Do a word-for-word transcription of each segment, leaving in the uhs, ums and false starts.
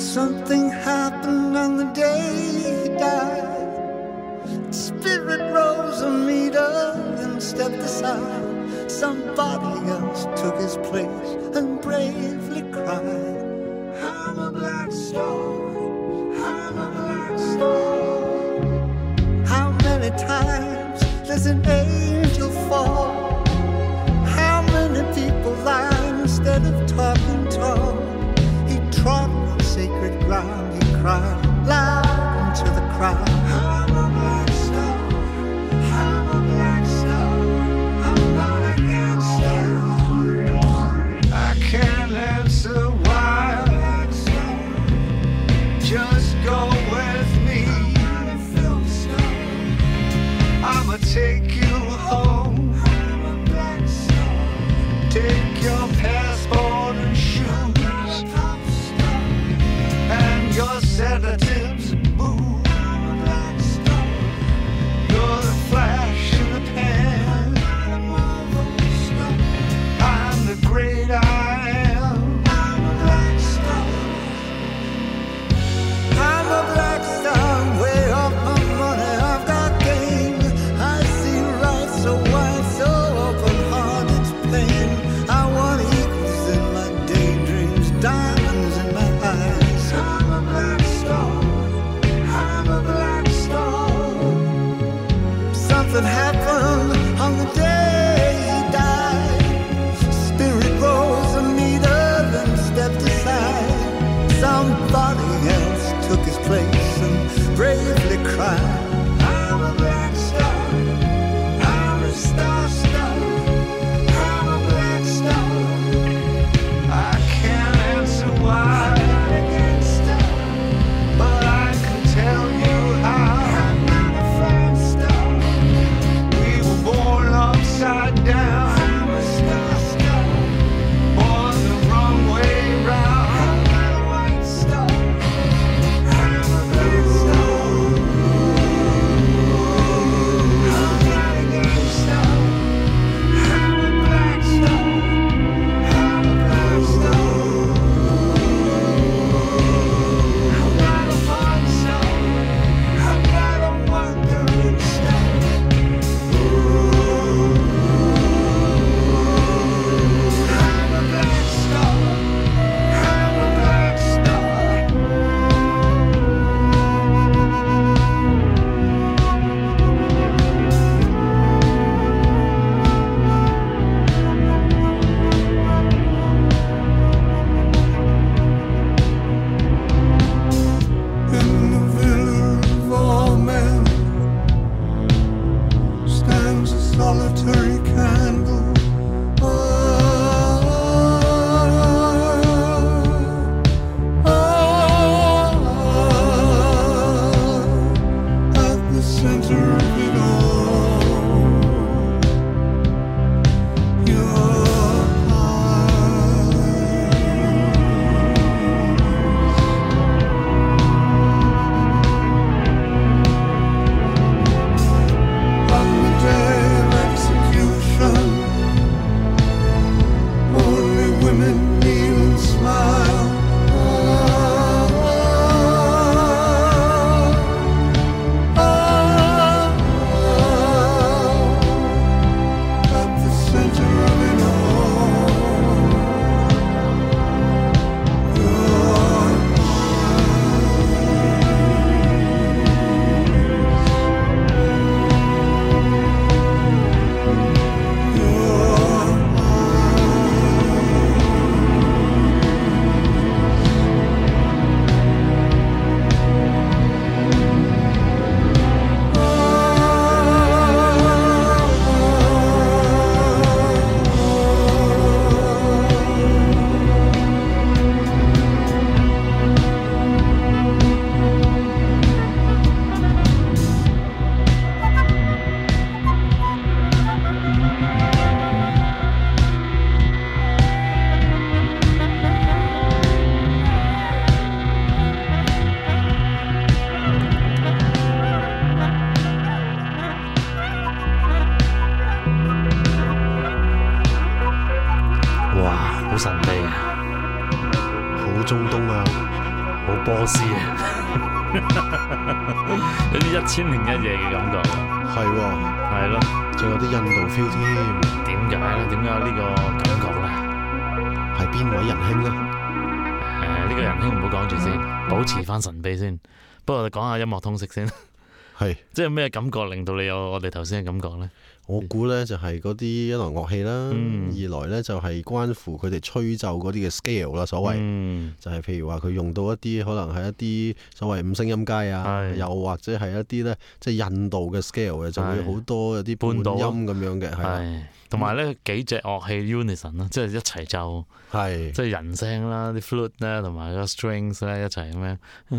Something happened on the day he died. Spirit rose a meter and stepped aside. Somebody else took his place and bravely cried, I'm a black star, I'm a black star. How many times does an angel fall? How many people lie instead of talking tall? He trod on sacred ground, he cried loud into the crowd, I'm a black star, I'm a black star, I'm not against you. I can't answer why, just go with me. I'ma take you home, take your passport and shoes and your sedatives, boo. You're the flash in the pan, I'm the great I am. I'm a black star, way off my money, I've got game. I see right so wide, so open heart, it's pain. I want eagles in my daydreams, diamonds in my eyes. I'm a black star, I'm a black star. Something happened on the day he died. Spirit rose a meter and stepped aside. Somebody else took his place and bravely cried, I'm a black star, I'm a star star, I'm a black star. I can't answer why, but I can tell you how. I'm not a flying star, we were born upside down. I'm a star star, born the wrong way round. I'm not a white star, I'm a black star, I'm not a gay star, I'm a black star, I'm a black star, I'm not a fun star, I'm not a wandering star. I'm a black star, I'm a black star. In the village of all men stands a solitary candle. Oh, oh, oh, at the center of it all, your on the day of execution, only women kneel and smile. Oh, oh, oh, at the center of it all, your 好波斯啊，有啲一千零一夜嘅感覺。 係喎， 係咯， 仲有啲印度 feel 添。 點解咧？點解有呢個感覺咧？ 係邊位仁兄咧？ 誒、呃，呢、這個仁兄唔好講住先，保持翻神秘先。不過我哋講下音樂通識先。 係， 即係咩感覺令到你有我哋頭先嘅感覺咧？ 我估咧就係嗰啲一來樂器啦， 嗯、 二來咧就係關乎佢哋吹奏嗰啲嘅 scale 啦，所謂、嗯、就係譬如話佢用到一啲可能係一啲所謂五聲音階啊，又或者係一啲咧即係印度嘅 scale 嘅，就會好多有啲半音咁樣嘅，係同埋咧幾隻樂器 unison 啦，即係一齊奏，係即係人聲啦，啲 flute 咧同埋個 strings 咧一齊咁樣，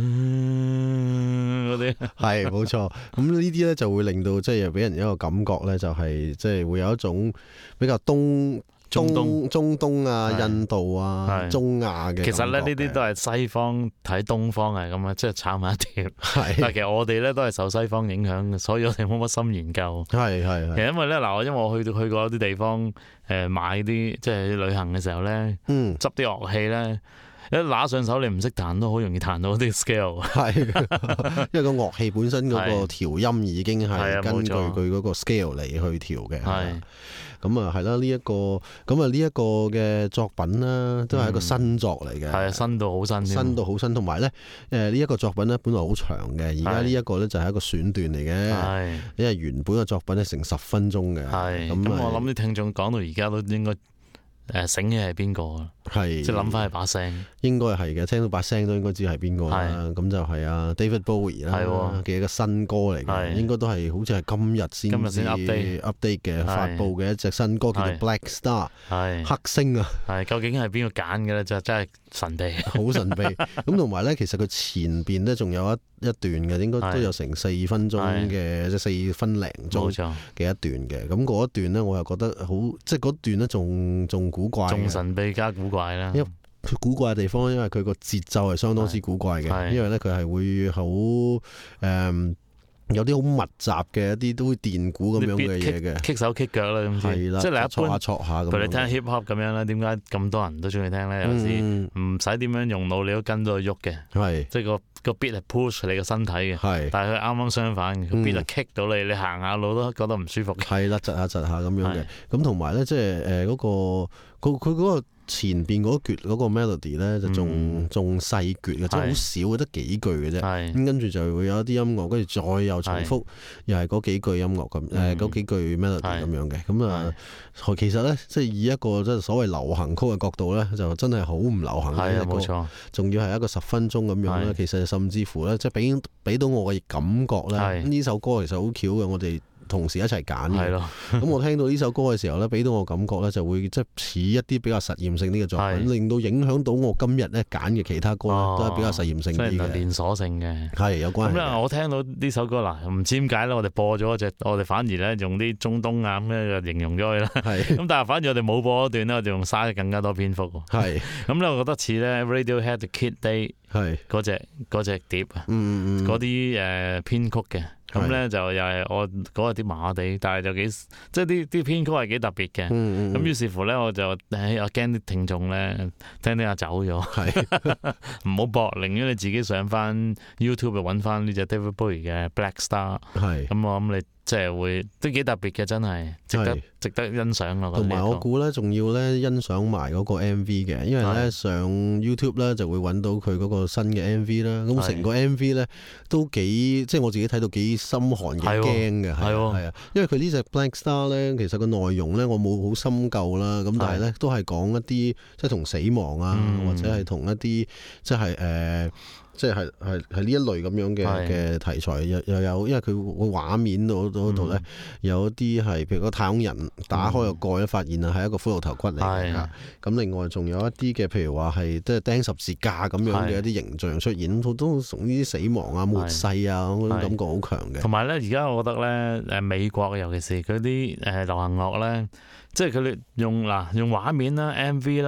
嗰啲係冇錯。咁呢啲咧就會令到即係俾人一個感覺咧，就係即係會有一種比較東中東、中東啊、印度啊、中亞嘅。其實咧呢啲都係西方睇東方係咁啊，即係炒埋一碟。係，但係其實我哋咧都係受西方影響嘅，所以我哋冇乜心研究。係係係。其實因為咧嗱，因為我去到去過啲地方誒買啲即係旅行嘅時候咧，嗯，執啲樂器咧。一拿上手你唔識彈都好容易彈到啲 scale， 係，因為個樂器本身嗰個調音已經係根據佢嗰個 scale 嚟去調嘅，係，咁啊係啦，呢一個咁啊呢一個嘅作品啦，都係一個新作嚟嘅，係啊、嗯，新到好新，新到好新，同埋咧誒呢一個作品咧本來好長嘅，而家呢一個咧就係一個選段嚟嘅，係，因為原本嘅作品咧成十分鐘嘅，係，咁我諗啲聽眾講到而家都應該。誒，醒嘅係邊個啊？係即係諗翻係把聲，應該係嘅。聽到把聲都應該知係邊個啦。咁就係啊 David Bowie 啦嘅一個新歌嚟嘅，應該都係好似係今日先今日先 update update 嘅發布嘅一隻新歌，叫做 Black Star， 係黑星啊。係究竟係邊個揀嘅咧？就真係神秘，好神秘。咁同埋咧，其實佢前邊咧仲有一一段嘅，應該都有成四分鐘嘅，即係四分零鐘嘅一段嘅。咁嗰一段咧，我又覺得好，即係嗰段咧仲仲古怪，仲神秘加古怪啦。因為佢古怪嘅地方，因為佢個節奏係相當之古怪嘅，因為咧佢係會好誒。嗯有啲好密集嘅一啲都會電鼓咁樣嘅嘢嘅，棘手棘腳啦咁先，即係你一般戳下戳下咁。譬如你聽 hip hop 咁樣啦，點解咁多人都中意聽咧？有時唔使點樣用腦，你都跟到佢喐嘅，係即係個個 beat 係 push 你個身體嘅，係。但係佢啱啱相反嘅，個 beat 係 kick 到你，你行下路都覺得唔舒服。係啦，窒下窒下咁樣嘅。咁同埋咧，即係誒嗰個佢佢嗰個。前邊嗰橛嗰個 melody 咧就仲仲細橛嘅，即係好少，得幾句嘅啫。咁跟住就會有一啲音樂，跟住再又重複，又係嗰幾句音樂咁，誒嗰幾句 melody 咁樣嘅。咁啊，其實咧，即係以一個即係所謂流行曲嘅角度咧，就真係好唔流行嘅一個。冇錯，仲要係一個十分鐘咁樣咧。其實甚至乎咧，即係俾俾到我嘅感覺咧，呢首歌其實好巧嘅，我哋。同時一齊揀嘅，咁我聽到呢首歌嘅時候咧，俾到我感覺咧，就會即係似一啲比較實驗性啲嘅作品，令到影響到我今日咧揀嘅其他歌咧，都係比較實驗性啲嘅，連鎖性嘅，係有關係。咁咧，我聽到呢首歌嗱，唔知點解咧，我哋播咗一隻，我哋反而咧用啲中東啊咁樣就形容咗佢啦。咁但係反而我哋冇播嗰段咧，我就用嘥更加多篇幅。係，咁咧我覺得似咧 Radiohead 嘅 Kid Day 係嗰隻嗰隻碟啊，嗰啲誒編曲嘅。咁咧就又係我嗰日啲麻麻地，但係就幾即係啲啲編曲係幾特別嘅。咁、嗯嗯、於是乎咧，我就誒我驚啲聽眾咧聽聽下走咗，唔好搏，寧願你自己上翻 YouTube 去揾翻呢隻 David Bowie 嘅 Black Star。係咁我諗你。即係會都幾特別嘅，真係值得值得欣賞咯。同埋我估咧，仲要咧欣賞埋嗰個 M V 嘅，因為咧上 YouTube 咧就會揾到佢嗰個新嘅 M V 啦。咁成個 M V 咧都幾，即係我自己睇到幾心寒嘅驚嘅，係係啊。因為佢呢隻 Black Star 咧，其實個內容咧我冇好深究啦。咁但係咧都係講一啲即係同死亡啊，嗯、或者係同一啲即係誒。呃即係係係呢一類咁樣嘅嘅題材，又又有，因為佢個畫面度度咧有一啲係，譬如個太空人打開個蓋咧，發現啊係一個骷髏頭骨嚟嘅。咁、嗯、另外仲有一啲嘅，譬如話係即係釘十字架咁樣嘅一啲形象出現，都都同呢啲死亡啊、末世啊嗰種感覺好強嘅。同埋咧，而家我覺得咧，誒美國尤其是佢啲誒流行樂咧，即係佢哋用嗱用畫面啦、M V 啦。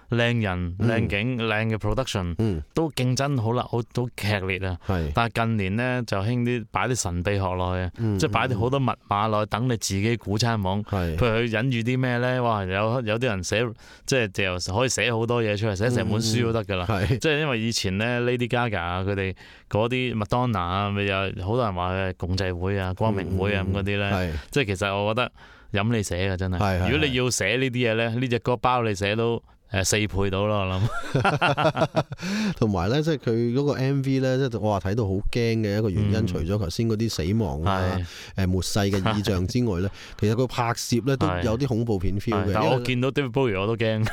靚人、靚景、靚嘅 production，都競爭好啦，好好劇烈啊。但係近年咧就興啲擺啲神秘學落去，即係擺啲好多密碼落去，等你自己估餐網。譬如佢隱喻啲咩咧？哇！有有啲人寫即係就可以寫好多嘢出嚟，寫成本書都得㗎啦。即係因為以前咧 Lady Gaga 啊，佢哋嗰啲麥當娜啊，咪有好多人話佢係共濟會啊、光明會啊咁嗰啲咧。即係其實我覺得飲你寫嘅真係。如果你要寫呢啲嘢咧，呢隻歌包你寫到。誒四倍到咯，我諗。 同埋咧，即係佢嗰個 M V 咧，即係我話睇到好驚嘅一個原因，嗯、除咗頭先嗰啲死亡啊、誒末世嘅意象之外咧，其實佢拍攝咧都有啲恐怖片 feel 嘅。 但我見到 David Bowie 我都驚。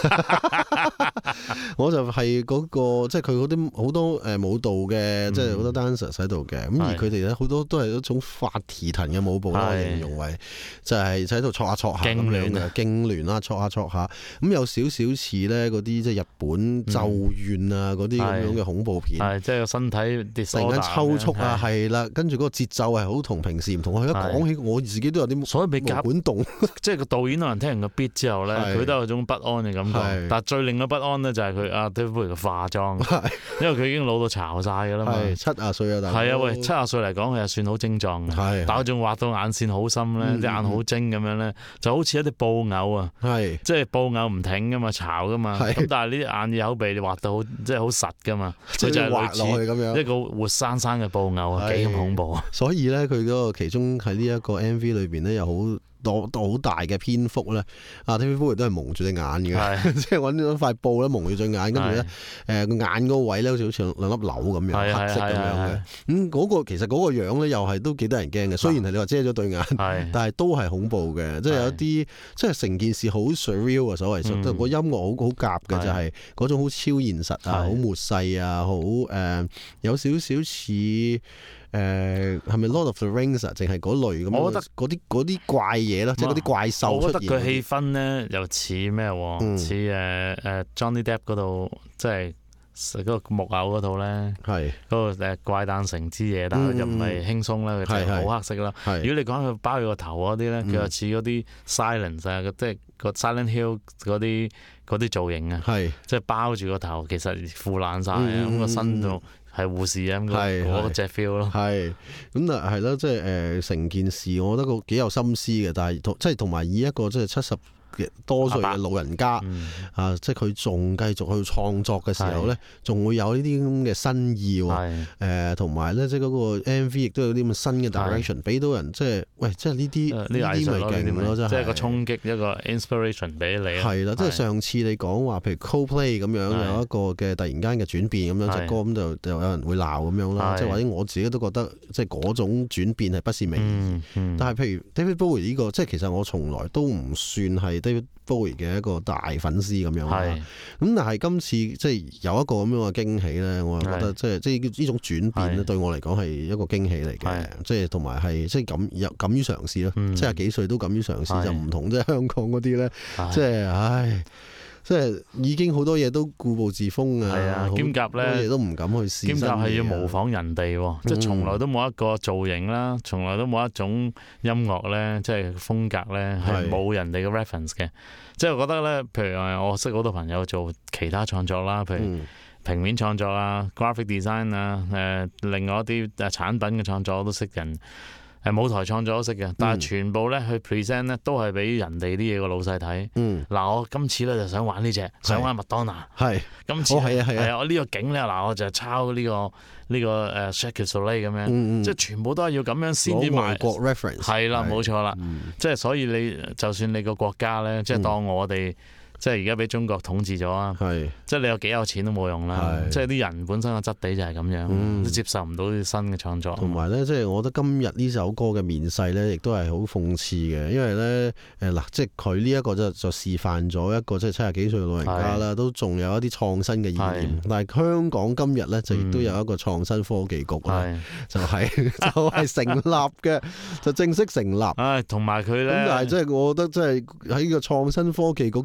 我就係嗰、嗰個即係佢嗰啲好多誒舞蹈嘅，即係好多 dancers 喺度嘅。咁而佢哋咧好多都係一種發蹄騰嘅舞步啦，我形容為就係喺度挫下挫下咁樣嘅，痙攣啦，挫下挫下。咁有少少。少似咧嗰啲即係日本咒怨啊嗰啲咁樣嘅恐怖片， 係即係個身體跌突然間抽搐啊，係啦，跟住嗰個節奏係好同平時唔同。我而家講起我自己都有啲所以被毛管動， 即係個導演可能聽完個 beat 之後咧，佢都有種不安嘅感覺。但係最令佢不安咧就係佢阿 David Bowie 嘅化妝，因為佢已經老到巢晒㗎啦嘛， 七廿歲啊，大佬。 係啊，喂，七廿歲嚟講佢係算好精壯嘅，但係仲畫到眼線好深咧，啲眼好精咁樣咧，就好似一啲布偶啊，即係布偶唔挺㗎嘛。巢噶嘛，咁但係呢啲眼耳口鼻你畫到好，即係好實噶嘛，佢就係類似一個活生生嘅布偶啊，幾咁恐怖啊！ 所以咧，佢嗰個其中喺呢一個 M V 裏邊咧，又好多好大嘅篇幅咧，啊 David Bowie 都係蒙住隻眼嘅，即係揾咗塊布咧蒙住隻眼，跟住咧誒個眼嗰個位咧，好似好似兩粒鈕咁樣，黑色咁樣嘅。咁嗰個其實嗰個樣咧，又係都幾得人驚嘅。雖然係你話遮咗對眼，但係都係恐怖嘅。即係有啲即係成件事好 surreal 啊，所謂，即係個音樂好好夾嘅，就係嗰種好超現實啊，好末世啊，好誒有少少似。誒係咪 Lord of the Rings 啊？淨係嗰類咁？我覺得嗰啲嗰啲怪嘢啦，即係嗰啲怪獸出現。 我覺得佢氣氛咧又似咩喎？似誒誒 Johnny Depp 嗰度，即係嗰個木偶嗰度咧。係嗰個誒怪誕城之夜，但係又唔係輕鬆啦，佢就係好黑色啦。如果你講佢包佢個頭嗰啲咧，佢又似嗰啲 Silence 啊，即係個 Silent Hill 嗰啲嗰啲造型啊，即係包住個頭，其實腐爛晒啊，咁個身度。係護士啊，咁嗰隻 feel 咯。係咁啊，係咯，即係誒成件事，我覺得個幾有心思嘅，但係即係同埋以一個即係七十多歲嘅老人家、嗯、啊，即係佢仲繼續去創作嘅時候咧，仲會有呢啲咁嘅新意喎。誒，同埋咧，即係嗰個 M V 亦都有啲咁嘅新嘅 direction，俾到人即係喂，即係呢啲呢啲咪勁咯，真係。 即係個衝擊，一個 inspiration 俾你。 係啦，即係上次你講話，譬如 Coldplay 咁樣有一個嘅突然間嘅轉變咁樣隻歌，咁就就有人會鬧咁樣啦。即係或者我自己都覺得，即係嗰種轉變係不是微意。嗯嗯、但係譬如 David Bowie 呢個，即係其實我從來都唔算係 David Bowie 嘅一個大粉絲咁樣啦，咁但係今次即係有一個咁樣嘅驚喜咧，我覺得即係即係呢種轉變咧，對我嚟講係一個驚喜嚟嘅，即係同埋係即係敢有敢於嘗試咯，七十幾歲都敢於嘗試就唔同，即係香港嗰啲咧，即係唉。即係已經好多嘢都固步自封啊！ 係啊，兼夾咧，好多嘢都唔敢去試。 兼夾係要模仿人哋，嗯、即係從來都冇一個造型啦，從來都冇一種音樂咧，即係風格咧係冇人哋嘅 reference 嘅。即係我覺得咧，譬如我識好多朋友做其他創作啦，譬如平面創作啊、graphic design 啊、誒另外一啲誒產品嘅創作我都識人。誒舞台創作都識嘅，但係全部咧去 present 咧都係俾人哋啲嘢個老細睇。嗱、嗯，我今次咧就想玩呢隻，是想玩麥當娜。係，今次係啊係啊，我呢個景咧嗱，我就抄呢、這個呢、這個誒 Cirque du Soleil 咁樣，嗯、即係全部都係要咁樣先至賣。外國 reference 係啦，冇錯啦。嗯、即係所以你就算你個國家咧，即係當我哋。即係而家俾中國統治咗啊！是即係你有幾有錢都冇用啦！是即係啲人本身嘅質地就係咁樣，嗯、都接受唔到啲新嘅創作。同埋咧，即係我覺得今日呢首歌嘅面世咧，亦都係好諷刺嘅，因為咧誒嗱，即係佢呢一個就就示範咗一個即係七十幾歲嘅老人家啦，是都仲有一啲創新嘅意念。是但係香港今日咧就亦都有一個創新科技局啦，嗯、就係、是、就係成立嘅，就正式成立。唉， 同埋佢咧， 咁但係即係我覺得即係喺個創新科技局之下。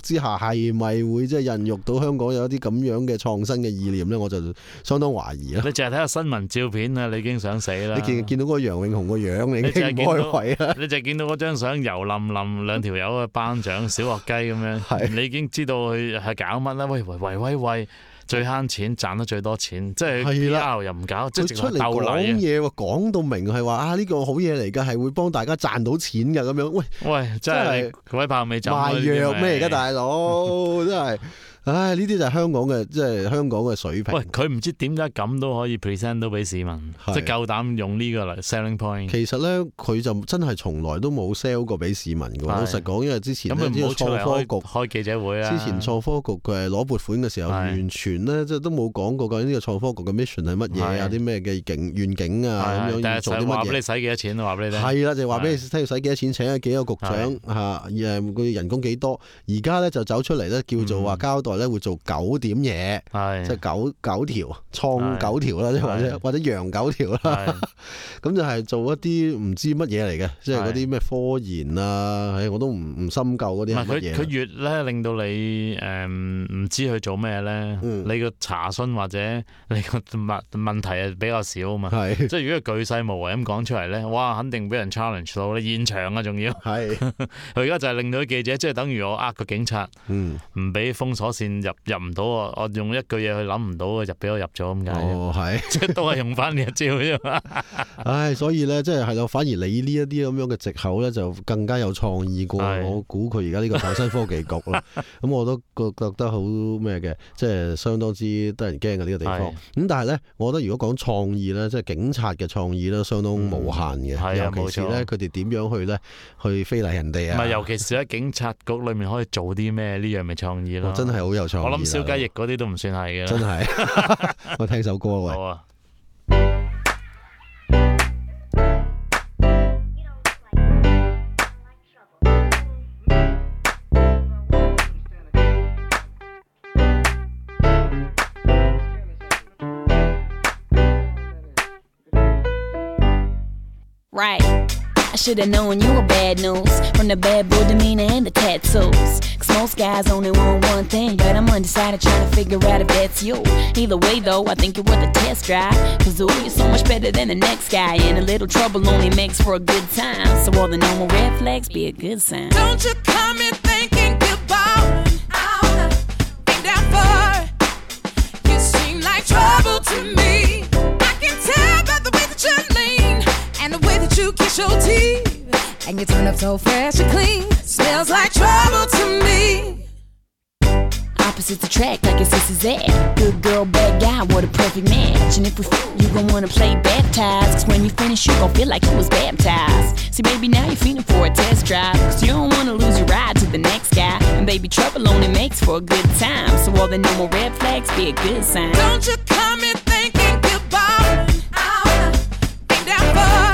係咪會即係孕育到香港有一啲咁樣嘅創新嘅意念咧？我就相當懷疑啦。 你淨係睇下新聞照片啊，你已經想死啦！ 你見見到嗰個楊永雄個樣，你已經唔開胃啦。 你淨係見到嗰張相油淋淋兩條友嘅頒獎小學雞咁樣，你已經知道佢係搞乜啦？喂喂喂喂喂！最慳錢賺得最多錢，即係 P R 又唔搞，即係出嚟講嘢喎，講到明係話啊呢個好嘢嚟㗎，係會幫大家賺到錢㗎咁樣。喂喂，真係鬼炮尾走賣藥咩而家大佬真係。唉，呢啲就係香港嘅，即係香港嘅水平。 喂，佢唔知點解咁都可以 present 到俾市民，即係夠膽用呢個嚟 selling point。 其實咧，佢就真係從來都冇 sell 過俾市民嘅。老實講，因為之前咧，呢個創科局開記者會啊， 之前創科局佢係攞撥款嘅時候，完全咧即係都冇講過究竟呢個創科局嘅 mission 係乜嘢啊，啲咩嘅景願景啊咁樣要做啲乜嘢。 話俾你使幾多錢，話俾你聽。 係啦，就話俾你聽要使幾多錢，請咗幾個局長嚇，誒佢人工幾多。而家咧就走出嚟咧，叫做話交代咧會做九點嘢，即係九九條創九條啦，即係或者或者揚九條啦，咁就係做一啲唔知乜嘢嚟嘅，即係嗰啲咩科研啊，我都唔唔深究嗰啲係乜嘢。 佢越咧令到你誒唔知佢做咩咧，你個查詢或者你個問問題係比較少啊嘛。即係如果佢巨細無遺咁講出嚟咧，哇，肯定俾人 challenge 到你現場啊，仲要。係佢而家就係令到啲記者，即係等於我呃個警察，唔俾封鎖線入入唔到。我用一句嘢佢諗唔到嘅入俾我入咗咁解。哦，係，即係都係用翻呢一招啫嘛。 唉，所以咧，即係係咯，反而你呢一啲咁樣嘅藉口咧，就更加有創意過我估佢而家呢個創新科技局啦。咁我都覺覺得好咩嘅，即係相當之得人驚嘅呢個地方。咁但係咧，我覺得如果講創意咧，即係警察嘅創意咧，相當無限嘅。係啊，尤其是咧，佢哋點樣去咧去非禮人哋啊？唔係，尤其是喺警察局裏面可以做啲咩？呢樣咪創意咯。真係好有創意。我諗小雞翼嗰啲都唔算係嘅，真係。我聽首歌喂。好啊。 Right. I should've known you were bad news from the bad boy demeanor and the tattoos. Cause most guys only want one thing, but I'm undecided trying to figure out if that's you. Either way though, I think you're worth a test drive. Cause ooh, you're so much better than the next guy, and a little trouble only makes for a good time. So all the normal red flags be a good sign. Don't you come in thinking goodbye. I'll be down for. You seem like trouble to me. I can tell by the way that you lean and the way that you kiss your teeth, and you turn up so fresh and clean. Smells like trouble to me. Opposites attract like your sister's at. Good girl, bad guy, what a perfect match. And if we f***, you gon' wanna play baptized. Cause when you finish, you gon' feel like you was baptized. See, baby, now you're feeling for a test drive. Cause you don't wanna lose your ride to the next guy. And baby, trouble only makes for a good time. So all the normal red flags be a good sign. Don't you come in thinking goodbye. I'll be down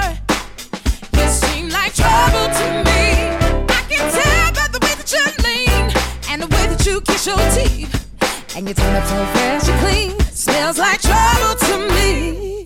for. You seem like trouble to me. I can tell by the way that you lean and the way that you kiss your teeth, and you turn up so fresh and clean. Smells like trouble to me.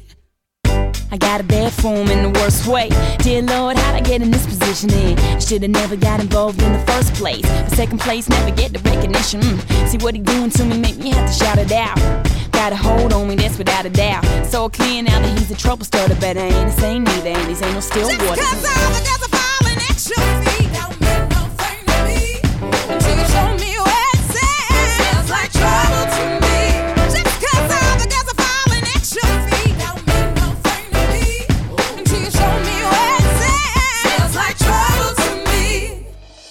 I got a bad form in the worst way. Dear Lord, how'd I get in this position in? Should've never got involved in the first place. But second place, never get the recognition. Mm. See what he doing to me, make me have to shout it out. Got a hold on me, that's without a doubt. So clear now that he's a trouble starter, but I ain't the same neither, and these ain't no still water. Just cause all the girls are falling at your feet don't mean no thing to me. Until you show me where it's at. Smells like trouble to me. Just cause all the girls are falling at your feet don't mean no thing to me. Until you show me where it's at. Smells like trouble to me.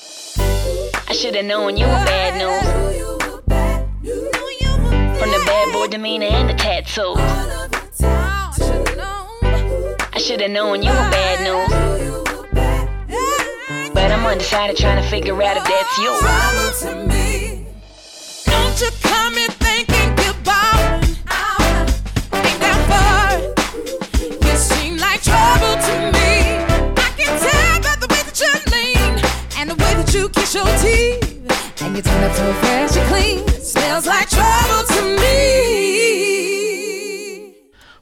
I should've known you were bad news. From the bad boy demeanor and the tattoos. I should've known you were bad news, but I'm undecided trying to figure out if that's you. Don't you come in thinking goodbye. Ain't that far. You seem like trouble to me. I can tell by the way that you lean and the way that you kiss your teeth, and you turn up so fresh and clean. Smells like trouble to me.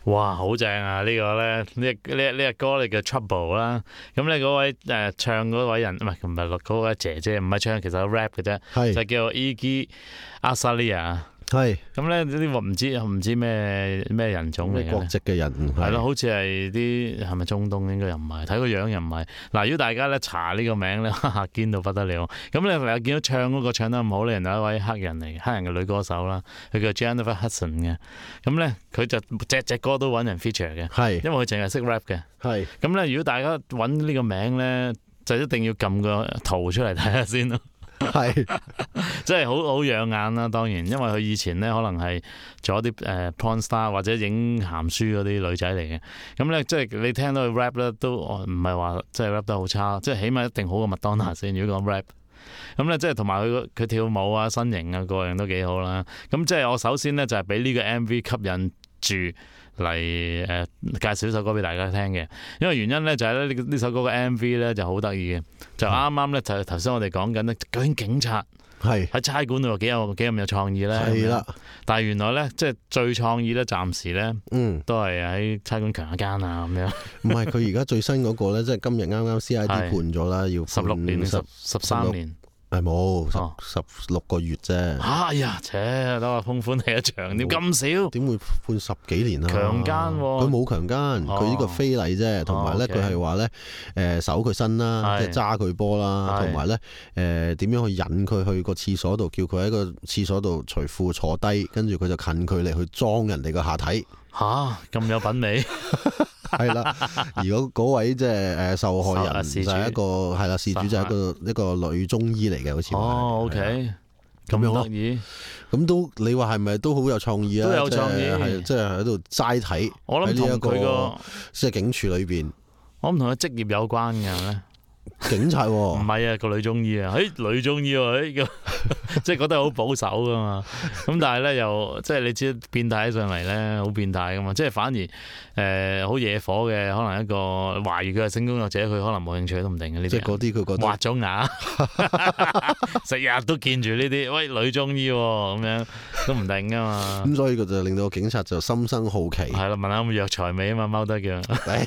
哇，好正啊！呢、呢個咧，呢呢呢隻歌你叫 Trouble 啦。咁你嗰位誒、呃、唱嗰位人唔係唔係嗰位姐姐，唔係唱，其實係 rap 嘅啫， 係就叫 Iggy Azalea。 係咁咧，呢啲唔知唔知咩咩人種嚟嘅， 咩國籍嘅人係咯，好似係啲係咪中東，應該又唔係，睇個樣又唔係。嗱，如果大家咧查呢個名咧，堅到不得了。咁你又見到唱嗰個唱得咁好咧，人有一位黑人嚟，黑人嘅女歌手啦，佢叫 Jennifer Hudson 嘅。咁咧佢就隻隻歌都揾人 feature 嘅， 係因為佢淨係識 rap 嘅。係咁咧，如果大家揾呢個名咧，就一定要撳個圖出嚟睇下先咯。係，即係好好養眼啦。當然，因為佢以前咧可能係做一啲誒 porn star 或者影鹹書嗰啲女仔嚟嘅。咁咧即係你聽到佢 rap 咧，都唔係話即係 rap 得好差，即係起碼一定好過麥當娜先。如果講 rap，咁咧即係同埋佢佢跳舞啊、身形啊，個樣都幾好啦。咁即係我首先咧就係俾呢個 M V 吸引住嚟誒、呃、介紹呢首歌俾大家聽嘅，因為原因咧就係咧呢呢首歌嘅 M V 咧就好得意嘅，就啱啱咧就係頭先我哋講緊咧，究竟警察係喺差館度幾有幾咁有創意咧？係啦，但係原來咧即係最創意咧，暫時咧嗯都係喺差館強一間啊咁樣。唔係，佢而家最新嗰個咧，即係今日啱啱 C I D 判咗啦，要十六年、十十三年。係冇十十六個月啫。哎呀，切，等我封寬你一場，點咁少？點會判十幾年啊？強姦喎，佢冇強姦，佢呢個非禮啫。同埋咧，佢係話咧，誒搜佢身啦，即係揸佢波啦，同埋咧，誒點樣去引佢去個廁所度，叫佢喺個廁所度除褲坐低，跟住佢就近距離去裝人哋個下體。吓，咁有品味。係啦，如果嗰位即係誒受害人就係一個係啦，事主就係一個一個女中醫嚟嘅，好似哦 OK 咁得意，咁都你話係咪都好有創意啊？都有創意，係即係喺度齋睇。我諗同佢個即係警署裏邊，我諗同佢職業有關嘅咧。警察唔係啊，個女中醫啊，誒女中醫喎，即係覺得好保守噶嘛。咁但係咧又即係你知變態上嚟咧，好變態噶嘛。即係反而誒好惹火嘅，可能一個懷疑佢係性工作者，佢可能冇興趣都唔定嘅。呢即係嗰啲佢覺得挖咗牙，成日都見住呢啲，喂女中醫咁樣都唔定噶嘛。咁所以佢就令到警察就心生好奇。係啦，問下有冇藥材味啊嘛，踎得嘅。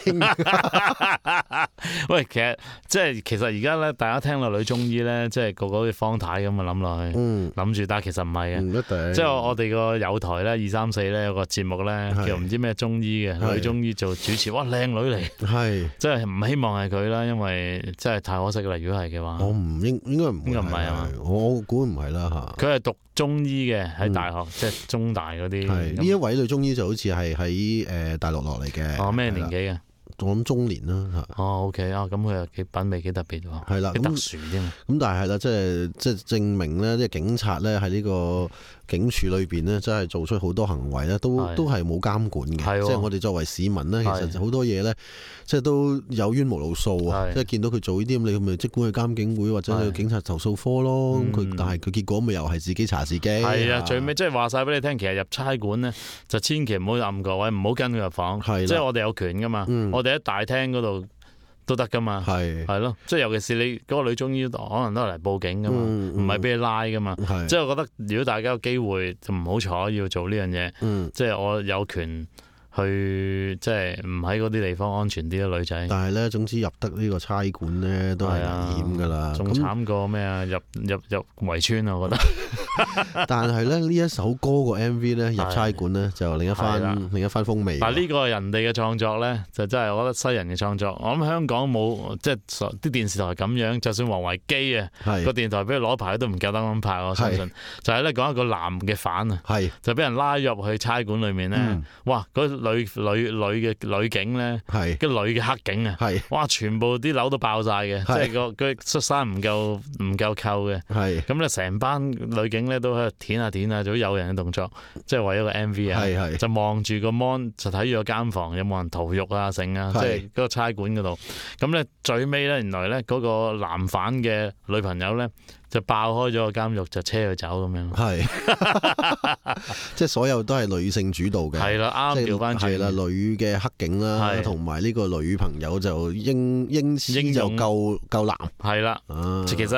喂，其實即係。其實而家咧，大家聽落女中醫咧，即係個個好似方太咁啊諗落去，諗、嗯、住，但係其實唔係嘅，即係我哋個友台咧，二三四咧有個節目咧，叫唔知咩中醫嘅女中醫做主持，哇靚女嚟，係即係唔希望係佢啦，因為真係太可惜啦。如果係嘅話，我唔應應該唔應該唔係啊嘛，我估唔係啦吓。佢係讀中醫嘅喺大學，嗯、即係中大嗰啲。係呢一位女中醫就好似係喺誒大陸落嚟嘅。哦，咩年紀嘅？我諗中年啦嚇。哦 ，OK 啊，咁佢又幾品味幾特別喎，係啦，幾特殊添。咁但係係啦，即係即係證明咧，即係警察咧喺呢個警署裏邊咧，真係做出好多行為咧，都都係冇監管嘅。即係我哋作為市民咧，其實好多嘢咧，即係都有冤無路訴啊。即係見到佢做呢啲咁，你咪即管去監警會或者去警察投訴科咯。咁佢但係佢結果咪又係自己查自己。係啊，最尾即係話晒俾你聽，其實入差館咧就千祈唔好暗個位，唔好跟佢入房。係，即係我哋有權噶嘛。我哋喺大廳嗰度都得噶嘛，係係咯，即係尤其是你嗰個女中醫可能都係嚟報警噶嘛，唔係俾你拉噶嘛，即係我覺得如果大家有機會就唔好彩要做呢樣嘢，嗯、即係我有權去即係唔喺嗰啲地方安全啲咯，女仔。但係咧，總之入得呢個差館咧都係危險噶啦，仲慘過咩啊？入入入圍村啊，我覺得。但係咧，呢一首歌個 M V 咧入差館咧就另一番另一番風味。嗱，呢個係人哋嘅創作咧，就真係我覺得西人嘅創作。我諗香港冇即係啲電視台咁樣，就算王維基啊個電台俾佢攞牌都唔夠膽咁拍。我相信就係咧講一個男嘅犯啊，就俾人拉入去差館裏面咧，嗯、哇！嗰女女女嘅女警咧，個女嘅黑警啊，哇！全部啲樓都爆晒嘅，即係個佢恤衫唔夠唔夠扣嘅，咁咧成班女警咧都喺度舔下舔下，做啲誘人嘅動作，即係為咗個 M V 啊，是是就望住個 mon 就睇住個間房有冇人逃獄啊，剩啊，即係嗰個差館嗰度。咁咧最尾咧，原來咧嗰個男犯嘅女朋友咧就爆開咗個監獄，就車佢走咁樣。係，即係所有都係女性主導嘅。係啦，啱調翻轉。係啦，女嘅黑警啦，同埋呢個女朋友就英英姿就夠夠男。係啦，其實我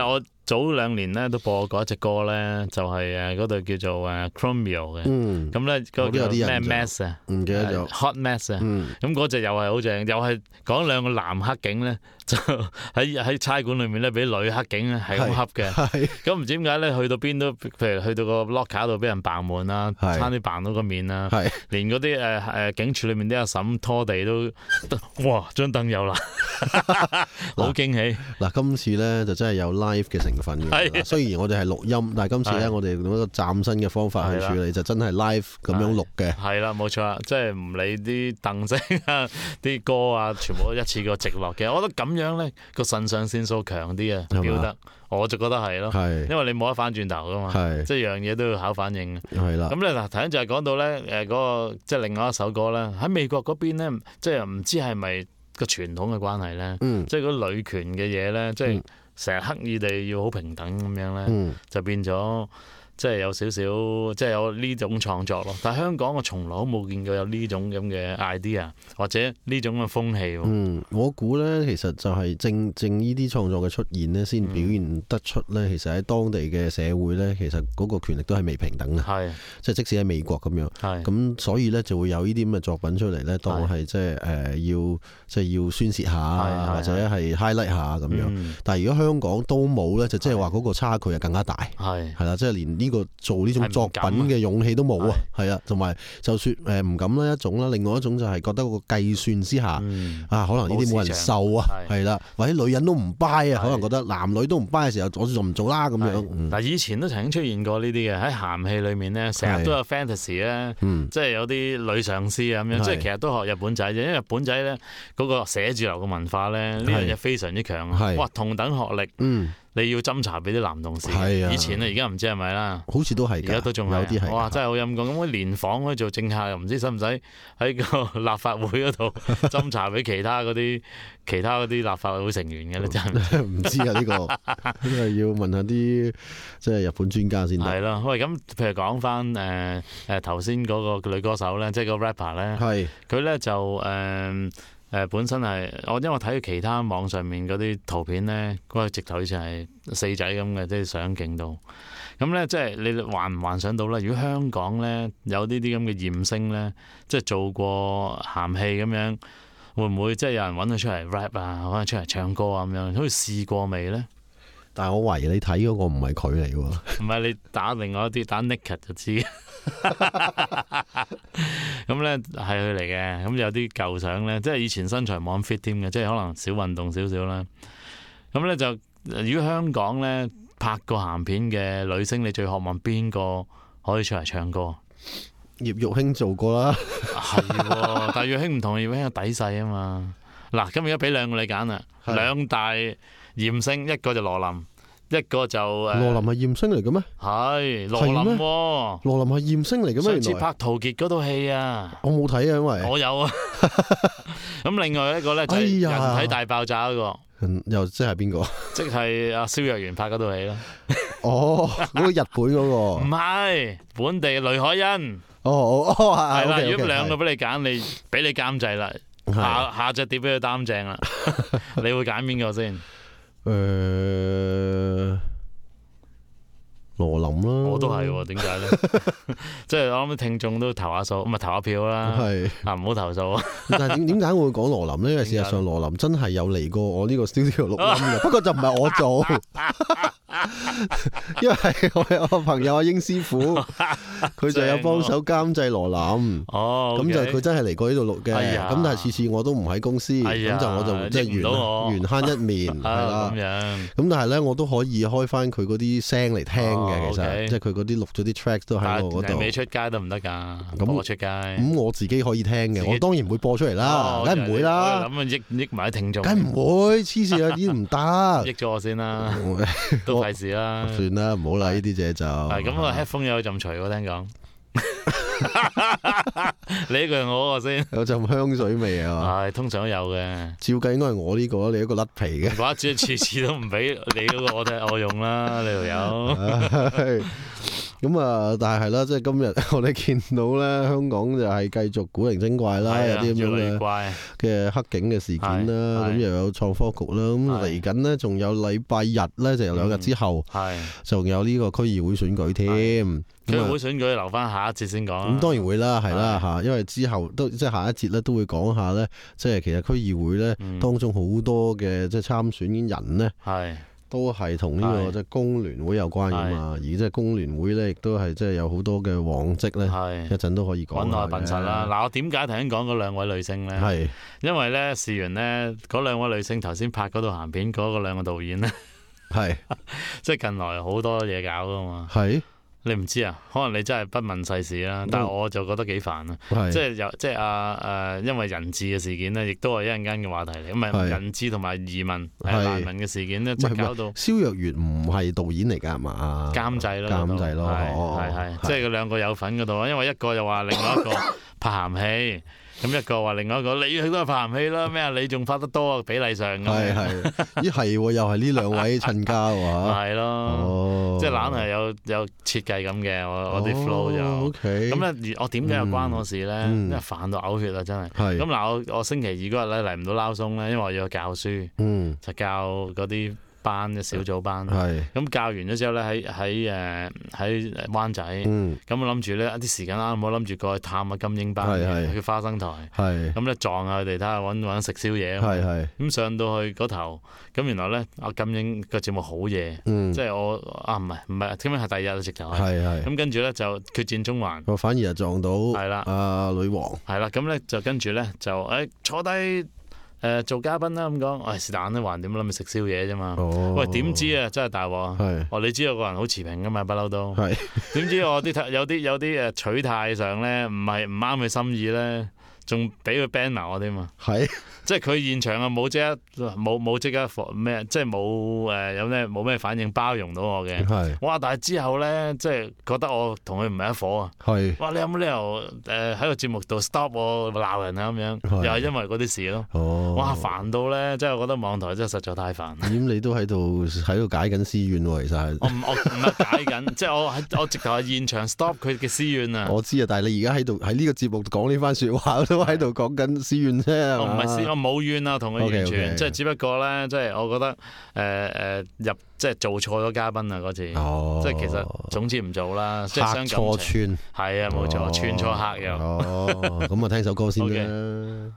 早兩年咧都播過一隻歌咧，就係誒嗰度叫做誒 Chromeo 嘅。 嗯， 咁咧嗰個叫咩 Mess 啊？ 唔記得咗 Hot Mess 啊。 嗯， 咁嗰隻又係好正，又係講兩個男黑警咧，就喺喺差館裏面咧，俾女黑警咧係咁恰嘅。係。咁唔知點解咧，去到邊都，譬如去到個 locker 度俾人扮滿啦，差啲扮到個面啦。係。連嗰啲誒誒警署裏面啲阿嬸拖地都，哇！張凳有啦，好驚喜。 嗱，今次咧就真係有 live 嘅成分嘅。雖然我哋係錄音，但係今次咧我哋用一個嶄新嘅方法去處理，就真係 live 咁樣錄嘅。係啦，冇錯，即係唔理啲凳聲啊、啲歌啊，全部都一次過直落嘅。我覺得咁樣咧個腎上腺素強啲啊，表得。我就覺得係咯，因為你冇得翻轉頭噶嘛，即係樣嘢都要考反應。係啦，咁咧嗱，頭先就係講到咧，誒嗰個即係另外一首歌咧，喺美國嗰邊咧，即係唔知係咪個傳統嘅關係咧，即係嗰女權嘅嘢咧，即係成日刻意地要好平等咁樣咧，就變咗。即係有少少，即係有呢種創作咯。但係香港我從來都冇見過有呢種咁嘅 idea 或者呢種嘅風氣。 嗯，我估咧其實就係正正呢啲創作嘅出現咧，先表現得出咧。其實喺當地嘅社會咧，其實嗰個權力都係未平等嘅。係，即係即使喺美國咁樣。係。咁所以咧就會有呢啲咁嘅作品出嚟咧，當係即係誒要即係要宣泄下，或者係 highlight 下咁樣。嗯、但係如果香港都冇咧，就即係話嗰個差距係更加大。係。係啦，即係連呢個做呢種作品嘅勇氣都冇啊，係啊，同埋就算誒唔敢啦一種啦，另外一種就係覺得個計算之下、嗯、啊，可能呢啲冇人受啊，係啦，或者女人都唔 buy 啊，可能覺得男女都唔 buy 嘅時候，我就唔做啦咁樣。 但係以前都曾經出現過呢啲嘅，喺鹹戲裏面咧，成日都有 fantasy 咧，即係有啲女上司啊咁樣，即係其實都學日本仔啫，因為日本仔咧嗰個寫字樓嘅文化咧，呢樣嘢非常之強啊，哇，同等學歷。嗯你要斟茶俾啲男同事，啊、以前咧，而家唔知係咪啦， 好似都係，而家都仲有啲係，哇！真係好陰功，咁連訪可以做政客，又唔知使唔使喺個立法會嗰度斟茶俾其他嗰啲其他嗰啲立法會成員嘅咧，真係唔知啊！呢、呢個因為要問下啲即係日本專家先得。 係咯，喂，咁譬如講翻誒誒頭先嗰個女歌手咧，即係個 rapper 咧，係佢咧就誒。呃誒、呃、本身係我因為我睇其他網上面嗰啲圖片咧，嗰個直頭好似係四仔咁嘅，即係上鏡度。咁咧即係你幻唔幻想到咧？如果香港咧有呢啲咁嘅艷星咧，即係做過鹹戲咁樣，會唔會即係有人揾佢出嚟 rap 啊，揾佢出嚟唱歌啊咁樣？好似試過未咧？ 但係我懷疑你睇嗰個唔係佢嚟喎。 唔係，你打另外一啲打 Naked 就知。咁咧係佢嚟嘅，咁有啲舊相咧，即係以前身材冇咁 fit 添嘅，即係可能少運動少少啦。咁咧就如果香港咧拍過鹹片嘅女星，你最渴望邊個可以出嚟唱歌？ 葉玉卿做過啦， 係，但係葉玉卿唔同，葉玉卿有底細啊嘛。嗱，咁而家俾兩個你揀啦，兩大艷星，一個就羅琳。一個就誒， 羅琳係艷星嚟嘅咩？ 係羅琳，羅琳係艷星嚟嘅咩？ 上次拍陶傑嗰套戲啊， 我冇睇啊，因為我有啊。咁另外一個咧就係人體大爆炸嗰個， 又即係邊個？ 即係阿蕭若元拍嗰套戲咯。 哦，嗰個日本嗰個唔係本地雷海恩。 哦哦哦，係啦。 如果兩個俾你揀，你俾你監製啦，下下隻碟俾佢擔正啦，你會揀邊個先？ 誒、呃，羅琳啦， 我都係，點解咧？即係我諗啲聽眾都投下數，唔係投下票啦，係啊，唔好投訴啊！ 但係點點解會講羅琳呢？因為事實上羅琳真係有嚟過我呢個 studio 錄音嘅，不過就唔係我做，因為係我有個朋友阿英師傅，佢就有幫手監製羅琳。哦，咁就佢真係嚟過呢度錄嘅。咁但係次次我都唔喺公司，咁就我就即係緣緣慳一面係啦。咁樣，咁但係咧我都可以開翻佢嗰啲聲嚟聽嘅，其實即係佢嗰啲錄咗啲 track 都喺我嗰度。 未出街都唔得噶，咁我出街。 咁我自己可以聽嘅，我當然唔會播出嚟啦，梗係唔會啦。 咁啊益益埋啲聽眾， 梗唔會，黐線啊啲唔得， 益咗我先啦，都費事啦。 算啦，唔好啦，呢啲嘢就係咁啊。headphone 有陣除我聽講，你呢個係我嗰個先， 有陣香水味啊。 係通常都有嘅， 照計應該係我呢個，你一個甩皮嘅。 話主次次都唔俾你嗰個我聽我用啦，你條友。 咁啊，但係係啦，即係今日我哋見到咧，香港就係繼續古靈精怪啦，有啲咁樣嘅嘅黑警嘅事件啦，咁又有創科局啦，咁嚟緊呢，仲有禮拜日咧，就有兩日之後，仲有呢個區議會選舉添。 區議會選舉留翻下一節先講。咁當然會啦，係啦嚇，因為之後都即係下一節咧都會講下咧，即係其實區議會咧當中好多嘅即係參選人咧。都係同呢個即係工聯會有關㗎嘛，而即係工聯會咧，亦都係即係有好多嘅往績咧，一陣都可以講。 揾我笨實啦！嗱，我點解頭先講嗰兩位女星咧？係因為咧，事緣咧，嗰兩位女星頭先拍嗰套鹹片嗰個兩個導演咧，係即係近來好多嘢搞㗎嘛。係。你唔知啊？可能你真係不問世事啦。但係我就覺得幾煩啊！即係有即係啊誒，因為人質嘅事件咧，亦都係一陣間嘅話題嚟。咁咪人質同埋移民係難民嘅事件咧，即係搞到蕭若元唔係導演嚟㗎係嘛？ 監製咯， 監製咯， 係係即係佢兩個有份嗰度啊。因為一個又話另外一個拍鹹戲。咁一個話，另外一個你都係拍鹹戲啦，咩啊？你仲拍得多啊？比例上咁。係係，咦係喎，又係呢兩位親家喎。係咯，即係懶係有有設計咁嘅，我我啲 flow 就。O K。咁咧，我點解又關我事咧？因為煩到嘔血啊，真係。係。咁嗱，我我星期二嗰日咧嚟唔到撈鬆咧，因為我要教書，就教嗰啲班嘅小組班，咁教完咗之後咧，喺喺誒喺灣仔，咁我諗住咧一啲時間啱，我諗住過去探下金英班去花生台，咁咧撞下佢哋睇下揾揾食宵夜，咁上到去嗰頭，咁原來咧阿金英個節目好夜，即係我啊唔係唔係，今日係第二日直頭，咁跟住咧就決戰中環， 我反而係撞到係啦阿女王，係啦，咁咧就跟住咧就誒坐低。誒、呃、做嘉賓啦咁講，喂是但都還點諗住食宵夜啫嘛？哦、喂點知啊真係大鑊！是哦你知道我個人好持平噶嘛，不嬲都。點是知我啲有啲有啲誒取態上咧，唔係唔啱佢心意咧，仲俾佢 ban 埋我添嘛？係。即係佢現場啊，冇即刻冇冇即刻咩，即係冇誒有咩冇咩反應包容到我嘅。係。哇！但係之後咧，即係覺得我同佢唔係一夥啊。係。哇！你有冇理由誒喺個節目度 stop 我鬧人啊咁樣？又係因為嗰啲事咯。哦。哇！煩到咧，即係我覺得網台真係實在太煩。 咁你都喺度喺度解緊私怨喎，其實係。 我唔我唔係解緊，即係我喺我直頭係現場 stop 佢嘅私怨啊。 我知啊，但係你而家喺度喺呢個節目講呢番説話，都喺度講緊私怨啫。 我唔係私。冇怨啊，同佢完全 okay, okay. 即係只不過咧，即係我覺得誒誒、呃、入即係做錯咗嘉賓啊嗰次，哦、即係其實總之唔做啦，即係傷感情。客錯串，係啊冇錯，哦、串錯客又。 哦，咁啊聽首歌先啦。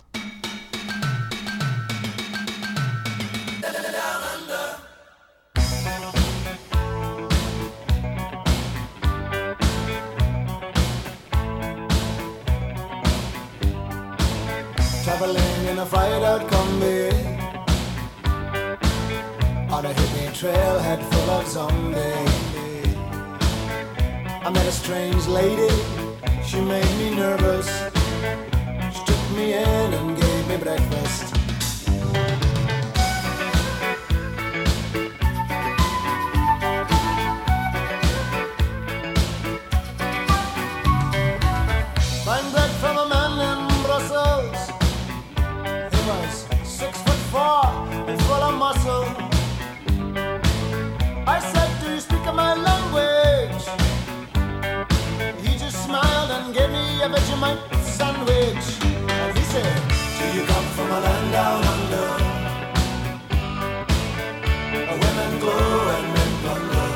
Traveling in a fried-out Kombi on a hippie trailhead full of zombies. I met a strange lady, she made me nervous. She took me in and gave me breakfast. Fine bread from a man in Brussels. Six foot four and full of muscle. I said, do you speak my language? He just smiled and gave me a Vegemite sandwich. And he said, do you come from a land down under? Women glow and men plunder.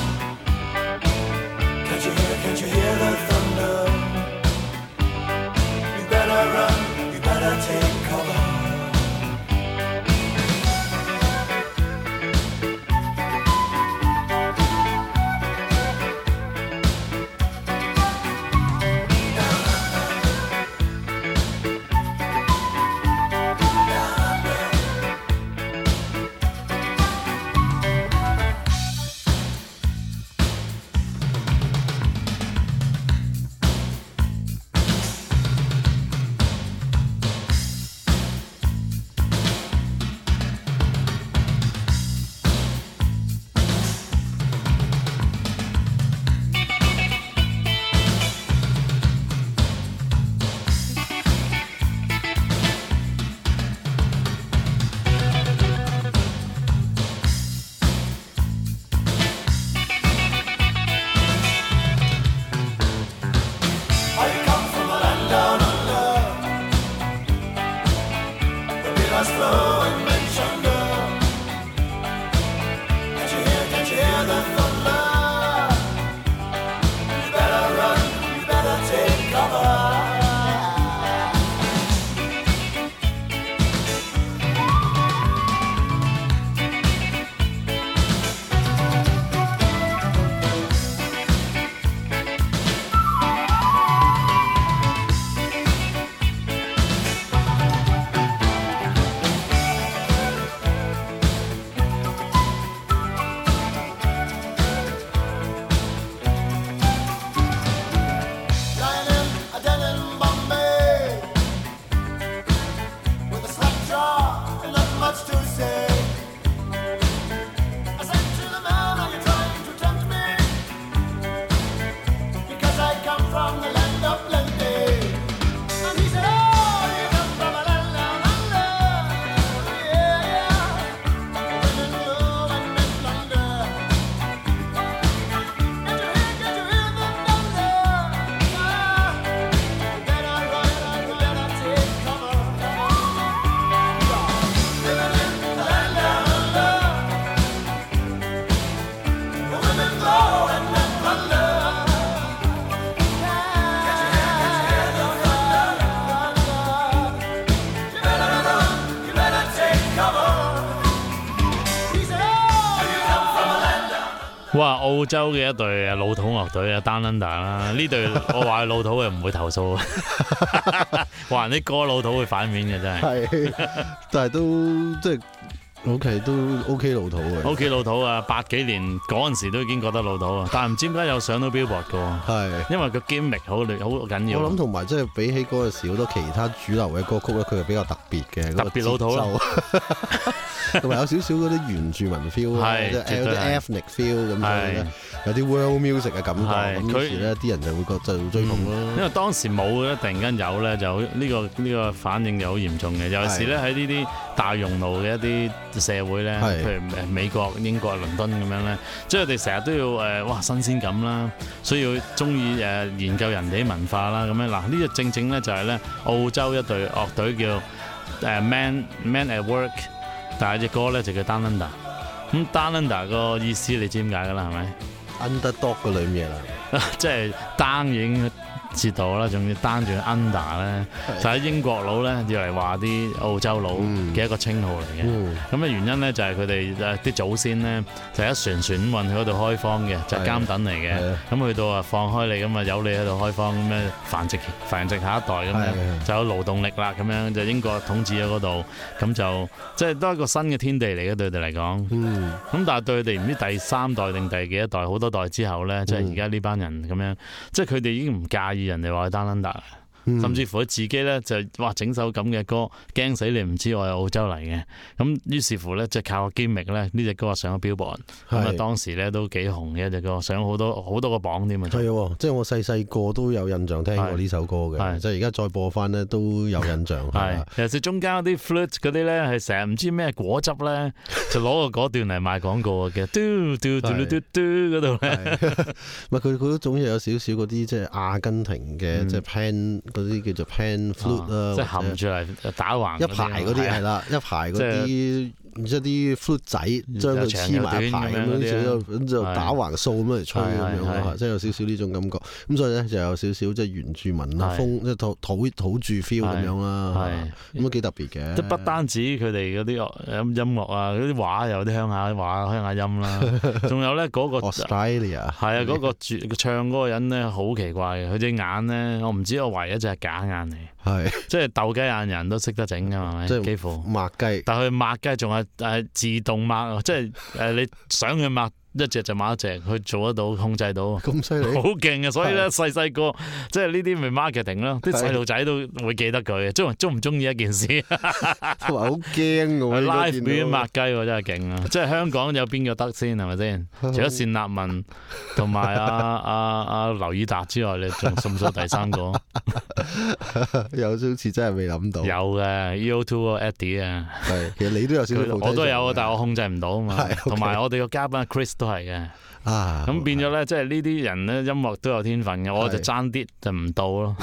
Can't you hear, can't you hear the thunder? You better run, you better take cover. 哇！澳洲嘅一隊老土樂隊啊 Down Under 啦，呢隊我話佢老土嘅唔會投訴，話人啲歌老土會反面嘅真係。係， 但係都即係 OK 都 OK 老土嘅。OK 老土啊！八幾年嗰陣時都已經覺得老土啊，但係唔知點解有上到 Billboard 嘅喎。係，因為個 gimmick 好好緊要。 我諗同埋即係比起嗰陣時好多其他主流嘅歌曲咧，佢係比較特別嘅， 特別老土咯。 同埋有少少嗰啲原住民 feel 啊，有啲 ethnic feel 咁樣咧，有啲 world music 嘅感覺。咁於是咧，啲人就會覺就追捧咯。 因為當時冇咧，突然間有咧，就呢個呢個反應就好嚴重嘅。尤其是咧喺呢啲大熔爐嘅一啲社會咧，譬如誒美國、英國、倫敦咁樣咧，即係佢哋成日都要誒哇新鮮感啦，需要中意誒研究人哋啲文化啦咁樣。嗱呢個正正咧就係咧澳洲一隊樂隊叫誒 Man Man at Work。但係隻歌咧就叫 Down Under， 咁 Down Under 個意思你知點解㗎啦？係咪 Underdog 嗰類嘢啦， 即係 down 已經折到啦，仲要 down 住 under 咧，就喺英國佬咧要嚟話啲澳洲佬嘅一個稱號嚟嘅。咁嘅、嗯、原因咧就係佢哋誒啲祖先咧就一船船運去嗰度開荒嘅，就係監躉嚟嘅。咁去到啊放開你咁啊有你喺度開荒咁樣繁殖繁殖下一代咁樣，就有勞動力啦咁樣，就英國統治咗嗰度，咁就即係都係一個新嘅天地嚟嘅對佢哋嚟講。咁、嗯、但係對佢哋唔知第三代定第幾一代，好多代之後咧，即係而家呢班人咁樣，即係佢哋已經唔介意人哋話佢 Down Under，甚至乎佢自己咧就哇整首咁嘅歌，驚死你唔知我係澳洲嚟嘅。咁於是乎咧，即係靠個 gimmick咧，呢隻歌上咗 Billboard，咁啊當時咧都幾紅嘅一隻歌，上好多好多個榜添啊。 係，即係我細細個都有印象聽過呢首歌嘅，即係而家再播翻咧都有印象。 係，其實中間嗰啲 flute 嗰啲咧係成日唔知咩果汁咧，就攞個嗰段嚟賣廣告嘅，嘟嘟嘟嘟嘟嗰度咧。 唔係佢佢都總係有少少嗰啲即係阿根廷嘅即係 pan 嗰啲叫做 pan flute 啦， 即係含住嚟打橫一排嗰啲係啦，一排嗰啲唔知啲 flute 仔將佢黐埋一排咁樣，咁就打橫掃咁嚟吹咁樣，即係有少少呢種感覺。咁所以咧就有少少即係原住民啊風，即係土土土著 feel 咁樣啦，咁都幾特別嘅。 即係不單止佢哋嗰啲音音樂啊，嗰啲畫有啲鄉下話鄉下音啦，仲有咧嗰個 Australia 係啊，嗰個唱嗰個人咧好奇怪嘅，佢隻眼咧我唔知我唯一隻係假眼嚟。係，即係鬥雞眼人都識得整噶，係咪？即係幾乎抹雞， 但係佢抹雞仲係誒自動抹，即係誒你想佢抹一隻就抹一隻，佢做得到控制到，咁犀利，好勁啊！所以咧細細個即係呢啲咪 marketing 咯，啲細路仔都會記得佢，中中唔中意一件事， 同埋好驚嘅喎。 live 表演抹雞真係勁啊！即係香港有邊個得先係咪先？除咗單立文同埋阿阿阿劉以達之外，你仲數唔數第三個？ 有好似真係未諗到。 有嘅 E O two 個 Eddie 啊， 係其實你都有少少， 我都有，但係我控制唔到啊嘛。同埋我哋個嘉賓 Chris 都係嘅。 啊， 咁變咗咧，即係呢啲人咧，音樂都有天分嘅，我就爭啲就唔到咯。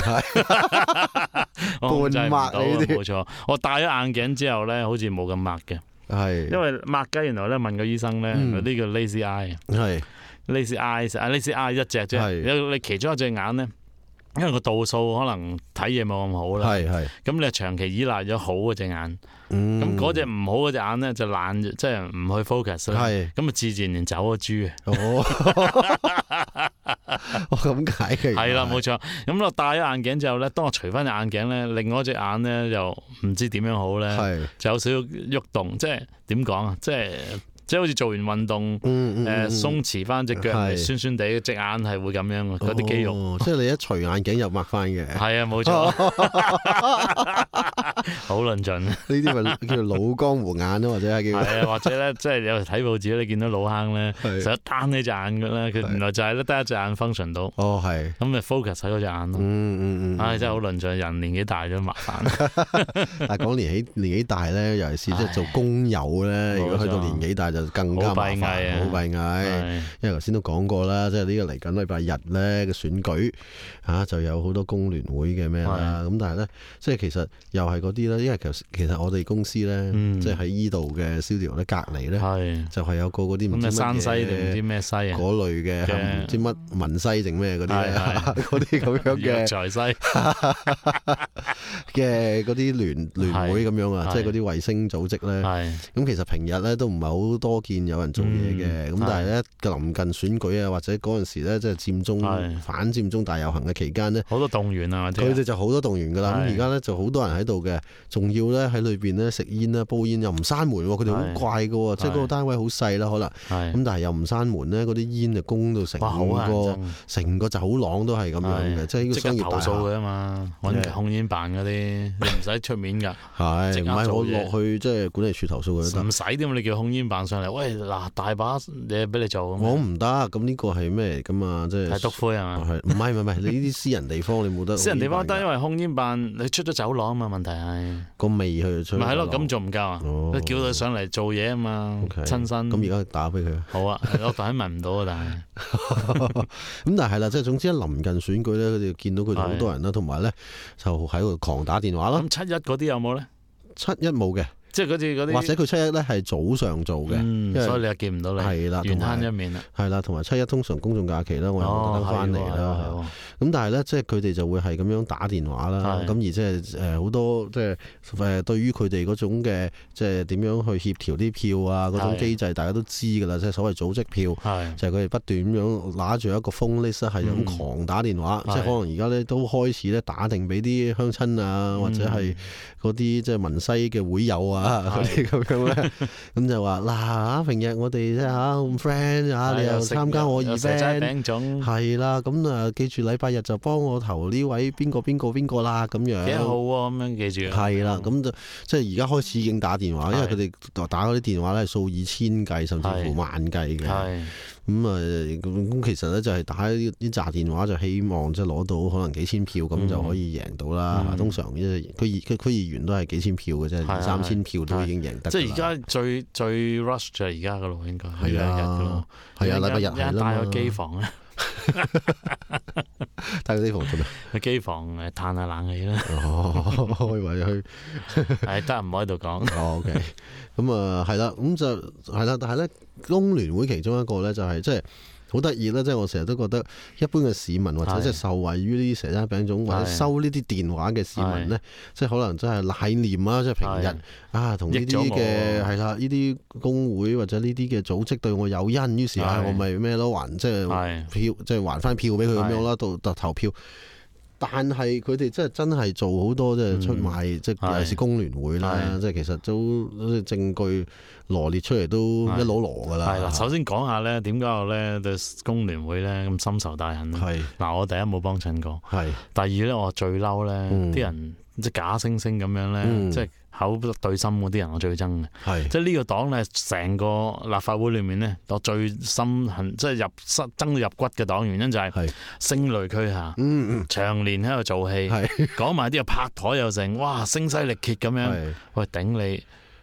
我真係唔到，冇錯。我戴咗眼鏡之後咧，好似冇咁擘嘅。 係， 因為擘雞，原來咧問個醫生咧，呢個 lazy eye， 係 lazy eyes，啊 lazy eye 一隻啫。有你其中一隻眼咧，因為個度數可能睇嘢冇咁好啦。係係。咁你長期依賴咗好嗰隻眼。咁嗰隻唔好嗰隻眼咧就懶，即係唔去 focus 啦。係咁啊，自自然然走咗豬。哦， 咁解嘅。 係啦，冇錯。咁我戴咗眼鏡之後咧，當我除翻隻眼鏡咧，另外一隻眼咧又唔知點樣好咧，係就有少少喐動，即係點講啊？即係。即係好似做完運動，誒鬆弛翻隻腳，係酸酸地，隻眼係會咁樣嗰啲肌肉。 即係你一除眼鏡又擘翻嘅。 係啊，冇錯。好論盡。呢啲咪叫做老江湖眼咯，或者係叫。 係啊，或者咧，即係有時睇報紙你見到老坑咧，成日單呢隻眼嘅咧，佢原來就係咧得一隻眼 function 到。哦，係。咁咪 focus 喺嗰隻眼咯。嗯嗯嗯。唉，真係好論盡，人年紀大咗麻煩。 但係講年紀年紀大咧，尤其是即係做工友咧，如果去到年紀大就更加麻煩，好閉翳。因為頭先都講過啦，即係呢個嚟緊禮拜日咧嘅選舉嚇，就有好多工聯會嘅咩啦。咁但係咧，即係其實又係嗰啲咧，因為其實其實我哋公司咧，即係喺依度嘅 studio 咧隔離咧，就係有個嗰啲唔知山西定唔知咩西啊嗰類嘅，唔知乜文西定咩嗰啲嗰啲咁樣嘅財西嘅嗰啲聯聯會咁樣啊，即係嗰啲衛星組織咧。咁其實平日咧都唔係好多見有人做嘢嘅，咁、嗯、但係咧臨近選舉啊，或者嗰陣時咧即係佔中反佔中大遊行嘅期間呢， 好多動員啊， 佢哋就好多動員噶啦。咁而家咧就好多人喺度嘅，仲要咧喺裏邊咧食煙啦、煲煙又唔閂門，佢哋好怪噶，即係嗰個單位好細啦，可能咁，但係又唔閂門咧，嗰啲煙就供到成個成個走廊都係咁樣嘅，即係呢個商業大廈。即刻投訴佢啊嘛，揾控煙辦嗰啲，你唔使出面㗎，係唔係我落去即係管理處投訴佢都得？唔使添，你叫控煙辦上嚟，喂嗱大把嘢俾你做。我唔得，咁呢個係咩嚟㗎嘛？即係係篤灰係嘛？係唔係唔係？你呢啲私人地方你冇得。私人地方得，因為控煙辦你出咗走廊啊嘛，問題係個味去出。咪係咯，咁仲唔夠啊？叫佢上嚟做嘢啊嘛，親身。咁而家打俾佢。好啊，我但係聞唔到啊，但係。咁但係係啦，即係總之一臨近選舉咧，佢哋見到佢哋好多人啦，同埋咧就喺度狂打電話啦。咁七一嗰啲有冇咧？七一冇嘅。即係嗰啲啲，或者佢七一咧係早上做嘅，嗯、為所以你又見唔到你，係啦，緣慳一面啦，係啦，同埋七一通常公眾假期啦，我又冇特登翻嚟啦，咁但係咧，即係佢哋就會係咁樣打電話啦，咁而即係誒好多即係誒對於佢哋嗰種嘅即係點樣去協調啲票啊嗰種機制，大家都知㗎啦，即係所謂組織票，的就係佢哋不斷咁樣拿住一個 phone list 係咁狂打電話，嗯、即係可能而家咧都開始咧打定俾啲鄉親啊，或者係嗰啲即係文西嘅會友啊。嗰啲咁樣咧，咁就話嗱，平日我哋即係嚇咁 friend 嚇，你又參加我 event，係啦，咁啊記住禮拜日就幫我投呢位邊個邊個邊個啦，咁樣幾好喎，咁樣記住。係啦，咁就即係而家開始已經打電話，因為佢哋打嗰啲電話咧係數以千計，甚至乎萬計嘅。咁啊，咁其實咧就係打呢啲詐電話，就希望即係攞到可能幾千票，咁、嗯、就可以贏到啦。嗯、通常區議區區議員都係幾千票嘅啫，二三千票都已經贏得。即係而家最最 rush 就係而家噶咯，應該係啊，係啊，禮拜日係啦。帶個機房咧，帶個機房做咩？去機房誒，嘆下冷氣啦。哦，我以為去係得唔可以喺度講。哦，OK，咁啊係啦，咁就係啦，但係咧。工聯會其中一個咧就係即係好得意啦，即係我成日都覺得一般嘅市民或者即係受惠於呢啲蛇齋餅糭或者收呢啲電話嘅市民咧，即係可能真係賴念啊，即係平日啊同呢啲嘅係啦，呢啲工會或者呢啲嘅組織對我有恩，於是啊我咪咩咯還即係票即係還翻票俾佢咁樣啦，到到投票。但係佢哋真係真係做好多即係出賣，嗯、即係尤其是工聯會啦，即係其實都證據羅列出嚟都一籮籮㗎啦。係啦，首先講下咧，點解我咧對工聯會咧咁深仇大恨咧？係嗱，我第一冇幫襯過，係第二咧，我最嬲咧，啲、嗯、人即係假惺惺咁樣咧，嗯、即係。口對心嗰啲人我最憎嘅，係是即係呢個黨咧，成個立法會裏面咧，我最深恨即係入失憎到入骨嘅黨，原因就係聲淚俱下，嗯嗯，長年喺度做戲，講埋啲又拍台又成，哇聲嘶力竭咁樣，是喂頂你！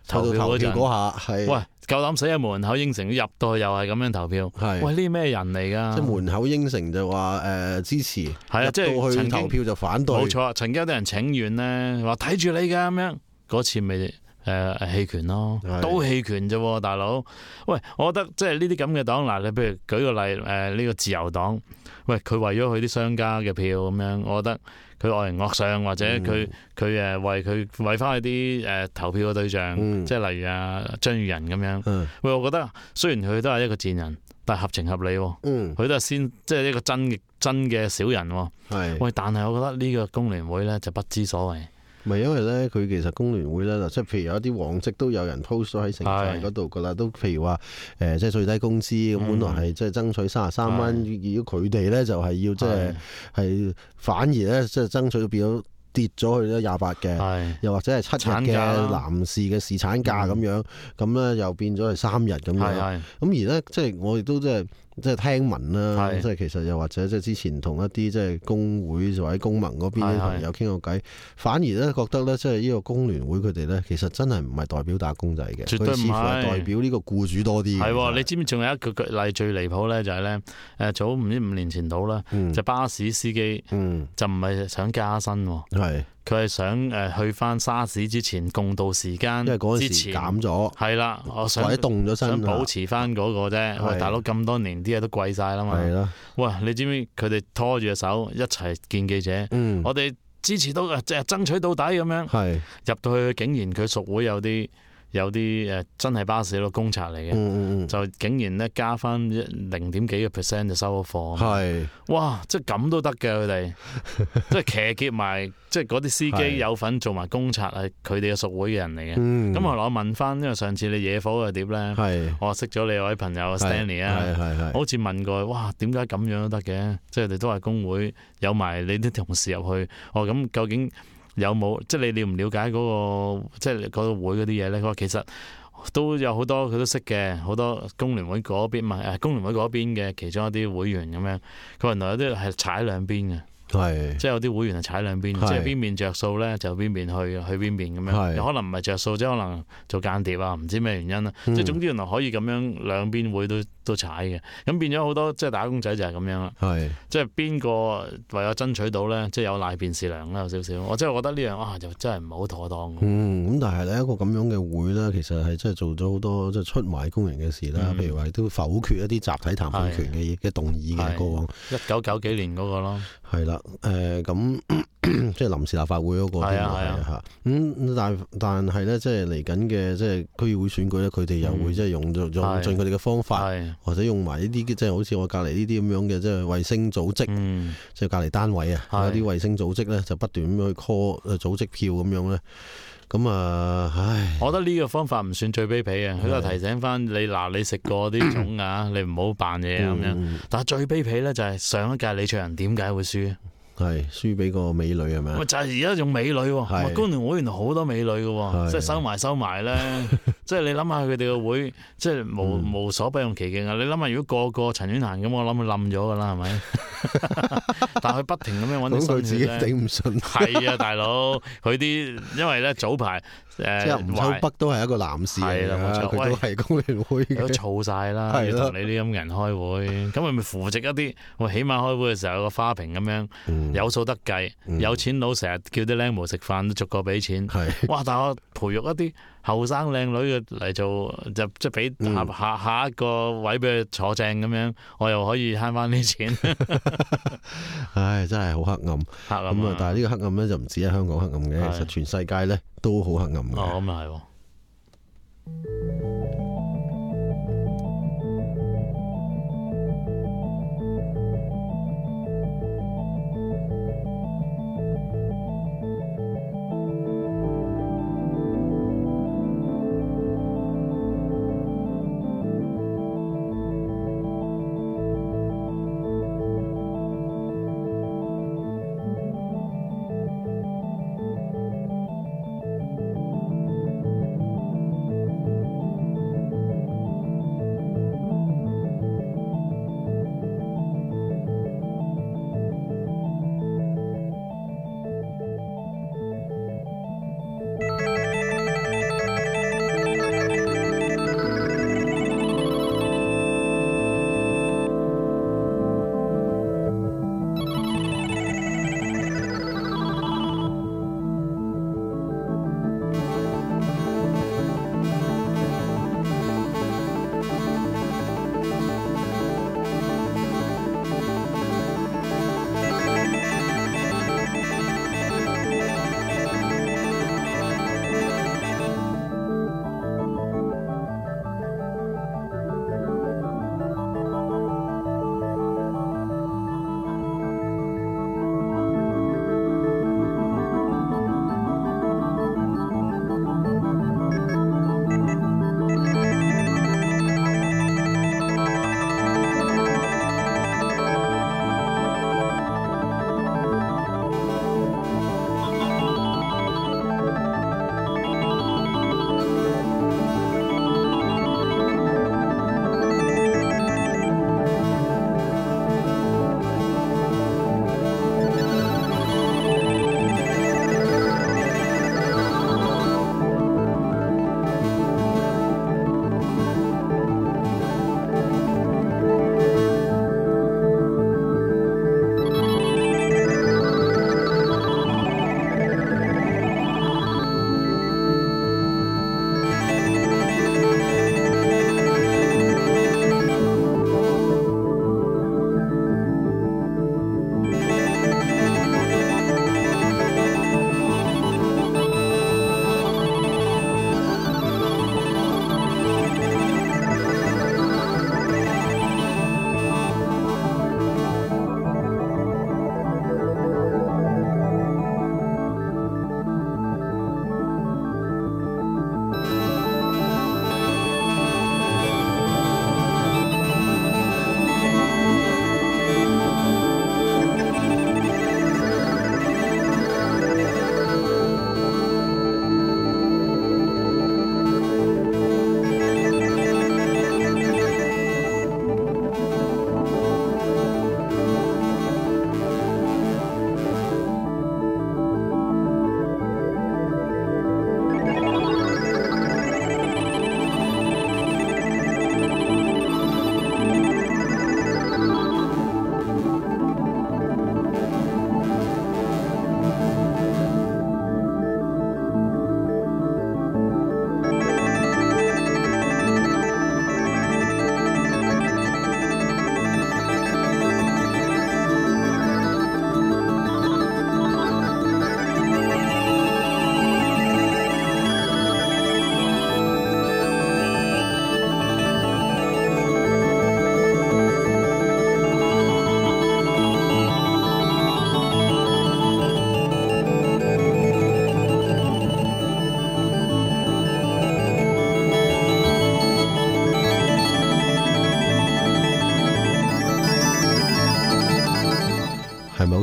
投票嗰陣嗰下係， 喂，夠膽死喺門口應承，入到去又係咁樣投票， 係喂呢啲咩人嚟㗎？ 即係門口應承就話誒、呃、支持， 係啊，即係去投票就反對， 冇錯。曾經有啲人請願咧，話睇住你㗎咁樣，嗰次咪誒棄權咯，都棄權啫喎，大佬。喂，我覺得即係呢啲咁嘅黨，嗱，你譬如舉個例誒，呢、呃呢個自由黨，喂，佢為咗佢啲商家嘅票咁樣，我覺得。佢惡形惡相，或者佢佢誒為佢為翻佢啲誒投票嘅對象，嗯、即係例如啊張宇人咁樣。嗯、喂，我覺得雖然佢都係一個賤人，但係合情合理。佢、嗯、都係先即係一個真嘅真嘅小人。係喂，但係我覺得呢個工聯會咧就不知所謂。 唔係因為咧，佢其實工聯會咧，即係譬如有一啲往績都有人 post 咗喺成績嗰度噶啦，都譬如話誒、呃，即係最低工資咁，嗯、本來係即係爭取三十三蚊，如果佢哋咧就係要即係係反而咧即係爭取到變咗跌咗去咧廿八嘅，又或者係七日嘅男士嘅侍產假咁樣，咁咧、嗯、又變咗係三日咁樣。咁而咧即係我亦都即係。即係聽聞啦，即係其實又或者即係之前同一啲即係工會或者工盟嗰邊啲朋友傾過偈，反而咧覺得咧即係呢個工聯會佢哋咧其實真係唔係代表打工仔嘅， 絕對唔係， 似乎係代表呢個僱主多啲。 係，你知唔知仲有一個例最離譜咧？就係咧誒早唔知五年前到啦，嗯、就巴士司機、嗯、就唔係想加薪喎。係。佢係想誒去翻沙士之前共度時間，因為嗰陣時減咗，係啦，我想或者凍咗身，想保持翻嗰個啫。喂，大佬咁多年啲嘢都貴晒啦嘛。係咯。喂，你知唔知佢哋拖住隻手一齊見記者？嗯、我哋支持到即係爭取到底咁樣。係入到去，竟然佢屬會有啲。有啲誒真係巴士咯，公賊嚟嘅，嗯嗯、就竟然咧加翻零點幾個 percent 就收咗貨。係是，哇！即係咁都得嘅佢哋，即係騎劫埋，即係嗰啲司機有份做埋公賊係佢哋嘅屬會嘅人嚟嘅。咁、嗯、後來我問翻，因為上次你惹火嘅碟咧，是我識咗你有位朋友 Stanley 啊，我好似問過，哇！點解咁樣都得嘅？即係你都係工會，有埋你啲同事入去，哦咁究竟？有冇即係你了唔了解嗰、嗰個即係嗰個會嗰啲嘢咧？佢話其實都有好多佢都識嘅，好多工聯會嗰邊嘛，誒工聯會嗰邊嘅其中一啲會員咁樣。佢原來有啲係踩兩邊嘅，係即係有啲會員係踩兩邊，即係邊邊着數咧就邊邊去去邊邊咁樣。有可能唔係着數，即係可能做間諜啊，唔知咩原因啦。即係、嗯、總之原來可以咁樣兩邊會都都踩嘅，咁變咗好多即係打工仔就係咁樣啦。係是即係邊個為咗爭取到咧，即係有賴便是良啦，有少少。我真係覺得呢樣啊，就真係唔係好妥當。嗯，咁但係咧一個咁樣嘅會咧，其實係真係做咗好多即係出賣工人嘅事啦。嗯、譬如話都否決一啲集體談判權嘅嘅動議嘅過往。一九九幾年嗰個咯。係啦，誒、呃、咁即係臨時立法會嗰、那個。係啊係啊嚇。咁但但係咧，即係嚟緊嘅即係區議會選舉咧，佢哋又會即係用用用盡佢哋嘅方法。或者用埋呢啲即係好似我隔離呢啲咁樣嘅即係衛星組織，嗯、即係隔離單位啊，是有啲衛星組織咧就不斷咁去 call 誒組織票咁樣咧，咁啊，唉！我覺得呢個方法唔算最卑鄙嘅，佢就提醒翻你嗱，你食過啲粽啊，你唔好扮嘢咁樣。嗯、但係最卑鄙咧就係上一屆李卓人點解會輸？係輸俾個美女係咪？就係而家用美女喎，工聯會原來好多美女嘅喎，即係收埋收埋咧，即係你諗下佢哋個會，即係無無所不用其極啊！你諗下，如果個個陳婉嫻咁，我諗佢冧咗㗎啦，係咪？但係佢不停咁樣揾啲新血咧，佢自己頂唔順。係啊，大佬，佢啲因為咧早排誒，即係吳秋北都係一個男士嚟㗎，佢都係工聯會嘅，都燥曬啦，要同你啲咁嘅人開會，咁佢咪扶植一啲？我起碼開會嘅時候有個花瓶咁樣。有數得計，嗯、有錢佬成日叫啲靚模食飯都逐個俾錢。是哇！但係我培育一啲後生靚女嘅嚟做，就即係俾下、嗯、下下一個位俾佢坐正咁樣，我又可以慳翻啲錢。唉，真係好黑暗。黑暗咁啊！但係呢個黑暗咧就唔止喺香港黑暗嘅，是其實全世界咧都好黑暗嘅。哦，咁啊係。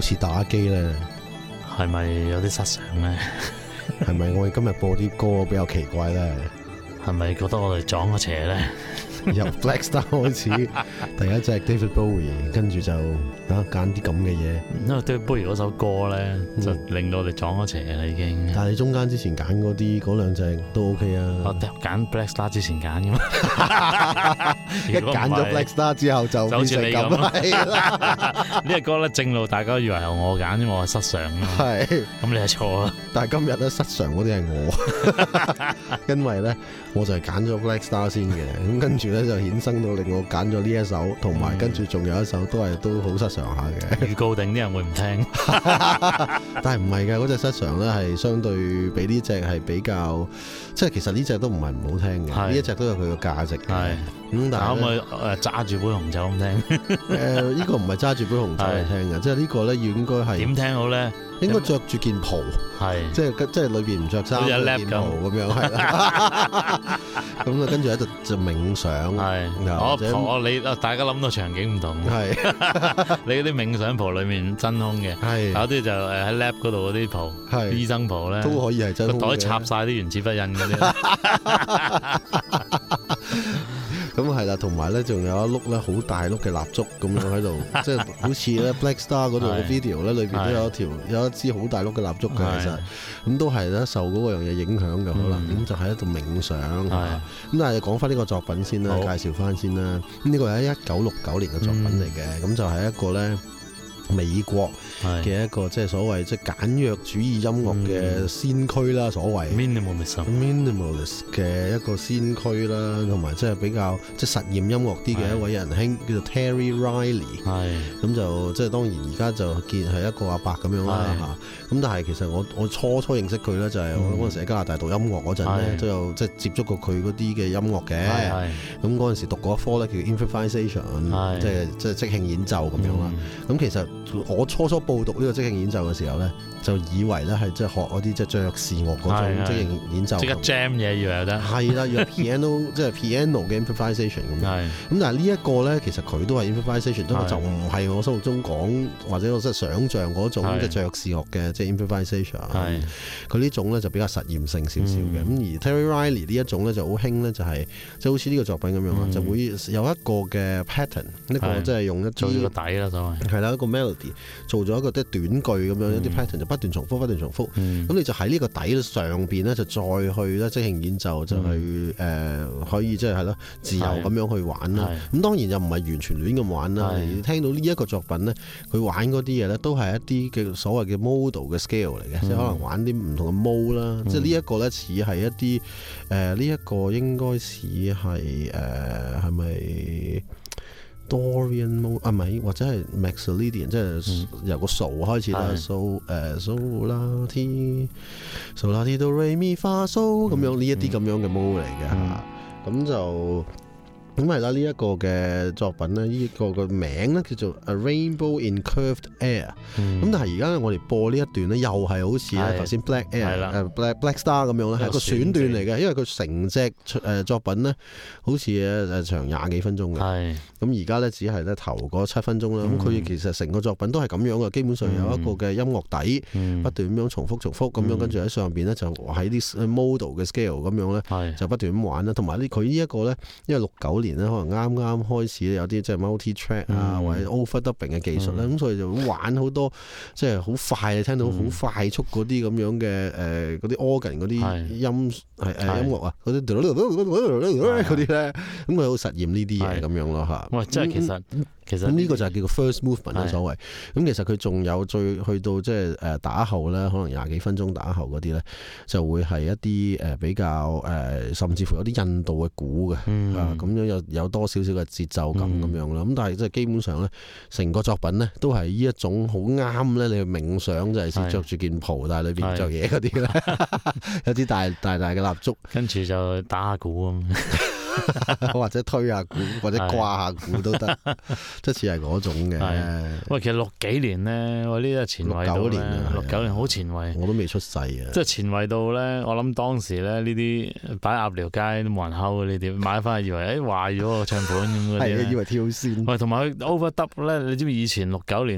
似打機咧？ 係咪有啲失常咧？ 係咪我哋今日播啲歌比較奇怪咧？ 係咪覺得我哋撞咗邪咧？ 由 Black Star 開始，第一隻 David Bowie， 跟住就啊揀啲咁嘅嘢。 因為 David Bowie 嗰首歌咧，就令到我哋撞咗邪啦已經。 但係你中間之前揀嗰啲嗰兩隻都 OK 啊。 我揀 Black Star 之前揀嘅嘛， 一揀咗 Black Star 之後就好似你咁。 呢隻歌咧正路，大家以為係我揀，因為我係失常啊。係，咁你係錯啊。 但係今日咧失常嗰啲係我，因為咧我就係揀咗 Black Star 先嘅，咁跟住咧就衍生到令我揀咗呢一首，同埋跟住仲有一首都係都好失常下嘅。 預告定啲人會唔聽， 但係唔係嘅，嗰隻失常咧係相對比呢隻係比較，即係其實呢隻都唔係唔好聽嘅，呢一隻都有佢嘅價值嘅。係咁，但係可唔可以誒揸住杯紅酒咁聽？誒，呢個唔係揸住杯紅酒嚟聽嘅，即係呢個咧要應該係點聽好咧？應該着住件袍，係即係即係裏邊唔着衫，件袍咁樣係啦。咁啊，跟住喺度就冥想。係我我你大家諗到場景唔同。係你嗰啲冥想袍裏面真空嘅，係有啲就誒喺 lab 嗰度嗰啲袍，係醫生袍咧都可以係真空嘅，個袋插晒啲原子筆印嗰啲。咁係啦，同埋咧仲有一碌咧好大碌嘅蠟燭咁樣喺度，即係好似咧 Black Star 嗰度嘅 video 咧，裏邊都有一條有一支好大碌嘅蠟燭嘅，其實咁都係咧受嗰個樣嘢影響嘅，可能咁就喺度冥想。咁但係講翻呢個作品先啦，介紹翻先啦。咁呢個係一九六九年嘅作品嚟嘅，咁就係一個咧美國嘅一個即係所謂即係簡約主義音樂嘅先驅啦，所謂 minimalist minimalist 嘅一個先驅啦，同埋即係比較即係實驗音樂啲嘅一位仁兄叫做 Terry Riley。係咁就即係當然而家就見係一個阿伯咁樣啦嚇。咁但係其實我我初初認識佢咧就係我嗰陣時喺加拿大讀音樂嗰陣咧都有即係接觸過佢嗰啲嘅音樂嘅。咁嗰陣時讀嗰一科咧叫 improvisation，即係即係即興演奏咁樣啦。咁其實我初初報讀呢個即興演奏嘅時候咧，就以為咧係即係學嗰啲即係爵士樂嗰種即興演奏，即刻 jam 嘢以為有得係啦，要 piano 即係 piano 嘅 improvisation 咁。係咁，但係呢一個咧，其實佢都係 improvisation，都就唔係我心目中講或者我即係想像嗰種嘅爵士樂嘅即係 improvisation。係佢呢種咧就比較實驗性少少嘅。咁而 Terry Riley 呢一種咧就好興咧，就係即係好似呢個作品咁樣啊，就會有一個嘅 pattern， 呢個即係用一做個底啦，所謂係啦一個 melody。做咗一個啲短句咁樣，一啲 pattern 就不斷重複，不斷重複。咁、嗯、你就喺呢個底上邊咧，就再去咧即興演奏，就去誒、呃、可以即係係咯自由咁樣去玩啦。咁當然又唔係完全亂咁玩啦。你聽到呢一個作品咧，佢玩嗰啲嘢咧，都係一啲嘅所謂嘅 modal 嘅 scale 嚟嘅，嗯、即係可能玩啲唔同嘅 mode 啦。嗯、即係呢一個咧似係一啲誒呢一個應該似係誒係咪？Dorian mode 啊，唔係或者係 Maxilledian， 即係由個數開始啦，數誒數啦 T， 數啦 T 到 Re Mi Fa So 咁樣呢一啲咁樣嘅 mode 嚟嘅嚇，咁就。咁係啦，呢一個嘅作品咧，呢、這個嘅名咧叫做 A Rainbow in Curved Air。咁、嗯、但係而家我哋播呢一段咧，又係好似咧頭先 Black Air、uh, Black Black Star 咁樣咧，係個選段嚟嘅，因為佢成隻誒作品咧，好似誒長廿幾分鐘嘅。咁而家咧只係咧頭嗰七分鐘啦。咁佢、嗯、其實成個作品都係咁樣嘅，基本上有一個嘅音樂底，嗯、不斷咁樣重複重複咁樣，跟住喺上邊咧就喺啲 modal 嘅 scale 咁樣咧，就不斷咁玩啦。同埋呢佢呢一個咧，因為六九年咧，可能啱啱開始有啲即係 multi track 啊，嗯、或者 overdubbing 嘅技術咧，咁、嗯、所以就玩好多即係好快，你聽到好快速嗰啲咁樣嘅誒嗰啲 organ 嗰啲音係誒音樂啊，嗰啲嗰啲咧，咁佢好實驗呢啲嘢咁樣咯嚇。喂，即係其實。嗯其實呢個就係叫做 first movement 嘅所謂，咁其實佢仲有最去到即係誒打後咧，可能廿幾分鐘打後嗰啲咧，就會係一啲誒比較誒，甚至乎有啲印度嘅鼓嘅，嗯、啊咁樣有有多少少嘅節奏感咁樣啦。咁、嗯、但係即係基本上咧，成個作品咧都係呢一種好啱咧，你去冥想就係先着住件袍，但係裏邊做嘢嗰啲咧，有啲大大大嘅蠟燭，跟住就打下鼓咁。或者推下鼓，或者掛下鼓都得，即似係嗰種嘅。喂，其實六幾年咧，我呢個前衛到咧，六九年好前衛，我都未出世啊。即係前衛到咧，我諗當時咧呢啲擺鴨寮街都冇人睺呢啲，買翻去以為誒壞咗個唱盤咁嗰啲，係以為跳線。喂，同埋佢 overdub 咧，你知唔知以前六九年啲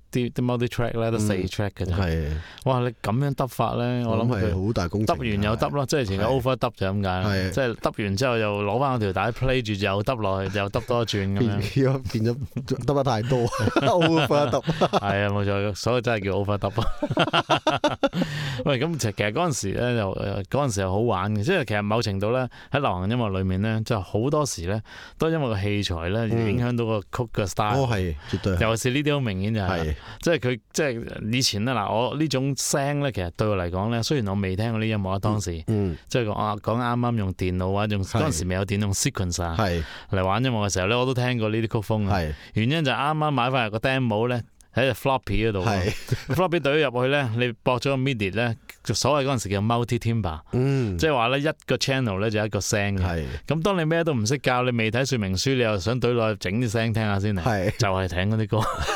啲啲 multi track 咧，得四 track 嘅啫。係，哇！你咁樣得法咧，我諗係好大工程。得完又得咯，即係前個 over 得就咁解。即係得完之後又攞翻嗰條帶 play 住，又得落去，又得多一轉咁樣。 變咗得得太多 over 得。 係啊，冇錯，所以真係叫 over 得。喂，咁其實嗰陣時咧，又嗰陣時又好玩嘅，即係其實某程度咧喺流行音樂裏面咧，即係好多時咧都因為個器材咧影響到個曲嘅 style。哦，係，絕對。尤其是呢啲好明顯就係，即係佢即係以前咧嗱，我呢種聲咧，其實對我嚟講咧，雖然我未聽過呢音樂當時，即係講講啱啱用電腦或者用嗰陣時未有電用 sequencer 嚟玩音樂嘅時候咧，我都聽過呢啲曲風嘅。原因就係啱啱買翻嚟個 demo 咧。喺個 floppy 嗰度，floppy 對咗入去咧，你駁咗個 midi 咧，所謂嗰陣時叫 multi timbre，即係話咧一個 channel 咧就一個聲嘅。咁當你咩都唔識教，你未睇說明書，你又想對落去整啲聲聽下先嚟，就係聽嗰啲歌。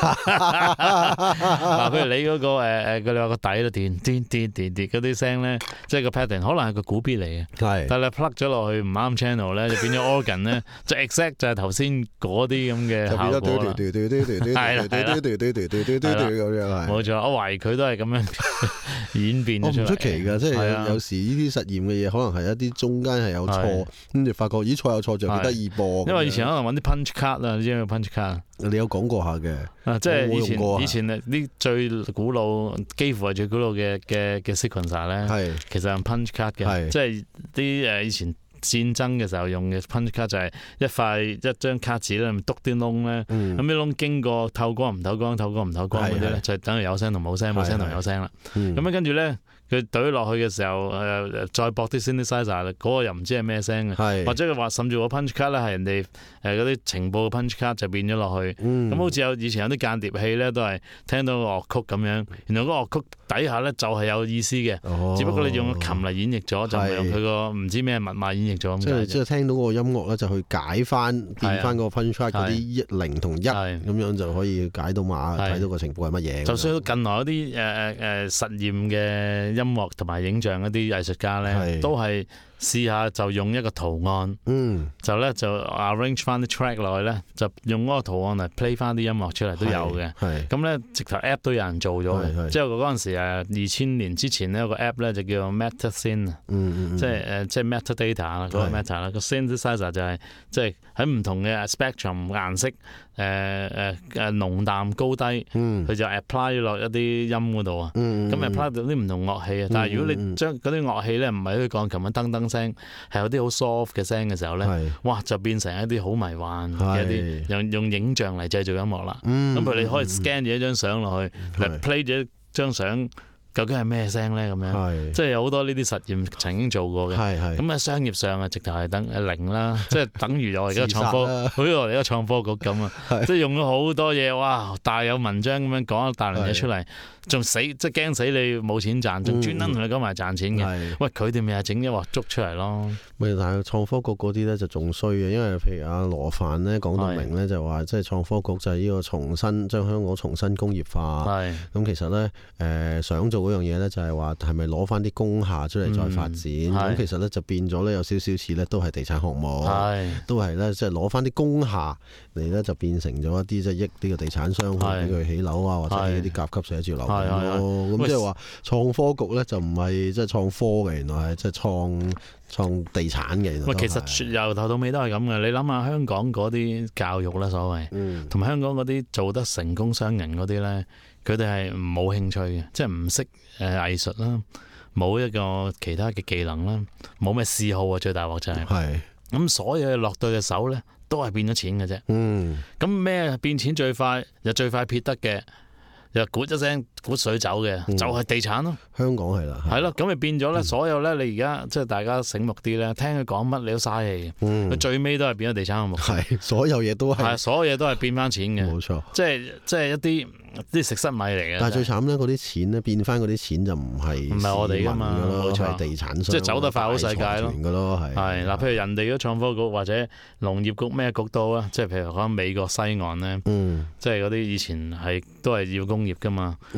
嗱，譬如你嗰個誒誒，佢哋話個底咯，電電電電電嗰啲聲咧，即係個 pattern 可能係個鼓 beat 嚟嘅，但係你 plug 咗落去唔啱 channel 咧，就變咗 organ 咧，就 exact 就係頭先嗰啲咁嘅效果啦。係啦。冇錯，我懷疑佢都係咁樣演變出嚟。我唔出奇㗎，即係有時呢啲實驗嘅嘢，可能係一啲中間係有錯，跟住發覺咦錯有錯就幾得意噃。因為以前可能揾啲 punch card 啊，你知唔知 punch card？你有講過下嘅，即係以前以前啲最古老，幾乎係最古老嘅嘅嘅 sequencer 咧，其實係 punch card 嘅，即係啲誒以前戰爭嘅時候用嘅 punch card 就係一塊一張卡紙咧，篤啲窿咧，咁啲窿經過透光唔透光，透光唔透光嗰啲咧，就等於有聲同冇聲，冇聲同有聲啦。咁樣跟住咧，佢懟落去嘅時候，誒再駁啲 synthesizer，嗰個又唔知係咩聲嘅，或者佢話甚至個 punch card 咧係人哋誒嗰啲情報嘅 punch card 就變咗落去。咁好似有以前有啲間諜器咧，都係聽到個樂曲咁樣，原來嗰個樂曲底下咧就係有意思嘅，只不過你用個琴嚟演繹咗，就唔係用佢個唔知咩密碼演繹咗咁解。即係即係聽到個音樂咧，就去解翻變翻個 punch card 嗰啲零同一，咁樣就可以解到碼，睇到個情報係乜嘢。就算近來嗰啲誒誒誒實驗嘅音樂同埋影像嗰啲藝術家咧，都係試下就用一個圖案，嗯、就咧就 arrange 翻啲 track 落去咧，就用嗰個圖案嚟 play 翻啲音樂出嚟都有嘅。咁咧直頭 app 都有人做咗嘅。即係嗰陣時誒二千年之前咧有個 app 咧就叫 MetaSynth，即係誒即係 metadata 啦，嗰個 meta 啦，個 synthesizer 就係即係喺唔同嘅 spectrum 顏色。誒誒誒濃淡高低，佢、嗯、就 apply 落一啲音嗰度啊。咁、嗯、apply 到啲唔同樂器啊。嗯、但係如果你將嗰啲樂器咧唔係啲鋼琴嘅噔噔聲，係有啲好 soft 嘅聲嘅時候咧，是哇就變成一啲好迷幻嘅一啲用用影像嚟製造音樂啦。咁譬如你可以 scan 住一張相落去，嚟、嗯、play 咗一張相。究竟係咩聲咧？咁樣，是即係有好多呢啲實驗曾經做過嘅。咁喺商業上啊，直頭係等零啦，即係等於我而家創科，好似我哋而家創科局咁啊，即係用咗好多嘢，哇！大有文章咁樣講一大量嘢出嚟，仲死即係驚死你冇錢賺，仲專登同你講埋賺錢嘅。嗯、喂，佢哋咪係整一鑊粥出嚟咯。咪但係創科局嗰啲咧就仲衰嘅，因為譬如阿羅范咧講到明咧就話，即係創科局就係呢個重新將香港重新工業化。咁是其實咧誒、呃、想做嗰樣嘢咧就係話係咪攞翻啲工廈出嚟再發展？咁、嗯、其實咧就變咗咧有少少似咧都係地產項目，是都係咧即係攞翻啲工廈嚟咧就變成咗一啲即係益呢個地產商去俾佢起樓啊，或者起啲甲級寫字樓咁咯。咁即係話創科局咧就唔係即係創科嘅，原來係即係創創地產嘅。喂，其實由頭到尾都係咁嘅。你諗下香港嗰啲教育咧，所謂同埋、嗯、香港嗰啲做得成功商人嗰啲咧。佢哋係冇興趣嘅，即係唔識誒藝術啦，冇一個其他嘅技能啦，冇咩嗜好啊，最大鑊就係。係。咁所有落對嘅手咧，都係變咗錢嘅啫。嗯。咁咩變錢最快又最快撇得嘅，又咕一聲咕水走嘅，嗯、就係地產咯。香港係啦。係咯，咁咪變咗咧，所有咧，你而家即係大家醒目啲咧，聽佢講乜你都嘥氣。嗯。佢最尾都係變咗地產項目。係，所有嘢都係。係，所有嘢都係變翻錢嘅。冇錯。即係即係一啲。啲食失米嚟嘅，但係最慘咧，嗰啲錢咧變翻嗰啲錢就唔係唔係我哋噶嘛，冇錯，係地產商，即係走得快好世界咯，係係嗱，譬如人哋嗰創科局或者農業局咩局都啊，即係譬如講美國西岸咧，嗯、即係嗰啲以前係都係要工業噶嘛，嗯、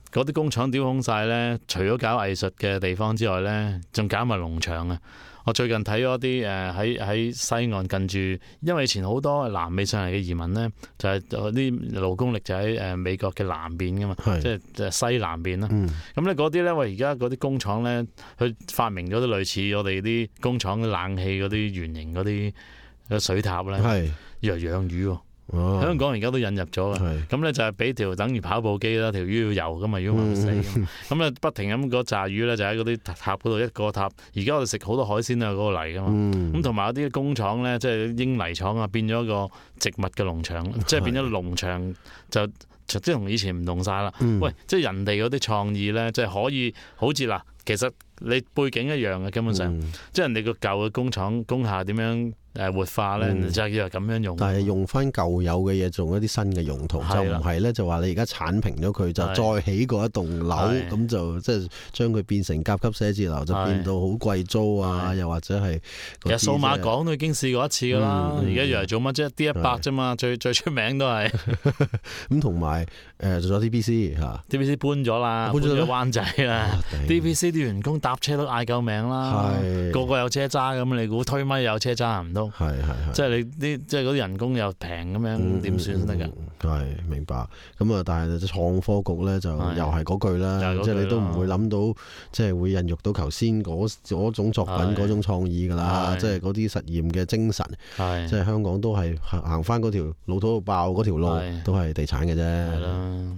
嗰啲工廠丟空晒咧，除咗搞藝術嘅地方之外咧，仲搞埋農場啊！我最近睇咗啲誒喺喺西岸近住，因為以前好多南美上嚟嘅移民咧，就係啲勞工力就喺誒美國嘅南邊噶嘛，是即係西南邊啦。咁咧嗰啲咧，喂而家嗰啲工廠咧，佢發明咗啲類似我哋啲工廠嘅冷氣嗰啲圓形嗰啲水塔咧，係要嚟養魚喎。哦、香港而家都引入咗嘅，咁咧是就係俾條等於跑步機啦，條魚要游噶嘛，如果唔死咁咧、嗯、不停咁嗰炸魚咧就喺嗰啲塔嗰度一個塔。而家我哋食好多海鮮都係嗰個嚟噶嘛，咁同埋有啲工廠咧，即係英泥廠啊，變咗個植物嘅農場，即係變咗農場就即係同以前唔同晒啦。嗯、喂，即係人哋嗰啲創意咧，即係可以好似嗱，其實你背景一樣嘅，根本上、嗯、即係人哋個舊嘅工廠工廈點樣誒活化咧，嗯、就係要係咁樣用。但係用翻舊有嘅嘢做一啲新嘅用途，的就唔係咧就話你而家剷平咗佢，就再起過一棟樓，咁的就即係將佢變成甲級寫字樓，就變到好貴租啊，的又或者係其實數碼港都已經試過一次㗎啦。而家又係做乜啫？D 一百啫嘛，最最出名都係咁，同埋誒做咗 D B C 嚇 ，D B C 搬咗啦，搬咗灣仔啦。D B C 啲員工搭車都嗌救命啦，的個個有車揸咁，你估推咪有車揸唔到？係係係，即係你啲即係嗰啲人工又平咁樣，點算先得㗎？ 係明白。咁啊，但係創科局咧就又係嗰句啦，即係你都唔會諗到，即係會孕育到頭先嗰嗰種作品嗰種創意㗎啦。即係嗰啲實驗嘅精神，即係香港都係行翻嗰條老土到爆嗰條路，都係地產嘅啫。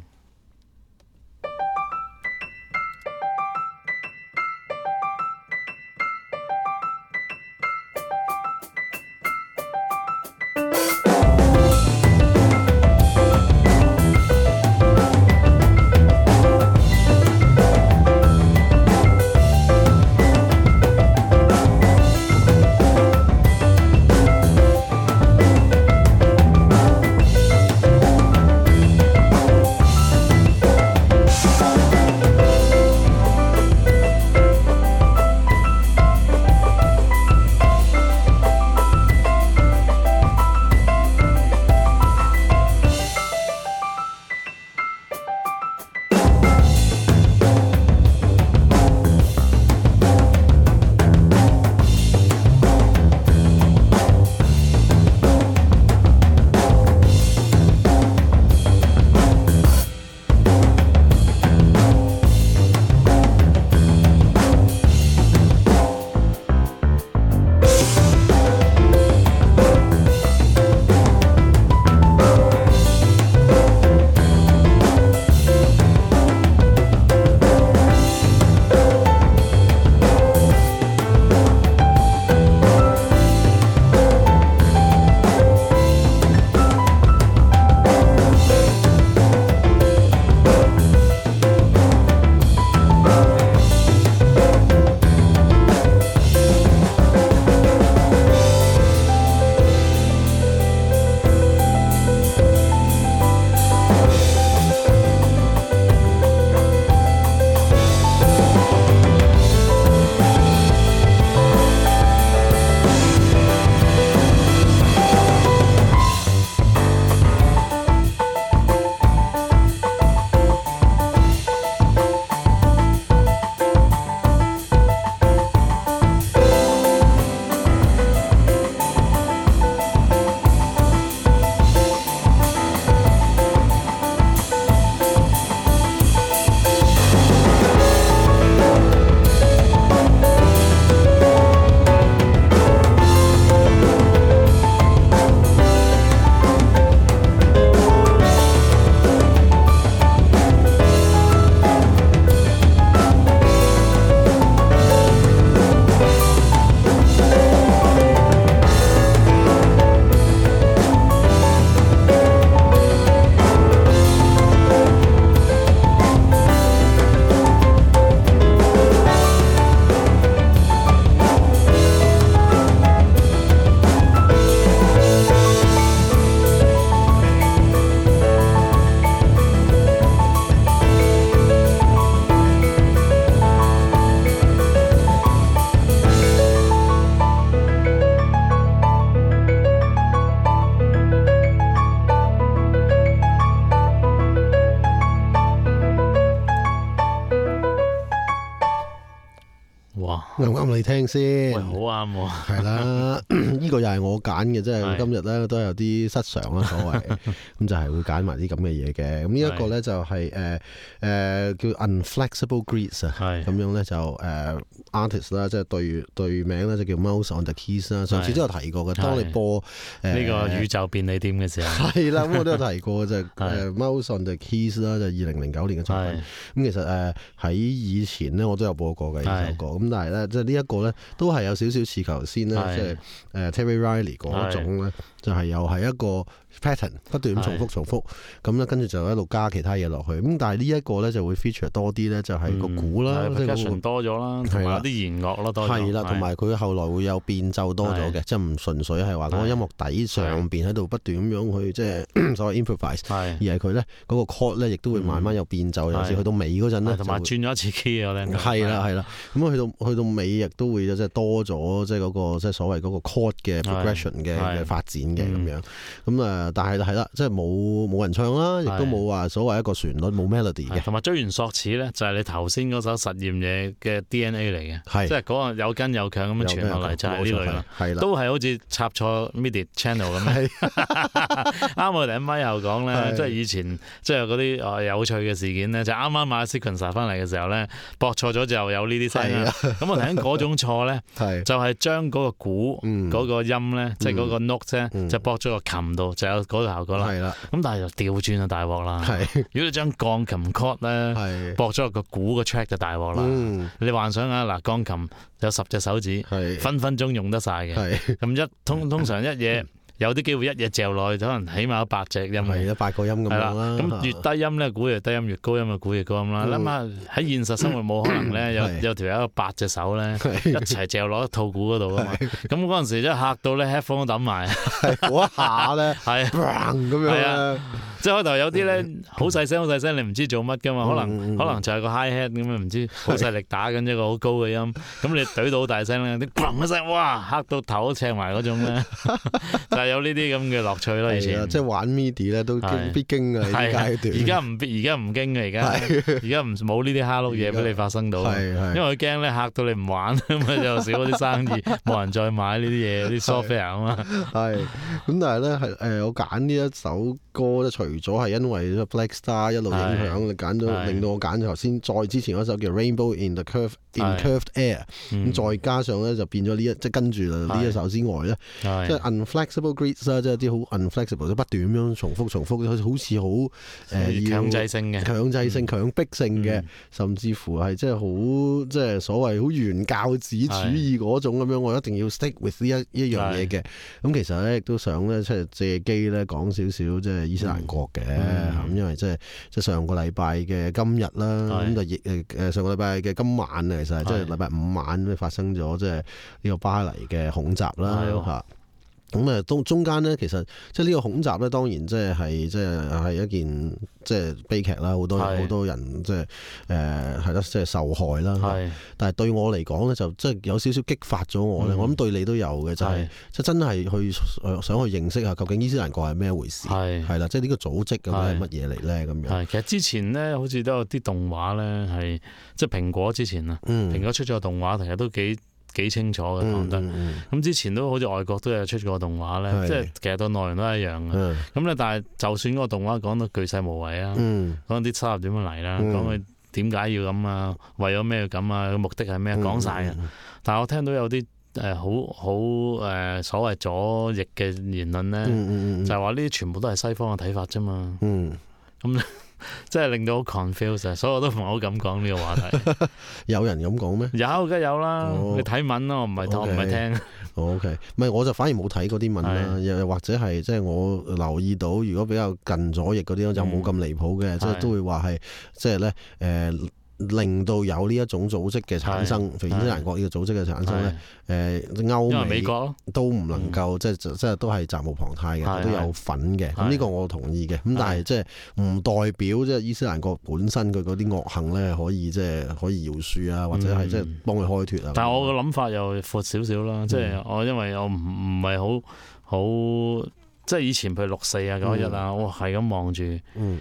哇！ 啱唔啱你聽先？ 喂，好啱喎。 係啦，呢個又係我揀嘅，即係今日咧都有啲失常啦，所謂咁就係會揀埋啲咁嘅嘢嘅。咁呢一個咧就係誒誒叫 Unflexible Greets 啊，咁樣咧就誒 artist 啦，即係隊隊名咧就叫 Mouse on the Keys 啦。上次都有提過嘅，當你播誒呢個宇宙便利店嘅時候， 係啦，咁我都有提過就係誒 Mouse on the Keys 啦，就二零零九年嘅作品。咁其實誒喺以前咧我都有播過嘅呢首歌，咁但係咧即係呢一個咧都係有少少似頭先咧，即係誒 Terry Riley 嗰種咧，就係又係一個 pattern 不斷咁重複重複，咁咧跟住就一路加其他嘢落去。咁但係呢一個咧就會 feature 多啲咧，就係個鼓啦，即係個多咗啦，同埋啲弦樂咯多咗。 係啦，同埋佢後來會有變奏多咗嘅，即係唔純粹係話嗰個音樂底上邊喺度不斷咁樣去即係所謂 improvise，而係佢咧嗰個 chord 咧亦都會慢慢有變奏，有時去到尾嗰陣咧， 同埋轉咗一次 key 啊，靚係啦係啦，咁去到去到尾亦都會即係多咗即係嗰個即係所謂嗰個 chord 嘅 progression 嘅嘅發展嘅咁樣。咁啊，但係係啦，即係冇冇人唱啦，亦都冇話所謂一個旋律冇 melody 嘅。 同埋追完索似咧，就係你頭先嗰首實驗嘢嘅 D N A 嚟嘅，即係嗰個有根有強咁樣傳落嚟，就係呢類啦。係啦，都係好似插錯 midi channel 咁樣。啱我哋喺咪後講咧，即係以前即係嗰啲啊有趣嘅事件咧，就啱啱買 sequencer 翻嚟嘅時候咧，駁錯咗就有呢啲聲啦。咁我睇緊嗰種錯咧，就係將嗰個鼓嗰個音咧，即係嗰個 note 啫，就駁咗個琴度，就有嗰個效果啦。係啦，咁但係就調轉啊大鑊啦。如果你將鋼琴 chord 咧駁咗個鼓個 track 就大鑊啦。你幻想下嗱，鋼琴有十隻手指，分分鐘用得晒嘅。咁一通通常一嘢。有啲機會一嘢嚼落去，可能起碼有八隻音， 係啦，八個音咁樣啦。 咁越低音咧，鼓越低音；越高音嘅鼓越高音啦。諗下喺現實生活冇可能咧，有有條友有八隻手咧，一齊嚼落一套鼓嗰度啊嘛。咁嗰陣時真係嚇到咧 headphone 都揼埋， 嗰一下咧係咁樣。 即係開頭有啲咧好細聲，好細聲，你唔知做乜噶嘛？可能可能就係個 hi hat 咁樣，唔知好細力打緊一個好高嘅音，咁你懟到好大聲咧，啲咣一聲，哇嚇到頭都赤埋嗰種咧，就係有呢啲咁嘅樂趣咯。以前即係玩 midi 咧都必經嘅呢階段。 而家唔而家唔經嘅，而家而家唔冇呢啲蝦碌嘢俾你發生到，因為佢驚咧嚇到你唔玩，咁啊就少咗啲生意，冇人再買呢啲嘢，啲 software 啊嘛。 係咁，但係咧係誒，我揀呢一首歌咧，除咗係因為 Black Star 一路影響，你揀咗令到我揀咗頭先再之前嗰首叫 Rainbow in the Curve in Curved Air，咁再加上咧就變咗呢一即係跟住呢一首之外咧，即係 Unflexible Greets 啦，即係啲好 unflexible，即不斷咁樣重複重複，好似好誒強制性嘅、 強制性、強迫性嘅，甚至乎係即係好即係所謂好原教旨主義嗰種咁樣，我一定要 stick with 呢一一樣嘢嘅。咁其實咧亦都想咧即係借機咧講少少即係伊斯蘭國嘅。咁因為即係即係上個禮拜嘅今日啦，咁就亦誒誒上個禮拜嘅今晚啊，其實係即係禮拜五晚發生咗即係呢個巴黎嘅恐襲啦嚇。咁啊，中中間咧，其實即係呢個恐襲咧，當然即係係即係係一件即係悲劇啦，好多好多人即係誒係咯，即係受害啦。係，但係對我嚟講咧，就即係有少少激發咗我咧。我諗對你都有嘅，就係即係真係去想去認識下究竟伊斯蘭國係咩回事。係係啦，即係呢個組織咁係乜嘢嚟咧？咁樣係其實之前咧，好似都有啲動畫咧，係即係蘋果之前啊，蘋果出咗個動畫，其實都幾幾清楚嘅講得，咁、嗯嗯、之前都好似外國都有出過動畫咧，即係其實個內容都係一樣嘅。咁咧、嗯，但係就算嗰個動畫講到巨細無遺啊，嗯、講啲收入點樣嚟啦，講佢點解要咁啊，為咗咩要咁啊，個目的係咩，講晒嘅。嗯、但係我聽到有啲誒好好誒所謂左翼嘅言論咧，嗯嗯、就係話呢啲全部都係西方嘅睇法啫嘛。咁、嗯。即係令到好 confused， 所以我都唔係好敢講呢個話題。有人咁講咩？有，梗有啦。Oh, 你睇文咯，我唔係我唔係聽。O K，唔係我就反而冇睇嗰啲文啦，又是或者係即係我留意到，如果比較近左翼嗰啲就冇咁離譜嘅，即係、嗯、都會話係即係咧誒。呃令到有呢一種組織嘅產生，譬如伊斯蘭國呢個組織嘅產生咧，誒歐美都唔能夠即係即係都係責無旁貸嘅，都有份嘅。咁呢個我同意嘅。咁但係即係唔代表即係伊斯蘭國本身佢嗰啲惡行咧，可以即係可以饒恕啊，或者係即係幫佢開脫啊。但係我嘅諗法又闊少少啦，即係我因為我唔唔係好好，即係以前譬如六四啊九一啊，我係咁望住。誒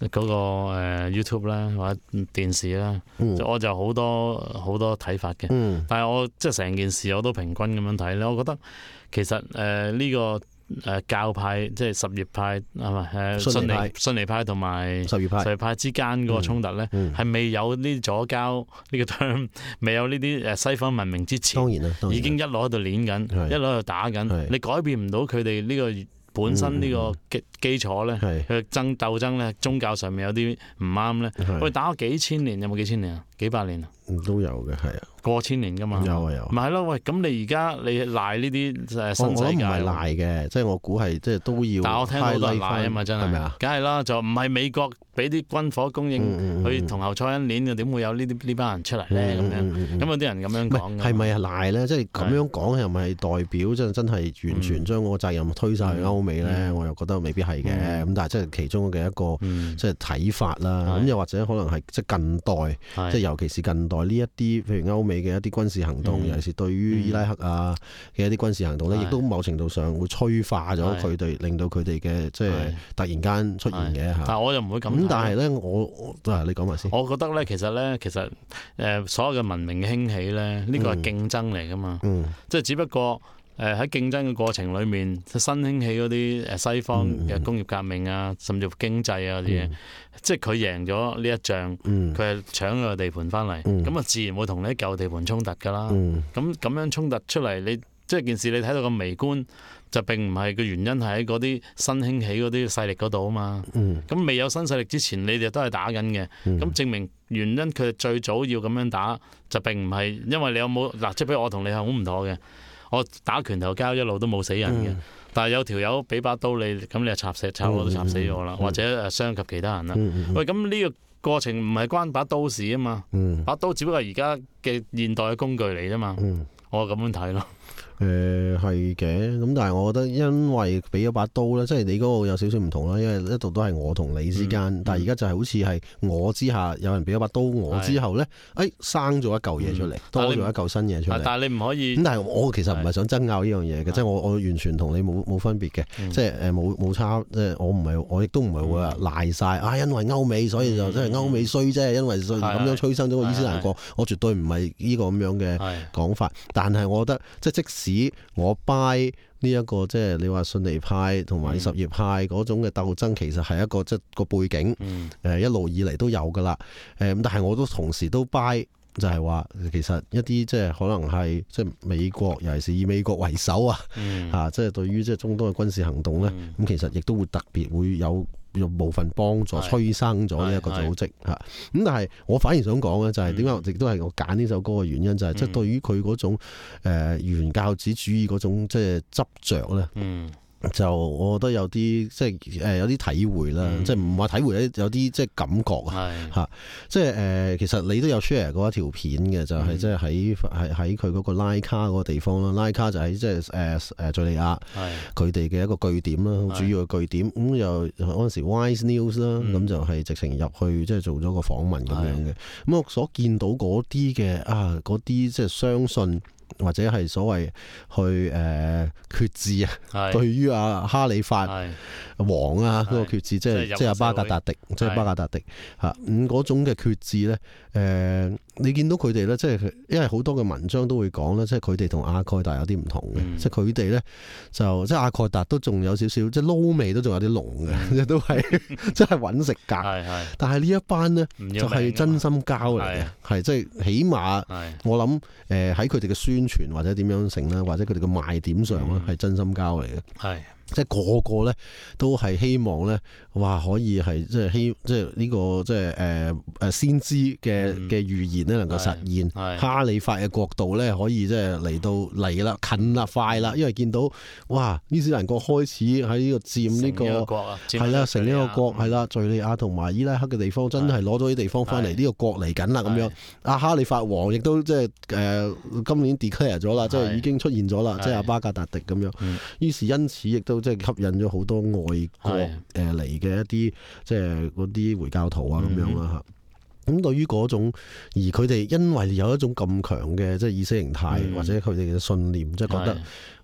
嗰個誒 YouTube 啦，或者電視啦， 嗯、 我就好多好多睇法嘅。嗯、但係我即係成件事我都平均咁樣睇咧，我覺得其實誒呢、呃這個。誒教派即係什葉派係咪？誒遜尼遜尼派同埋什葉派什葉派之間嗰個衝突咧，係未有呢左膠呢個 term，未有呢啲誒西方文明之前，當然啦，已經一路喺度練緊，一路喺度打緊，你改變唔到佢哋呢個本身呢個基基礎咧，佢爭鬥爭咧，宗教上面有啲唔啱咧，我哋打咗幾千年，有冇幾千年啊？幾百年啊？都有嘅，係啊，過千年噶嘛，有啊有。咪係咯，喂，咁你而家你賴呢啲誒新世界，我諗唔係賴嘅，即係我估係即係都要。但係我聽到好多人賴啊嘛，真係，係咪啊？梗係啦，就唔係美國俾啲軍火供應去同侯賽因鏈嘅，點會有呢啲呢班人出嚟咧？咁樣咁有啲人咁樣講嘅。係咪啊賴咧？即係咁樣講又咪代表即係真係完全將個責任推晒去歐美咧？我又覺得未必係嘅。咁但係即係其中嘅一個即係睇法啦。咁又或者可能係即係近代，即係尤其是近代。呢一啲譬如歐美嘅一啲軍事行動，嗯、尤其是對於伊拉克啊嘅一啲軍事行動咧，亦、嗯、都某程度上會催化咗佢哋，令到佢哋嘅即係突然間出現嘅嚇。但係我又唔會咁。咁但係咧，我都係你講埋先。我覺得咧，其實咧，其實誒所有嘅文明嘅興起咧，呢個係競爭嚟噶嘛。嗯。即係只不過。誒喺競爭嘅過程裏面，新興起嗰啲誒西方嘅工業革命啊，嗯、甚至乎經濟啊啲嘢，嗯、即係佢贏咗呢一仗，佢係、嗯、搶咗個地盤翻嚟，咁啊、嗯、自然會同你啲舊地盤衝突㗎啦。咁咁、嗯、樣衝突出嚟，你即係件事你睇到咁微觀，就並唔係個原因係喺嗰啲新興起嗰啲勢力嗰度啊嘛。咁、嗯、未有新勢力之前，你哋都係打緊嘅。咁、嗯、證明原因佢最早要咁樣打，就並唔係因為你有冇嗱，即係比如我同你係好唔妥嘅。我打拳頭交一路都冇死人嘅，嗯、但係有條友俾把刀你，咁你就插石插我都插死咗啦，嗯、或者誒傷及其他人啦。嗯嗯、喂，咁呢個過程唔係關把刀事啊嘛，嗯、把刀只不過係而家嘅現代嘅工具嚟啫嘛，嗯、我咁樣睇咯。誒係嘅，咁但係我覺得因為俾咗把刀咧，即係你嗰個有少少唔同啦，因為一度都係我同你之間，嗯、但係而家就係好似係我之下有人俾咗把刀我之後咧，誒、哎、生咗一嚿嘢出嚟，嗯、多咗一嚿新嘢出嚟。但係你唔可以咁，但係我其實唔係想爭拗呢樣嘢嘅，即係我我完全同你冇冇分別嘅，嗯、即係誒冇冇差，即係我唔係我亦都唔係會話賴晒啊，因為歐美所以就即係歐美衰啫，因為咁樣催生咗個伊斯蘭國，我絕對唔係呢個咁樣嘅講法。但係我覺得即係即使我 buy 呢一個即係你話遜尼派同埋什葉派嗰種嘅鬥爭，其實係一個即係個背景，誒、嗯呃、一路以嚟都有噶啦。誒咁，但係我都同時都 buy 就係話，其實一啲即係可能係即係美國，尤其是以美國為首啊，嗯、啊即係對於即係中東嘅軍事行動咧，咁、嗯、其實亦都會特別會有。有部分幫助催生咗呢一個組織嚇，咁但係我反而想講咧，就係點解亦都係我揀呢首歌嘅原因，就係即係對於佢嗰種誒原教旨主義嗰種即係執着咧。嗯就我覺得有啲即係誒有啲體會啦，嗯、即係唔話體會咧，有啲即係感覺啊嚇，即係誒其實你都有 share 過一條片嘅，就係即係喺喺喺佢嗰個拉卡嗰個地方啦，拉卡就喺即係誒誒敍利亞佢哋嘅一個據點啦，好主要嘅據點，咁又嗰陣時 Wise News 啦，咁、嗯、就係直情入去即係做咗個訪問咁樣嘅，咁的我所見到嗰啲嘅啊嗰啲即係相信。或者係所謂去誒、呃、決志啊，是對於阿哈里發王啊嗰是個決志，即係即係阿巴格達迪，即係是巴格達迪嚇咁嗰種嘅決志咧，誒、呃、你見到佢哋咧，即係因為好多嘅文章都會講咧，即係佢哋同阿蓋達有啲唔同嘅，嗯、即係佢哋咧就即係阿蓋達都仲有少少，即係撈味都仲有啲濃嘅，嗯、都係即係揾食格。但係呢一班咧就係真心交嚟嘅，係即係起碼我諗誒喺佢哋嘅宣傳或者點樣成啦，或者佢哋嘅賣點上咧係真心交嚟嘅。係。即係個個咧都係希望咧，哇可以係即係希即係呢個即係誒誒先知嘅嘅預言咧能夠實現，嗯、哈里發嘅國度咧可以即係嚟到嚟啦近啦快啦，因為見到哇伊斯蘭國開始喺呢個佔呢、呢個係啦成呢個國係啦敍利亞同埋伊拉克嘅地方真係攞咗啲地方翻嚟，呢個國嚟緊啦咁樣。阿哈里發王亦都即係誒今年 declare 咗啦，即係已經出現咗啦，即係阿巴格達迪咁樣。於是因此亦都即係吸引咗好多外國誒嚟嘅一啲即係嗰啲回教徒啊咁樣啦嚇。咁、嗯、對於嗰種而佢哋因為有一種咁強嘅即係意識形態，嗯、或者佢哋嘅信念，即係覺得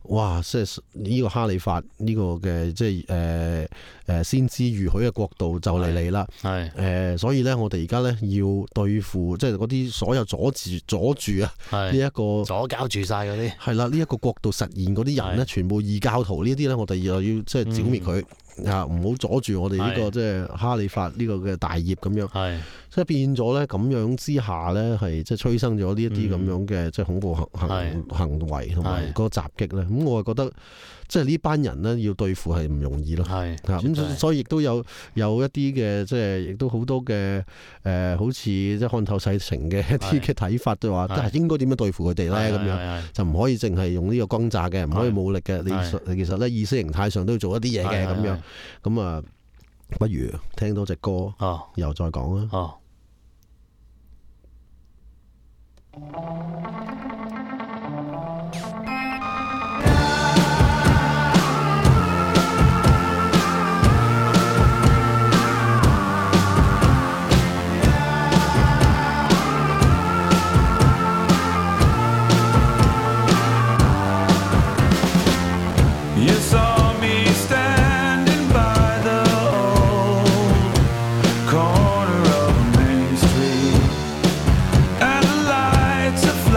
哇！即係呢個哈里發呢個嘅即係誒誒先知預許嘅國度就嚟嚟啦。係誒、呃，所以咧我哋而家咧要對付即係嗰啲所有阻住阻住啊呢一個阻交住晒嗰啲係啦，呢一、這個國度實現嗰啲人咧，全部異教徒呢啲咧，我哋又要即係剿滅佢。嗯啊！唔好阻住我哋呢、這個即係哈里發呢個嘅大業咁樣，係即係變咗咧咁樣之下咧，係即係催生咗呢一啲咁樣嘅、嗯、即係恐怖行行行為同埋嗰個襲擊咧。咁我係覺得即係呢班人咧要對付係唔容易咯。係咁，所以亦都有有一啲嘅即係亦都好多嘅誒、呃，好似即係看透世情嘅一啲嘅睇法，就話都係應該點樣對付佢哋咧？咁樣就唔可以淨係用呢個轟炸嘅，唔可以武力嘅。你其實咧意識形態上都要做一啲嘢嘅咁樣。咁啊，不如聽到隻歌，哦、又再講啦。哦 Corner of Main Street and the lights of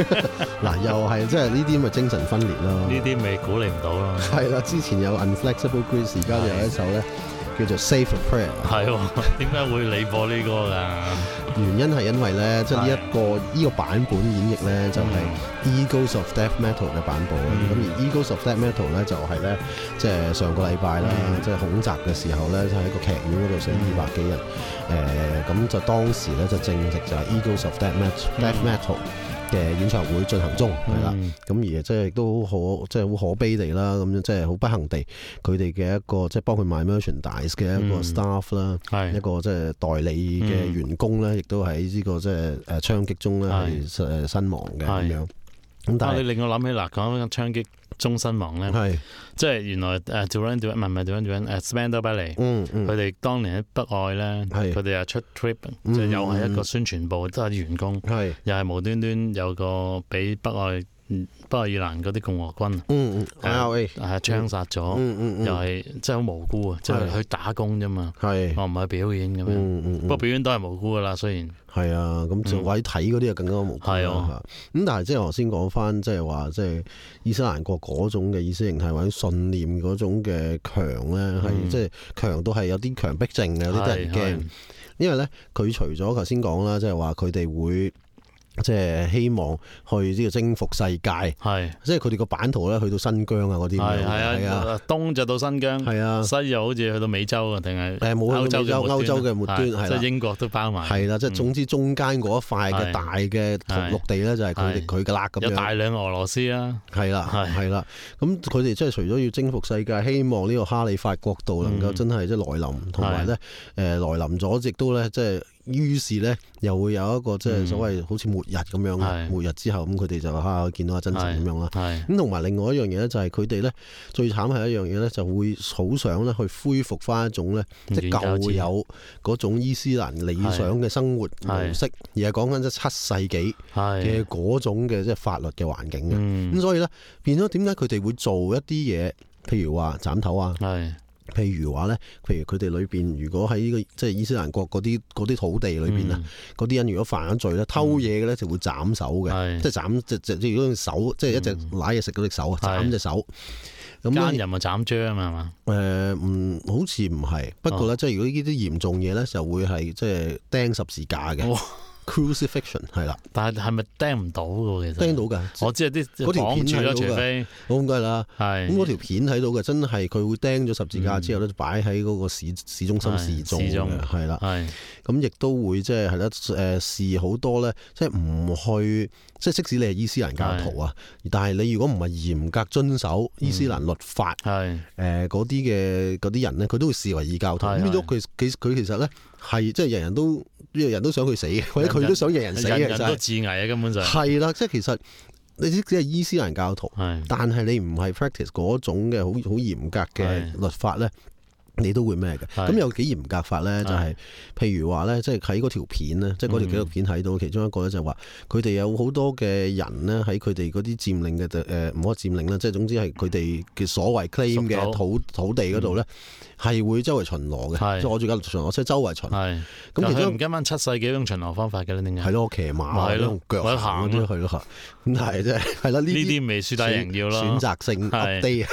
嗱，又係即係呢啲咪精神分裂咯。 呢啲咪鼓勵唔到咯。 係啦，之前有 Unflexible Grace， 而家就有一首咧叫做 Save a Prayer。 係喎，點解會你播呢歌㗎？ 原因係因為咧，即係呢一個呢個版本演繹咧，就係 Eagles of Death Metal 嘅版本。咁、嗯、而 Eagles of Death Metal 咧就係咧，即係上個禮拜啦，嗯、即係恐襲嘅時候咧，就喺個劇院嗰度死二百幾人。誒、嗯，咁、呃、就當時咧就正值就係 Eagles of Death Metal、嗯、Death Metal 嘅演唱會進行中，係啦、嗯，咁而即係都好即係好可悲地啦，咁樣即係好不幸地，佢哋嘅一個即係幫佢賣 merchandise 嘅一個 staff 啦、嗯，一個即係代理嘅員工咧，亦、嗯、都喺呢個即係誒槍擊中咧係誒身亡嘅咁樣。咁但係你令我諗起嗱，講槍擊中身亡咧，係即係原來誒 Duran Duran 唔係唔係 Duran Duran 誒 Spandau Ballet，佢哋當年喺北愛咧，佢哋又出 trip，即係又係一個宣傳部，都係員工，又係無端端有個俾北愛北愛爾蘭嗰啲共和軍， 嗯嗯 I R A 係槍殺咗，又係即係好無辜啊，即係去打工啫嘛， 係我唔係表演咁樣，不過表演都係無辜噶啦，雖然。 係啊，咁就位睇嗰啲就更加無辜啦。咁、啊、但係即係頭先講翻，即係話即係伊斯蘭國嗰種嘅意識形態或者信念嗰種嘅強咧，係、嗯、即係強到係有啲強迫症嘅，有啲得人驚。因為咧，佢除咗頭先講啦，即係話佢哋會。即係希望去呢個征服世界，係即係佢哋個版圖咧，去到新疆啊嗰啲咁樣，係啊， 東就到新疆，係啊，西又好似去到美洲啊，定係誒冇去到歐洲嘅末端，係即係英國都包埋， 係啦，即係總之中間嗰一塊嘅大嘅陸地咧，就係佢哋佢嘅啦咁樣， 有大量俄羅斯啊， 係啦，係啦，咁佢哋即係除咗要征服世界，希望呢個哈里發國度能夠真係即係來臨，同埋咧誒來臨咗，亦都咧即係。於是咧，又會有一個即係所謂好似末日咁樣，嗯、末日之後咁，佢哋就嚇見到阿真神咁樣啦。咁同埋另外一樣嘢咧，就係佢哋咧最慘係一樣嘢咧，就會好想咧去恢復翻一種咧，即係舊有嗰種伊斯蘭理想嘅生活模式，而係講緊即係七世紀嘅嗰種嘅即係法律嘅環境嘅。咁、嗯、所以咧變咗點解佢哋會做一啲嘢，譬如話斬頭啊？譬如話咧，譬如佢哋裏邊，如果喺呢、這個即係伊斯蘭國嗰啲啲土地裏邊啊，嗰啲、嗯、人如果犯咗罪咧，偷嘢嘅咧就會斬手嘅，嗯、即係斬隻隻即係如果手，即係一隻揦嘢食嗰隻手啊，斬隻手。咁奸人咪斬張啊嘛？ 誒，唔好似唔係，不過咧，即係、哦、如果呢啲嚴重嘢咧，就會係即係釘十字架嘅。哦Crucifixion 係啦， 但係係咪釘唔到嘅？其實釘到㗎， 我知係啲嗰條片睇到除非好咁梗係啦，係咁嗰條片睇到嘅，真係佢會釘咗十字架之後咧，就擺喺嗰個市市中心示眾嘅，係啦，係咁亦都會即係係啦，誒示好多咧，即係唔去，即係即使你係伊斯蘭教徒啊，但係你如果唔係嚴格遵守伊斯蘭律法，係誒嗰啲嘅嗰啲人咧，佢都會視為異教徒。咁變咗佢佢佢其實咧係即係人人都。呢個人都想佢死嘅，或者佢都想人人死嘅， 人人都自危啊！根本就係啦，即係其實你只係伊斯蘭教徒，是但係你唔係 practice 嗰種嘅好好嚴格嘅律法咧。你都會咩嘅？咁有幾嚴格法咧？就係、是、譬如話咧，即係喺嗰條片咧，即係嗰條紀錄片睇到，其中一個咧就係話，佢哋有好多嘅人咧喺佢哋嗰啲佔領嘅誒唔可以佔領啦，即係總之係佢哋嘅所謂 claim 嘅土土地嗰度咧，係、嗯、會周圍巡邏嘅，即係我最近巡邏，即係周圍巡。係咁，其實唔跟翻七世紀嗰種巡邏方法嘅咧，點解？ 係咯，騎馬用腳行咗去咯，咁但係即係係啦，呢啲未輸打贏要咯， 選擇性 update。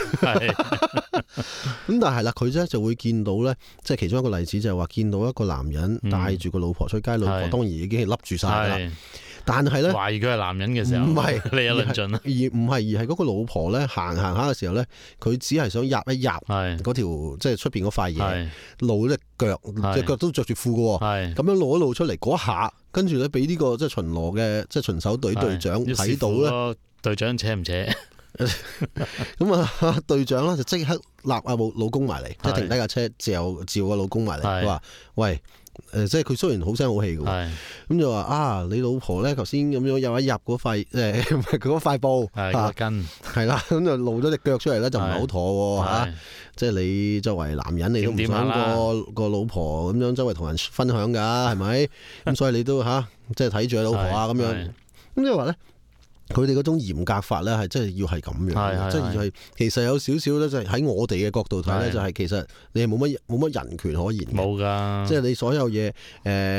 咁但係啦，佢咧就會見到咧，即係其中一個例子就係話見到一個男人帶住個老婆出街，嗯、老婆當然已經係笠住晒啦。是但係咧， 懷疑佢係男人嘅時候，唔係你有論盡啦。 而唔係而係嗰個老婆咧行行下嘅時候咧，佢只係想入一入嗰條即係出邊嗰塊嘢，露隻腳，隻腳都着住褲嘅，咁樣露一露出嚟嗰下，跟住咧俾呢個即係巡邏嘅即係巡守隊隊長睇到咧， 隊長扯唔扯？ 咁啊，隊長咧就即刻立阿老老公埋嚟，即係停低架車，召召個老公埋嚟，佢話：喂，誒，即係佢雖然好聲好氣嘅，咁就話啊，你老婆咧頭先咁樣有一入嗰塊誒，唔係佢嗰塊布， 係個根， 係啦，咁就露咗隻腳出嚟咧，就唔係好妥吓。即係你作為男人，你都唔想個個老婆咁樣周圍同人分享噶，係咪？咁所以你都吓，即係睇住你老婆啊，咁樣。咁即係話咧。佢哋嗰種嚴格法咧，係真係要係咁樣，即係係其實有少少咧，就係喺我哋嘅角度睇咧，就係其實你係冇乜冇乜人權可言嘅， 冇㗎。 即係你所有嘢誒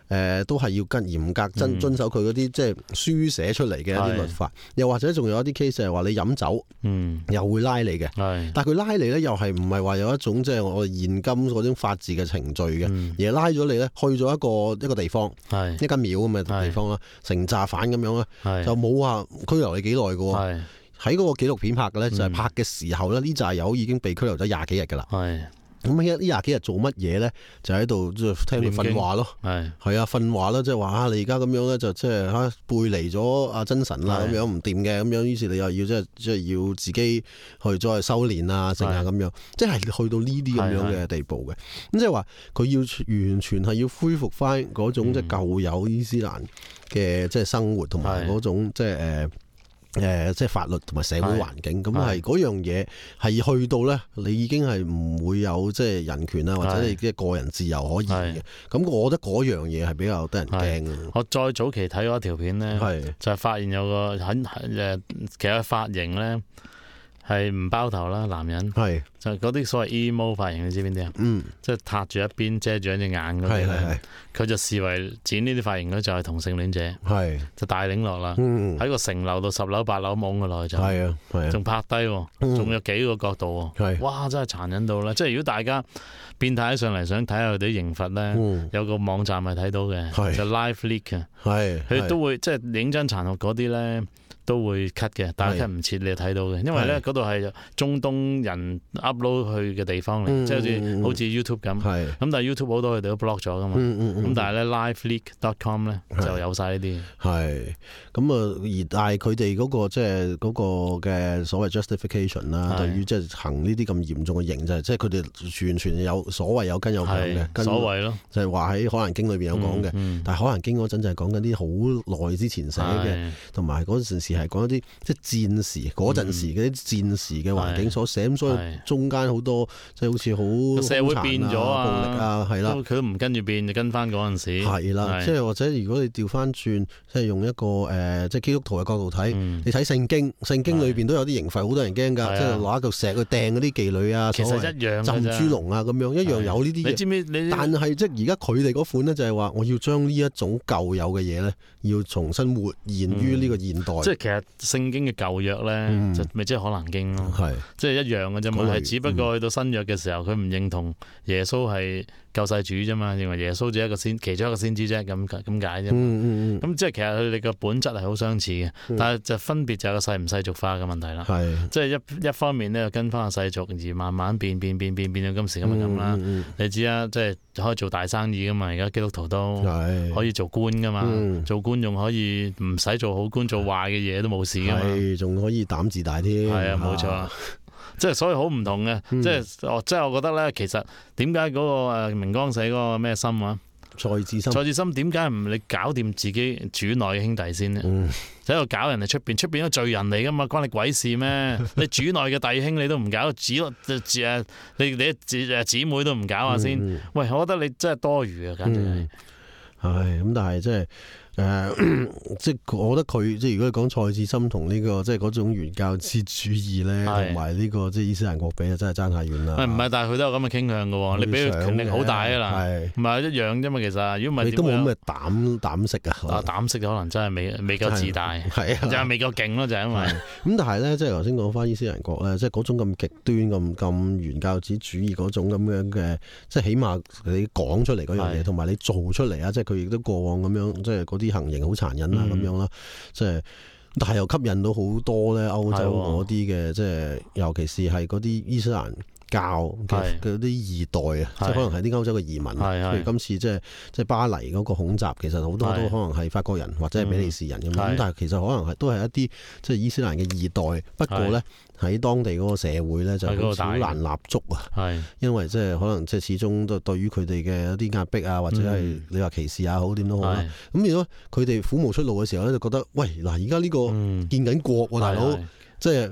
呃、都係要跟嚴格遵遵守佢嗰啲即係書寫出嚟嘅一啲律法，嗯、又或者仲有一啲 case 係話你飲酒，嗯，又會拉你嘅，但係佢拉你咧又係唔係話有一種即係我哋現今嗰種法治嘅程序嘅，嗯、而係拉咗你咧去咗一個一個地方，是一間廟咁嘅地方啦，成紮犯咁樣啦，是就冇話拘留你幾耐嘅，喺嗰個紀錄片拍嘅咧就係拍嘅時候咧呢紮友已經被拘留咗廿幾日噶啦。咁呢廿幾日做乜嘢咧？就喺度即係聽佢訓話咯，係係啊訓話啦，即係話啊你而家咁樣咧就即係嚇背離咗阿真神啦，咁樣唔掂嘅咁樣，於是你又要即係即係要自己去再修練啊，成啊咁樣，即係去到呢啲咁樣嘅地步嘅。咁即係話佢要完全係要恢復翻嗰種即係舊有伊斯蘭嘅即係生活同埋嗰種即係誒。誒、呃，即係法律同埋社會環境，咁係嗰樣嘢係去到咧，你已經係唔會有即係人權啊，或者你嘅個人自由可言嘅。咁我覺得嗰樣嘢係比較得人驚嘅。 我再早期睇過一條片咧，是就係發現有個很誒，其實髮型咧係唔包頭啦，男人係是就嗰啲所謂 emo 髮型，你知邊啲啊？嗯，即係塌住一邊遮住一隻眼嗰啲咧，佢就視為剪呢啲髮型咧就係同性戀者，係是就大領落啦。喺、嗯、個城樓到十樓八樓懵嘅落去就係啊，係啊，仲拍低，仲有幾個角度，係是哇，真係殘忍到啦！即係如果大家變態上嚟想睇下佢哋啲刑罰咧，嗯、有個網站係睇到嘅，是就 Live Leak 啊，係佢都會即係認真殘酷嗰啲咧。都會 cut 嘅，但係 cut 唔切你睇到嘅，因為咧嗰度係中東人 upload 去嘅地方嚟，即係好似好似 YouTube 咁。係咁，但係 YouTube 好多佢哋都 block 咗噶嘛。咁但係咧 liveleak dot com 咧就有晒呢啲。係咁啊，而但係佢哋嗰個即係嗰個嘅所謂 justification 啦，對於即係行呢啲咁嚴重嘅刑就係即係佢哋完全有所謂有根有據嘅。所謂咯，就係話喺《可蘭經》裏邊有講嘅，但係《可蘭經》嗰陣就係講緊啲好耐之前寫嘅，同埋嗰陣時。係講一啲即係戰時嗰陣時嗰啲戰時嘅環境所寫，咁所以中間好多即係好似好社會變咗啊，暴力啊，係啦，佢都唔跟住變，就跟翻嗰陣時係啦。即係或者如果你調翻轉，即係用一個誒即係基督徒嘅角度睇，你睇聖經，聖經裏邊都有啲刑罰，好多人驚㗎，即係攞一嚿石去掟嗰啲妓女啊，其實一樣浸豬籠啊咁樣，一樣有呢啲嘢。你知唔知？你但係即係而家佢哋嗰款咧，就係話我要將呢一種舊有嘅嘢咧，要重新活現於呢個現代。即係其實聖經嘅舊約咧，嗯、就咪即係可蘭經咯，係即係一樣嘅啫嘛，係只不過去到新約嘅時候，佢唔認同耶穌係救世主啫嘛，認為耶穌只係一個先其中一個先知啫，咁咁解啫。咁、嗯嗯、即係其實佢哋嘅本質係好相似嘅，嗯、但係就分別就係個世唔世俗化嘅問題啦。係即係一一方面咧，跟翻個世俗而慢慢變變變變變到今時今日咁啦。嗯嗯、你知啊，即係可以做大生意噶嘛，而家基督徒都可以做官噶嘛，嗯、做官仲可以唔使做好官，做壞嘅嘢都冇事噶嘛，仲可以膽自大添。係啊，冇錯。即係所以好唔同嘅，嗯、即係我即係我覺得咧，其實點解嗰個誒明光社嗰個咩心啊？蔡志森，蔡志森點解唔你搞掂自己主內嘅兄弟先呢？嗯，喺度搞人哋出邊，出邊都罪人嚟噶嘛，關你鬼事咩？你主內嘅弟兄你都唔搞，姊誒你你姊誒姊妹都唔搞下先。嗯、喂，我覺得你真係多餘啊，簡直係。唉，咁但係即係。誒、呃，即係我覺得佢即係如果你講蔡志森同呢個即係嗰種原教旨主義咧，同埋呢個即係伊斯蘭國比啊，真係爭太遠啦。唔係，但係佢都有咁嘅傾向嘅喎。你俾佢權力好大啊嗱，唔係一樣啫嘛。其實如果唔係，你都冇咁嘅膽膽識啊。啊，膽識可能真係未未夠自大，係啊，就係未夠勁咯，就係因為咁。但係咧，即係頭先講翻伊斯蘭國咧，即係嗰種咁極端咁咁原教旨主義嗰種咁樣嘅，即係起碼你講出嚟嗰樣嘢，同埋你做出嚟啊，即係佢亦都過往咁樣，即係嗰啲行刑好殘忍啦咁、嗯、樣啦，即係但係又吸引到好多咧歐洲嗰啲嘅，即係尤其是係嗰啲伊斯蘭教嘅嗰啲二代啊，即係可能係啲歐洲嘅移民，譬如今次即係即係巴黎嗰個恐襲，其實好多都可能係法國人或者係比利時人咁樣，咁但係其實可能係都係一啲即係伊斯蘭嘅二代，不過咧喺當地嗰個社會咧就好難立足啊，因為即係可能即係始終都對於佢哋嘅一啲壓迫啊，或者係你話歧視也好點都好啦，咁如果佢哋苦無出路嘅時候咧，就覺得喂嗱，而家呢個建緊國喎，大佬，即係。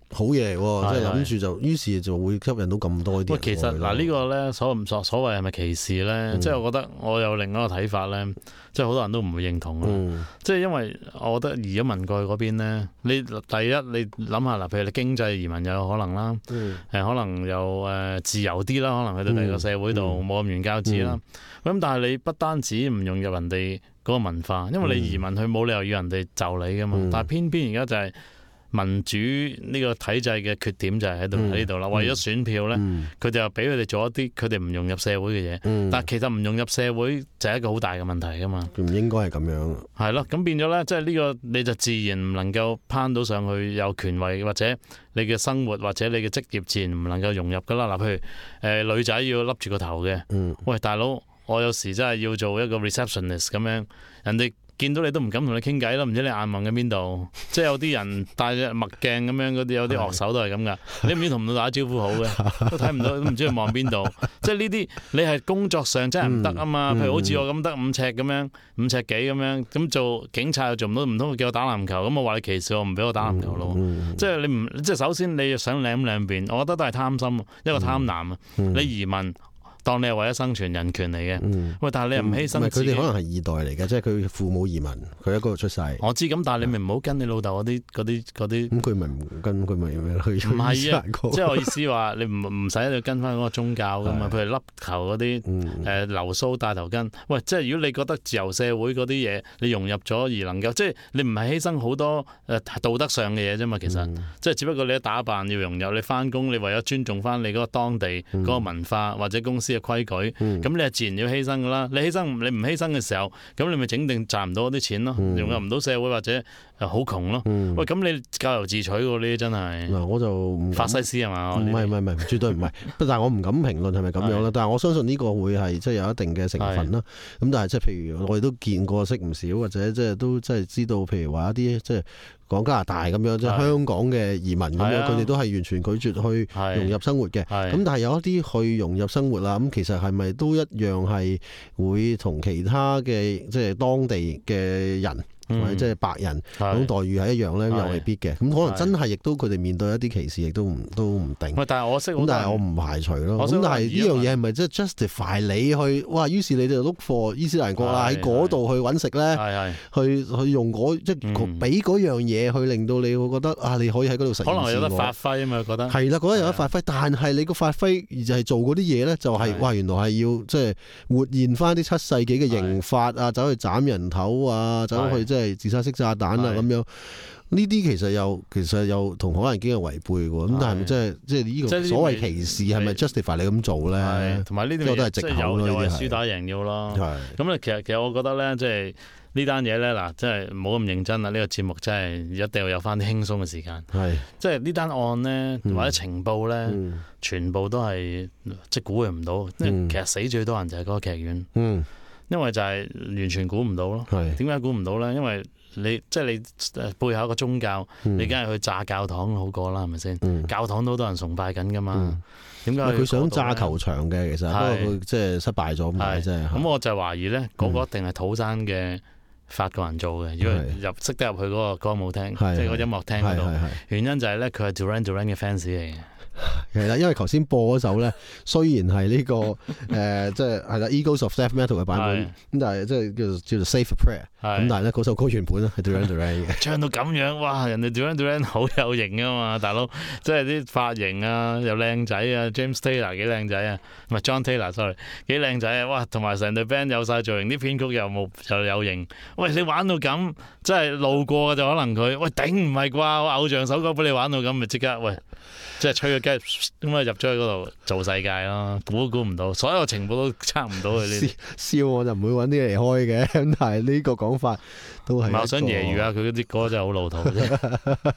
好嘢喎，即係諗住就，於是就會吸引到咁多啲。 喂，其實嗱呢個咧所唔所所謂係咪歧視咧？嗯、即係我覺得我有另一個睇法咧，即係好多人都唔會認同啊。嗯、即係因為我覺得移咗民過去嗰邊咧，你第一你諗下嗱，譬如你經濟移民有可能啦，誒、嗯、可能又誒自由啲啦，可能去到第二個社會度冇咁原教旨啦。咁、嗯、但係你不單止唔融入人哋嗰個文化，因為你移民去冇理由要人哋就你噶嘛。嗯、但係偏偏而家就係、是。民主呢個體制嘅缺點就係喺度喺呢度啦，嗯、為咗選票咧，佢哋又俾佢哋做一啲佢哋唔融入社會嘅嘢，嗯、但係其實唔融入社會就係一個好大嘅問題噶嘛，唔應該係咁樣。係咯，咁變咗咧，即係呢個你就自然唔能夠攀到上去有權位，或者你嘅生活或者你嘅職業自然唔能夠融入噶啦。嗱，譬如誒、呃、女仔要笠住個頭嘅，嗯、喂大佬，我有時真係要做一個 receptionist 咁樣，人哋見到你都唔敢同你傾偈咯，唔知你眼望緊邊度？即係有啲人戴隻墨鏡咁樣嗰啲，有啲樂手都係咁噶。你唔知同唔到打招呼好嘅，都睇唔到，都唔知佢望邊度。即係呢啲你係工作上真係唔得啊嘛。譬如好似我咁得五尺咁樣，五尺幾咁樣，咁做警察又做唔到，唔通叫我打籃球？咁我話你歧視我，唔俾我打籃球咯。即係你唔即係首先你想兩兩邊，我覺得都係貪心，一個貪婪啊。你移民。當你係為咗生存人權嚟嘅，嗯、喂！但係你又唔犧牲自己。佢哋可能係二代嚟嘅，即係佢父母移民，佢喺嗰度出世。我知咁，但係你咪唔好跟你老豆嗰啲嗰啲嗰啲。咁佢咪唔跟，佢咪去去。唔係啊，即係我意思話，你唔唔使喺度跟翻嗰個宗教噶嘛？譬如笠頭嗰啲，誒留鬚戴頭巾。喂，即係如果你覺得自由社會嗰啲嘢，你融入咗而能夠，即係你唔係犧牲好多誒道德上嘅嘢啫嘛？其實，嗯、即係只不過你一打扮要融入，你翻工你為咗尊重翻你嗰個當地嗰個文化或者公司嘅規矩，咁、嗯、你係自然要犧牲噶啦。你犧牲，你唔犧牲嘅時候，咁你咪整定賺唔到嗰啲錢咯，融入唔到社會或者好窮咯。嗯、喂，咁你咎由自取喎，呢啲真係。嗱，我就唔法西斯係嘛？唔係唔係唔係，絕對唔係。但係我唔敢評論係咪咁樣啦。是但係我相信呢個會係即係有一定嘅成分啦。咁是但係即係譬如我哋都見過識唔少，或者即係都即係知道，譬如話一啲即係講加拿大咁樣，即係香港嘅移民咁樣，佢哋都係完全拒絕去融入生活嘅。咁但係有一啲去融入生活啦，咁其實係咪都一樣係會同其他嘅即係當地嘅人？或者即係白人嗰種待遇係一樣咧，又未必嘅。咁可能真係亦都佢哋面對一啲歧視，亦都唔都唔定。但係我識，咁但係我唔排除咯。咁但係呢樣嘢係咪即係 justify 你去？哇！於是你哋 look for 伊斯蘭國啦，喺嗰度去揾食咧，去去用嗰即係俾嗰樣嘢去令到你會覺得啊，你可以喺嗰度實現。可能有得發揮啊嘛，覺得係啦，覺得有得發揮。但係你個發揮就係做嗰啲嘢咧，就係哇！原來係要即係活現翻啲七世紀嘅刑法啊，走去斬人頭啊，走去即係。即係自殺式炸彈啊咁樣，呢啲其實又其實又同可能已經係違背嘅喎。咁但係咪即係即係呢個所謂歧視係咪 justify 你咁做咧？同埋呢啲都係藉口咯，又係輸打贏要咯。咁咧其實其實我覺得咧，即係呢單嘢咧嗱，即係唔好咁認真啦。呢個節目真係一定要有翻啲輕鬆嘅時間。係即係呢單案咧或者情報咧，全部都係即係估佢唔到。即係其實死最多人就係嗰個劇院。嗯。因為就係完全估唔到咯，點解估唔到咧？因為你即係你背後一個宗教，嗯、你梗係去炸教堂好過啦，係咪先？嗯、教堂都好多人崇拜緊噶嘛，點解佢想炸球場嘅？其實不過佢即係失敗咗嘛，即係。咁我就懷疑咧，嗰、那個一定係土生嘅法國人做嘅，如果入識得入去嗰個歌舞廳，即係個音樂廳嗰度。原因就係咧，佢係 Duran Duran 嘅 fans 嚟嘅。係啦，因為頭先播嗰首咧，雖然係呢、這個誒、呃，即係係啦 Eagles of Death Metal 嘅版本，咁但係即係叫做叫做 Save a Prayer，咁但係咧嗰首歌原本咧係 Duran Duran 嘅，唱到咁樣，哇！人哋 Duran Duran 好有型啊嘛，大佬，即係啲髮型啊又靚仔啊 ，James Taylor 幾靚仔啊，唔係 John Taylor，sorry， 幾靚仔啊，哇！同埋成隊 band 有晒造型，啲編曲又冇又有型，喂！你玩到咁，即係路過嘅就可能佢，喂頂唔係啩？我偶像首歌俾你玩到咁，咪即刻喂！即係吹個雞咁啊，入咗去嗰度做世界咯，估都估唔到，所有情報都測唔到佢呢。笑我就唔會揾啲嚟開嘅，咁但係呢個講法都係。我想揶揄下佢嗰啲歌真係好老土啫。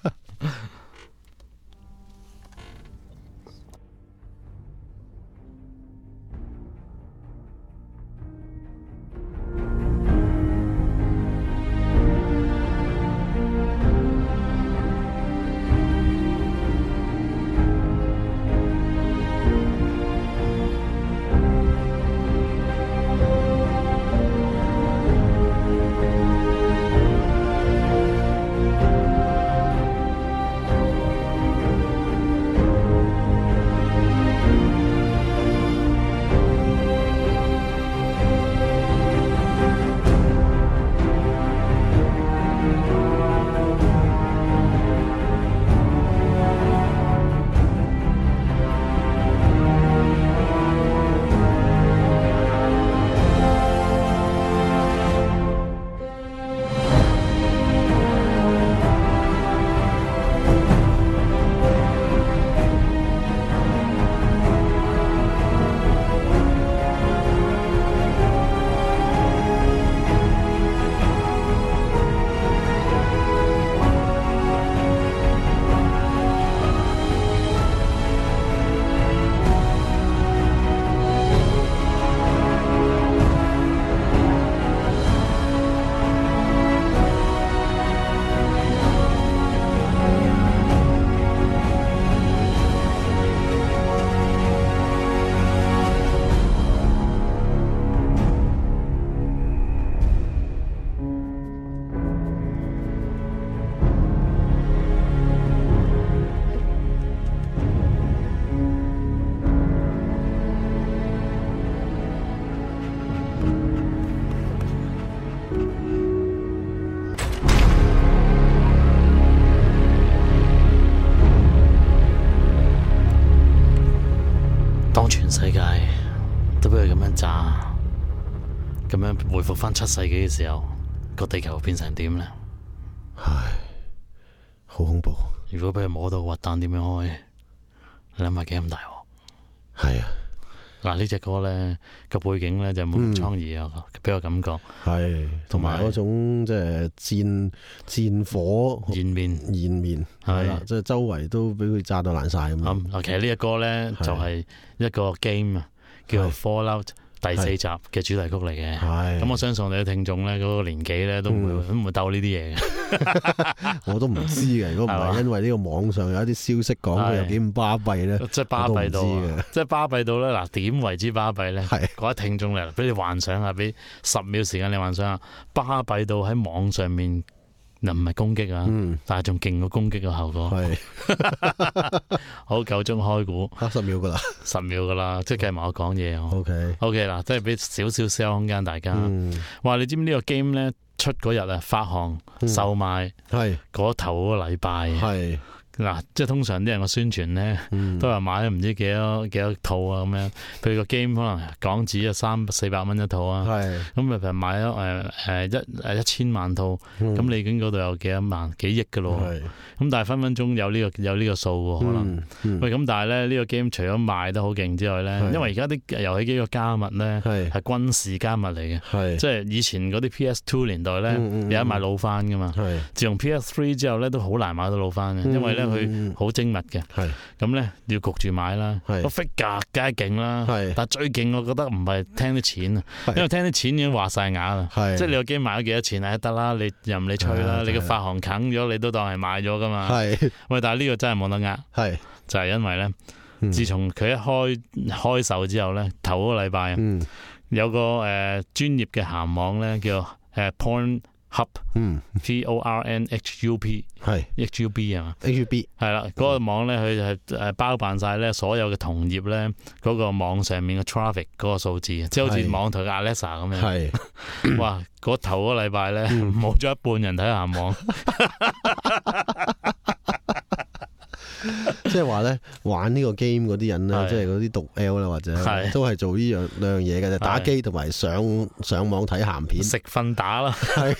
咧回復翻七世紀嘅時候，個地球變成點咧？ 唉，好恐怖。 如果俾佢摸到核彈點樣開？你諗下幾咁大鑊？ 係啊。 嗱，呢隻歌咧個背景咧就滿目瘡痍啊，俾我感覺係，同埋嗰種即係戰戰火燃面燃面係啦，即係周圍都俾佢炸到爛晒咁。 咁其實呢一歌咧就係一個 game 啊，叫做 Fallout 第四集嘅主題曲嚟嘅。咁我相信我哋嘅聽眾咧嗰個年紀咧都唔會都唔會鬥呢啲嘢嘅。 我都唔知嘅，如果唔係因為呢個網上有一啲消息講佢有幾咁巴閉咧， 即係巴閉到，即係巴閉到咧。嗱，點為之巴閉咧？各位聽眾嚟，俾你幻想下，俾十秒時間你幻想下，巴閉到喺網上面。嗱，唔係攻擊啊，嗯、但係仲勁過攻擊嘅效果。係是，好，夠鐘開估， 十秒噶啦， 十秒噶啦，即係計埋我講嘢。 O K，O K 嗱，即係俾少少 sell 空間大家。 嗯、 哇，你知唔知呢個 game 咧出嗰日啊，發行、嗯、售賣係嗰頭嗰個禮拜係。嗱，即係通常啲人個宣傳咧，嗯、都係買咗唔知幾多幾多套啊咁樣。譬如個 game 可能港紙啊三四百蚊一套啊，咁咪譬如買咗誒誒一誒一千萬套，咁、嗯、你已經嗰度有幾多萬幾億噶咯。咁但係分分鐘有呢、這個有呢個數喎，可能。嗯嗯、喂，咁但係咧呢、這個 game 除咗賣得好勁之外咧，是因為而家啲遊戲機個加密咧係是軍事加密嚟嘅，是即係以前嗰啲 P S Two 年代咧、嗯嗯、有得買老翻噶嘛。是自從 P S Three 之後咧都好難買到老翻嘅，因為咧佢好精密嘅，咁咧要焗住買啦。個 figure 梗係勁啦，但係最勁我覺得唔係聽啲錢啊，因為聽啲錢已經話晒牙啦。即係你個機賣咗幾多錢啊？得啦，你任你吹啦，你個發行啃咗，你都當係買咗噶嘛。喂，但係呢個真係冇得呃，就係因為咧，自從佢一開開售之後咧，頭嗰個禮拜有個誒專業嘅鹹網咧叫誒 Porn。Hub，嗯 ，P O R N H U P， 係 H U B 啊嘛 ，H U B 係啦，嗰個網咧佢係誒包辦晒咧所有嘅同業咧嗰個網上面嘅 traffic 嗰個數字，即係好似網台嘅 Alexa 咁樣。係，哇！嗰頭嗰個禮拜咧冇咗一半人睇鹹網。 即係話咧，玩呢個 game 嗰啲人咧，即係嗰啲毒 L 啦，或者都係做呢樣兩樣嘢嘅，就打機同埋上上網睇鹹片， 食瞓打啦，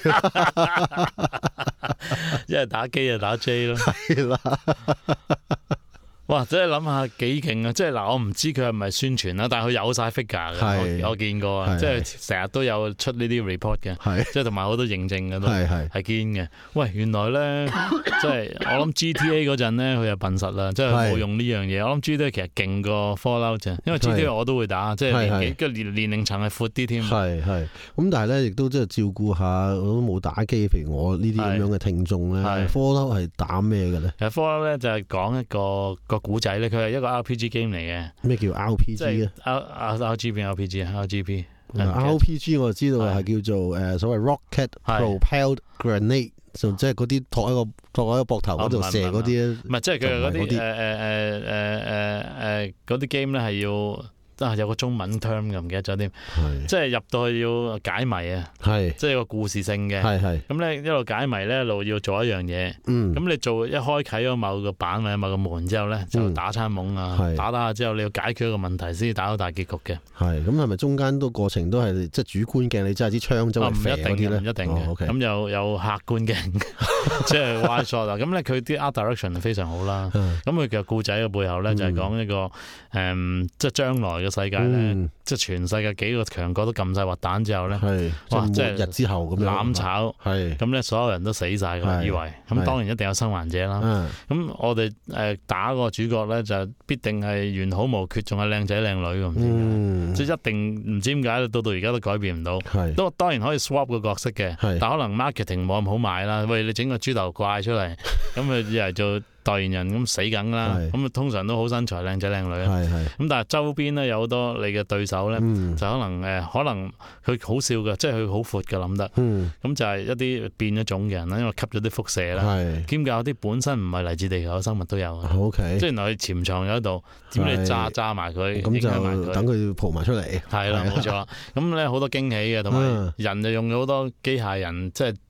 一係打機就打 J 咯，係啦。哇！真係諗下幾勁啊！即係嗱，我唔知佢係咪宣傳啦，但係佢有晒 figure 嘅，我我見過啊，即係成日都有出呢啲 report 嘅，即係同埋好多認證嘅都係係堅嘅。喂，原來咧，即係我諗 G T A 嗰陣咧，佢又笨實啦，即係冇用呢樣嘢。我諗 G T A 其實勁過 Fallout 啫，因為 G T A 我都會打，即係年紀年年齡層係闊啲添。係係咁，但係咧亦都即係照顧下我都冇打機，譬如我呢啲咁樣嘅聽眾咧。Fallout 係打咩嘅咧？ 其實 Fallout 咧就係講一個個古仔咧，佢係一個 R P G game 嚟嘅。 咩叫 R P G 啊 ？R R G B R P G 啊 ，R G B。 R P G 我知道係叫做誒所謂 Rocket Propelled Grenade，就即係嗰啲托喺個托喺個膊頭嗰度射嗰啲。唔係，即係佢嗰啲誒誒誒誒誒誒嗰啲 game 咧係要。啊，有個中文 term 嘅，唔記得咗添，即係入到去要解謎啊，即係個故事性嘅，咁咧一路解謎咧一路要做一樣嘢，咁你做一開啟咗某個板或者某個門之後咧，就打餐懵啊，打打下之後你要解決一個問題先至打到大結局嘅。 係，咁係咪中間都過程都係即係主觀鏡？你真係支槍周圍射嗰啲咧？ 唔一定嘅，咁有有客觀鏡，即係 wide shot 啊。咁咧佢啲 art direction 非常好啦。咁佢其實故仔嘅背後咧就係講一個誒，即係將來嘅世界咧，嗯、即係全世界幾個強國都撳晒核彈之後咧，哇！即係日之後咁樣攬炒，咁咧所有人都死晒嘅，以為咁當然一定有生還者啦。咁的我哋誒打個主角咧就必定係完好無缺，仲係靚仔靚女咁，嗯、即係一定唔知點解到到而家都改變唔到。的都當然可以 swap 個角色嘅，的但可能 marketing 冇咁好賣啦。喂，你整個豬頭怪出嚟，咁佢以為做代言人咁死梗啦，咁啊通常都好身材靚仔靚女啊，咁但係周邊咧有好多你嘅對手咧，就可能誒可能佢好笑嘅，即係佢好闊嘅諗得，咁就係一啲變咗種嘅人啦，因為吸咗啲輻射啦，兼夾有啲本身唔係嚟自地球嘅生物都有，即係原來佢潛藏咗喺度，點你揸揸埋佢， 咁就等佢蒲埋出嚟， 係啦冇錯，咁咧好多驚喜嘅，同埋人就用咗好多機械人，即係。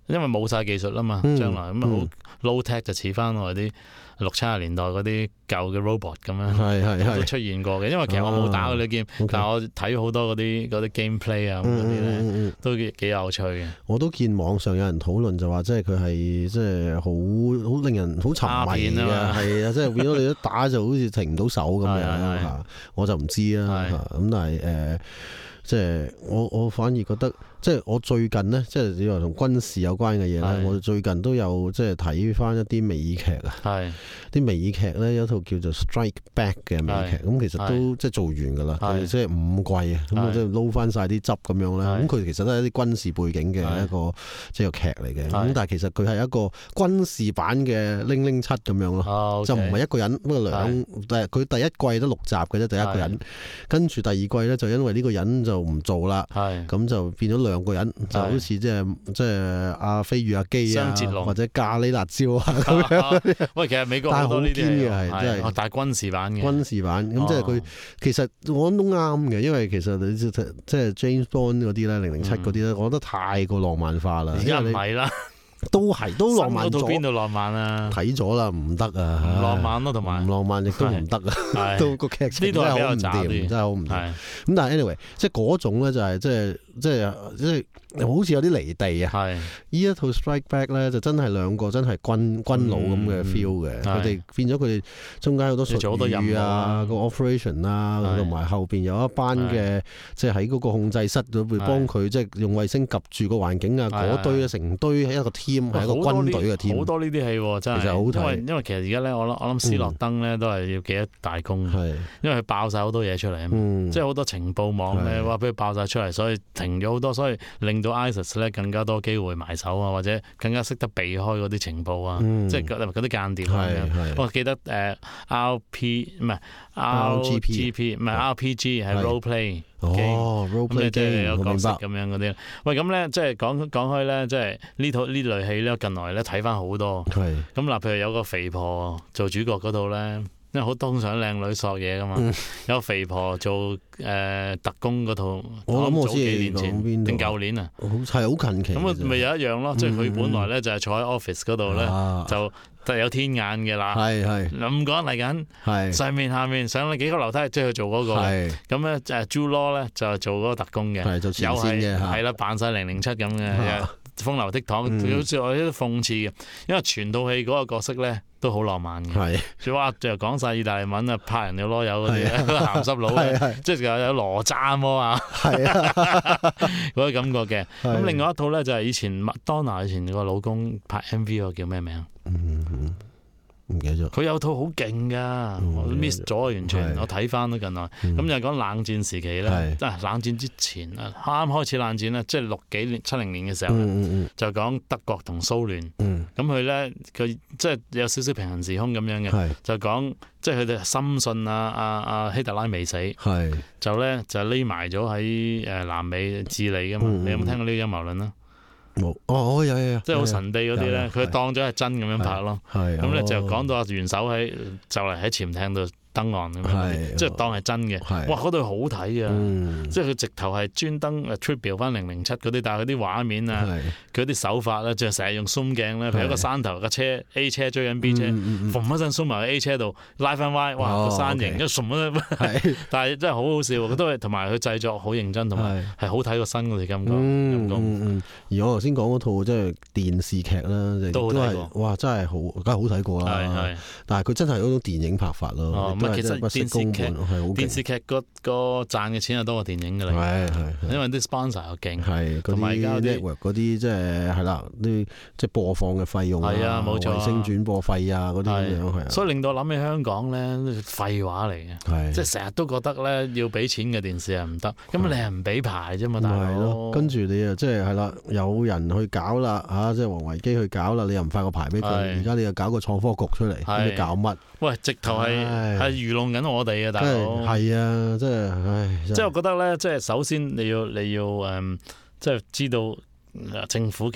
因為冇晒技術啦嘛，將來咁啊好 low tech 就似翻我哋啲六七十年代嗰啲舊嘅 robot 咁樣， 係係係都出現過嘅。因為其實我冇打嗰啲 game，但係我睇好多嗰啲嗰啲 gameplay 啊嗰啲咧，都幾幾有趣嘅。 我都見網上有人討論就話，即係佢係即係好好令人好沉迷嘅，係啊，即係變咗你一打就好似停唔到手咁樣。我就唔知啦，咁但係誒，即係我我反而覺得。即係我最近呢，即係你話同軍事有關嘅嘢咧，我最近都有即係睇翻一啲美劇啊。係啲美劇咧，有一套叫做《Strike Back》嘅美劇，咁其實都即係做完㗎啦，即係五季啊，咁我即係撈翻晒啲汁咁樣咧。咁佢其實都係一啲軍事背景嘅一個即係個劇嚟嘅。咁但係其實佢係一個軍事版嘅零零七咁樣咯，就唔係一個人，不過兩，但係佢第一季都六集嘅啫，第一個人。跟住第二季咧，就因為呢個人就唔做啦，咁就變咗兩。兩個人就好似即係即係阿飛魚阿基啊，或者咖喱辣椒啊咁樣。喂，其實美國好多呢啲嘅係真係，但係軍事版嘅軍事版咁即係佢其實我諗都啱嘅，因為其實你即係 James Bond 嗰啲咧，零零七嗰啲咧，我覺得太過浪漫化啦。而家唔係啦。都係都浪漫咗，邊度浪漫啊？睇咗啦，唔得啊！唔浪漫咯，同埋唔浪漫亦都唔得啊！都個劇情真係好唔掂，真係好唔掂。咁但係 anyway，即係嗰種咧就係即係即係即係好似有啲離地啊！係呢一套 Strike Back 咧，就真係兩個真係軍軍佬咁嘅 feel 嘅。佢哋變咗佢哋中間好多術語啊，個 operation 啊，同埋後邊有一班嘅即係喺嗰個控制室度會幫佢即係用衛星及住個環境啊，嗰堆成堆喺一個 team。係一個軍隊嘅 team，好多呢啲戲真係，其實好睇。因為因為其實而家咧，我諗我諗斯諾登咧都係要記一大功，嗯、因為佢爆晒好多嘢出嚟啊嘛，嗯、即係好多情報網咧，話俾佢爆晒出嚟，所以停咗好多，所以令到 ISIS 咧更加多機會埋手啊，或者更加識得避開嗰啲情報啊，嗯、即係嗰啲間諜咁樣。我記得誒 R P 唔係 R G P 唔係 R P G 係 role play。哦 role play 即係有角色咁樣嗰啲。喂，咁咧即係講講開咧，即係呢套呢類戲咧，近來咧睇翻好多。係咁嗱，譬如有個肥婆做主角嗰度咧，因為好通常靚女索嘢噶嘛，嗯、有個肥婆做誒、呃、特工嗰套，我諗早幾年前定舊年啊，係好近期。咁啊，咪有一樣咯，嗯、即係佢本來咧就係坐喺 office 嗰度咧，啊、就就有天眼嘅啦。係係五個人嚟緊，係上面下面上咗幾個樓梯，即係去做嗰、嗰個。係咁咧，誒 Jude Law 咧就做嗰個特工嘅，係做前線嘅，係啦，扮晒零零七咁嘅。風流倜儻，好似我啲諷刺嘅，因為全套戲嗰個角色咧都好浪漫嘅，係，仲話就講晒意大利文啊，拍人哋囉柚嗰啲鹹濕佬，即係有羅渣摩啊，係啊，嗰啲感覺嘅。咁另外一套咧就係以前麥當娜以前個老公拍 M V 嗰個叫咩名？嗯唔記得咗，佢有套好勁噶，我 miss 咗完全，我睇翻都近來。咁就係講冷戰時期咧，即係冷戰之前啊，啱開始冷戰咧，即係六幾年、七零年嘅時候，就講德國同蘇聯。咁佢咧，佢即係有少少平行時空咁樣嘅，就講即係佢哋深信啊啊啊希特拉未死，就咧就匿埋咗喺誒南美智利噶嘛。你有冇聽過呢個陰謀論啊？冇哦，有有有，即係好神秘嗰啲咧，佢當咗係真咁樣拍咯。係咁咧就講到阿元首喺就嚟喺潛艇度登岸咁樣，即係當係真嘅。哇，嗰度好睇啊！即係佢直頭係專登 tribute 翻零零七嗰啲，但係佢啲畫面啊，佢啲手法咧，就成日用 zoom 鏡咧，譬如一個山頭嘅車 A 車追緊 B 車，嘣一陣 zoom 埋去 A 車度拉翻 Y， 哇個山形，一嘣一聲，但係真係好好笑，佢都係同埋佢製作好認真，同埋係好睇過新嗰啲感覺。而我頭先講嗰套即係電視劇啦，都係哇真係好，梗係好睇過啦。但係佢真係嗰種電影拍法咯。其實電視劇電視劇個個賺嘅錢係多過電影㗎啦，係係，因為啲 sponsor 又勁，係同埋而家啲 network 嗰啲即係係啦，啲即係播放嘅費用啊，係啊冇錯，衛星轉播費啊嗰啲咁樣係，所以令到我諗起香港咧廢話嚟嘅，係即係成日都覺得咧要俾錢嘅電視係唔得，咁你係唔俾牌啫嘛，大佬，跟住你又即係係啦，有人去搞啦嚇，即係王維基去搞啦，你又唔發個牌俾佢，而家你又搞個創科局出嚟，咁你搞乜？喂，直頭係係愚弄緊我哋啊，大佬！係啊，真係，唉！即係我覺得咧，即係首先你要你要誒，即係知道政府其實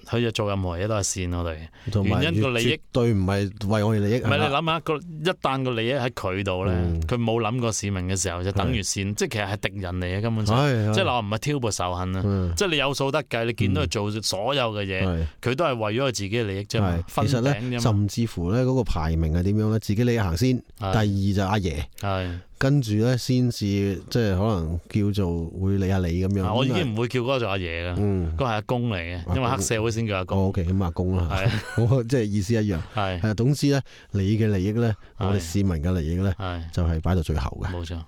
佢就做任何嘢都係善我哋，原因個利益絕對唔係為我哋利益。 唔係你諗下個一旦個利益喺佢度咧，佢冇諗過使命嘅時候，就等於善，即係其實係敵人嚟嘅根本上，即係我唔係挑撥仇恨啊，即係你有數得計，你見到佢做所有嘅嘢，佢都係為咗佢自己嘅利益啫嘛。其實咧， 甚至乎咧嗰個排名係點樣咧？自己利益行先，第二就阿爺。跟住咧，先至即係可能叫做會理下你咁樣。 我已經唔會叫嗰個做阿爺噶，嗰個係阿公嚟嘅，因為黑社會先叫阿公。 O K，咁阿公啦，係，即係意思一樣。係，係啊，總之咧，你嘅利益咧，我哋市民嘅利益咧，就係擺到最後嘅。 冇錯。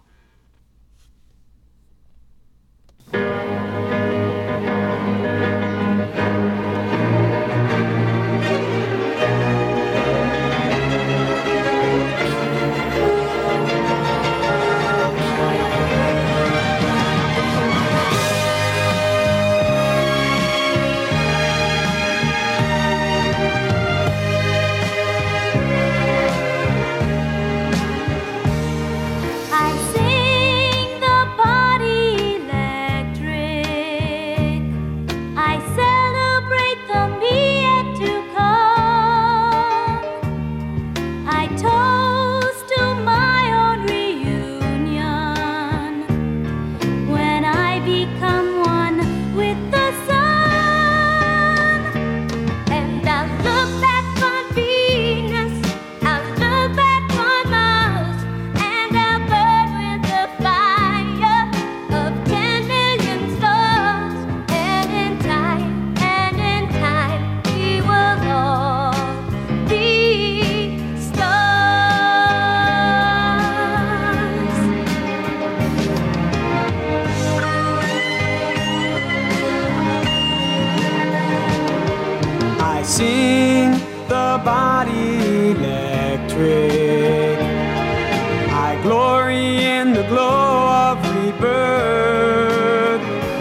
Sing the body electric. I glory in the glow of rebirth,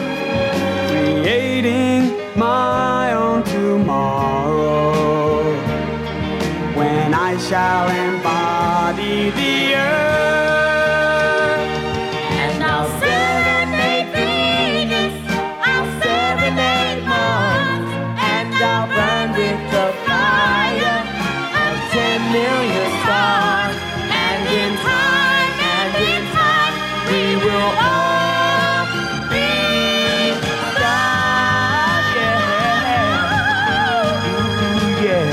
creating my own tomorrow when I shall embody the earth. And I'll serenade Venus, I'll serenade Mars, and I'll burn with the fire of ten million stars. And in time, and in time, we will all be stars, yeah. Ooh, yeah.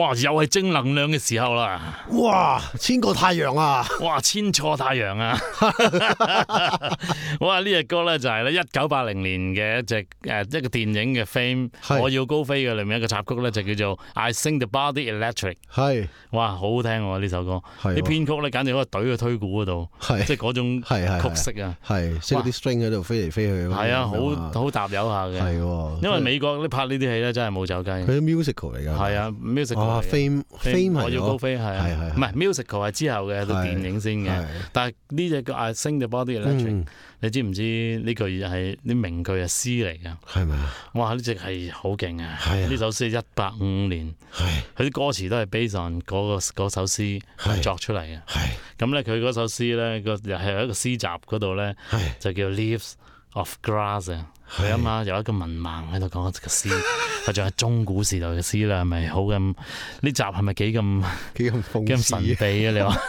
哇，又係正能量嘅時候啦！ 哇，千個太陽啊！ 哇，千錯太陽啊！哇，呢隻歌咧就係咧一九八零年嘅一隻誒一個電影嘅 Fame， 我要高飛嘅裏面一個插曲咧就叫做 I Sing the Body Electric。係，哇，好好聽喎呢首歌。啲編曲咧簡直可以懟去推鼓嗰度，即係嗰種曲式啊，係識啲 string 喺度飛嚟飛去。係啊，好好搭有下嘅。係，因為美國啲拍呢啲戲咧真係冇走雞。佢啲 musical 嚟㗎。係啊 ，musical。啊 ，Fame Fame 我要高飛係啊，唔係 musical 係之後嘅套電影先嘅。但係呢隻叫 I Sing the Body Electric，你知唔知呢句係啲名句係詩嚟㗎？係咪啊？哇！呢隻係好勁啊！呢首詩一八五五年，佢啲歌詞都係 based on 嗰個嗰首詩作出嚟嘅。咁咧，佢嗰首詩咧個又係一個詩集嗰度咧，就叫 Leaves of Grass 啊。佢啊嘛，有一個文盲喺度講個詩，佢仲係中古時代嘅詩啦，係咪好咁？呢集係咪幾咁幾咁幾咁神秘啊？你話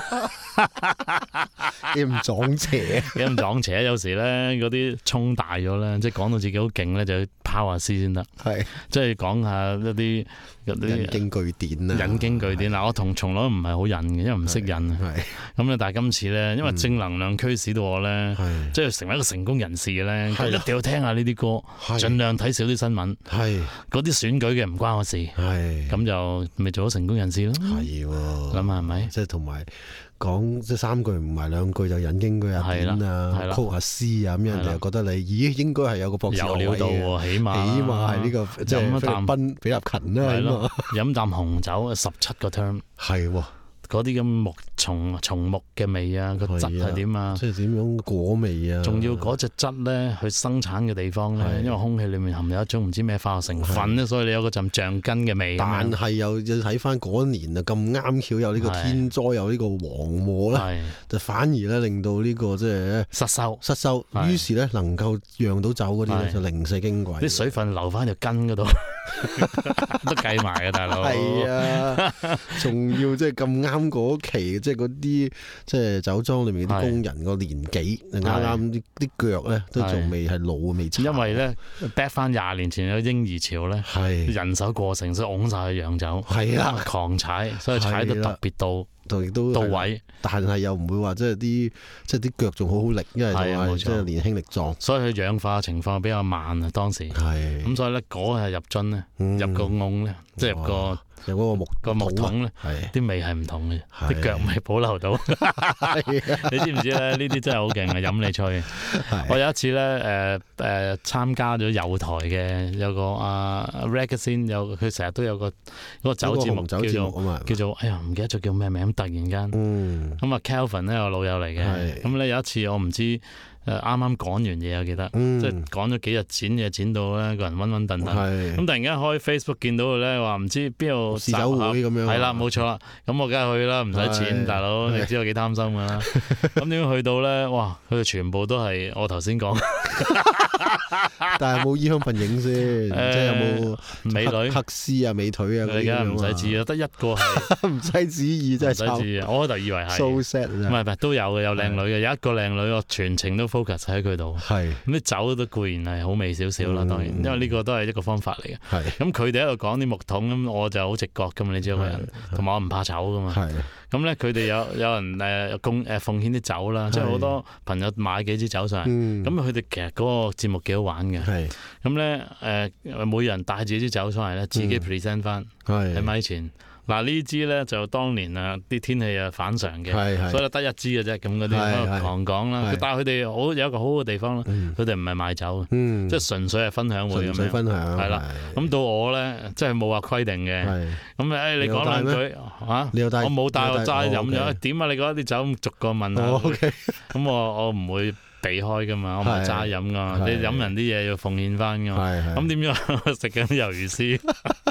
幾咁撞邪？幾咁撞邪？有時咧嗰啲衝大咗咧，即係講到自己好勁咧，就要拋下詩先得。係，即係講下一啲引經據典啊！引經據典嗱，我同從來都唔係好引嘅，因為唔識引。係咁咧，但係今次咧，因為正能量驅使到我咧，即係成為一個成功人士嘅咧，一定要聽下呢啲歌，盡量睇少啲新聞。係嗰啲選舉嘅唔關我事。係咁就咪做咗成功人士咯。係諗下係咪？即係同埋講即係三句唔係兩句就引經據啊典啊，曲下詩啊咁樣，人哋又覺得你咦應該係有個博士學位嘅，有料到喎，起碼起碼係呢個即係菲律賓比納芹啦。係咯，飲啖紅酒十七個 term。係喎。嗰啲咁木松松木嘅味啊，個質係點啊？即係點樣果味啊？仲要嗰隻質咧，去生產嘅地方咧，因為空氣裡面含有一種唔知咩化學成分咧，所以你有嗰陣橡筋嘅味。但係又要睇翻嗰年啊，咁啱巧有呢個天災，有呢個黃禍咧，就反而咧令到呢個即係失收失收。於是咧能夠釀到酒嗰啲咧就零舍矜貴。啲水分流翻條筋嗰度，都計埋嘅大佬。係啊，仲要即係咁啱。嗰期即係嗰啲即係酒莊裏面啲工人個年紀，啱啱啲啲腳咧都仲未係老未殘。因為咧 back 翻廿年前有嬰兒潮咧，係人手過剩，所以拱晒去洋酒，係啊，狂踩，所以踩得特別到。亦都到位，但係又唔會話即係啲即係啲腳仲好好力，因為就係即係年輕力壯，所以佢氧化情況比較慢啊。當時係咁，所以咧嗰係入樽咧，入個甕咧，即係入個有嗰個木個木桶咧，啲味係唔同嘅，啲腳味保留到。你知唔知咧？呢啲真係好勁啊！飲你吹。我有一次咧，誒誒參加咗友台嘅有個阿 Reggae 有佢成日都有個嗰個酒節目叫做叫做哎呀唔記得咗叫咩名。突然間，咁啊 Calvin 咧，我老友嚟嘅，咁咧有一次我唔知誒啱啱趕完嘢，我記得，即係趕咗幾日剪嘢，剪到咧個人暈暈頓頓，咁突然間開 Facebook 見到佢咧，話唔知邊度試酒會咁樣，係啦冇錯啦，咁我梗係去啦，唔使錢，大佬你知我幾貪心噶啦，咁點樣去到咧？哇，佢哋全部都係我頭先講，但係冇衣香份影先，即係有冇美女、黑絲啊、美腿啊嗰啲，你而家唔使指啊，得一個係唔使旨意真係。我就以為係，唔係唔係都有嘅，有靚女嘅，有一個靚女我全程都 focus 喺佢度。係咁啲酒都固然係好味少少啦，當然，因為呢個都係一個方法嚟嘅。係咁佢哋喺度講啲木桶咁，我就好直覺噶嘛，你知道個人，同埋我唔怕醜噶嘛。係咁咧，佢哋有有人誒供誒奉獻啲酒啦，即係好多朋友買幾支酒上嚟。咁佢哋其實嗰個節目幾好玩嘅。係咁咧誒，每人帶住支酒上嚟咧，自己 present 翻喺咪前。嗱呢支咧就當年啊啲天氣啊反常嘅，所以得一支嘅啫，咁嗰啲喺度狂講啦。但係佢哋好有一個好嘅地方啦，佢哋唔係賣酒，即係純粹係分享會咁樣。分享係啦。咁到我咧，即係冇話規定嘅。咁誒，你講兩句嚇，我冇帶，我齋飲咗。點啊？你覺得啲酒逐個問下。咁我我唔會避開噶嘛，我唔係齋飲噶。你飲人啲嘢要奉獻翻噶嘛。咁點樣食緊啲魷魚絲？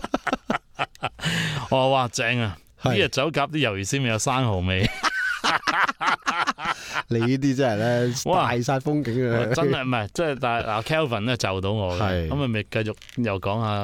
我話哇正啊！呢隻酒夾啲魷魚絲咪有生蠔味。你呢啲真係咧大晒風景啊！真係唔係，即係但係嗱 Kelvin 咧就到我嘅，咁咪咪繼續又講下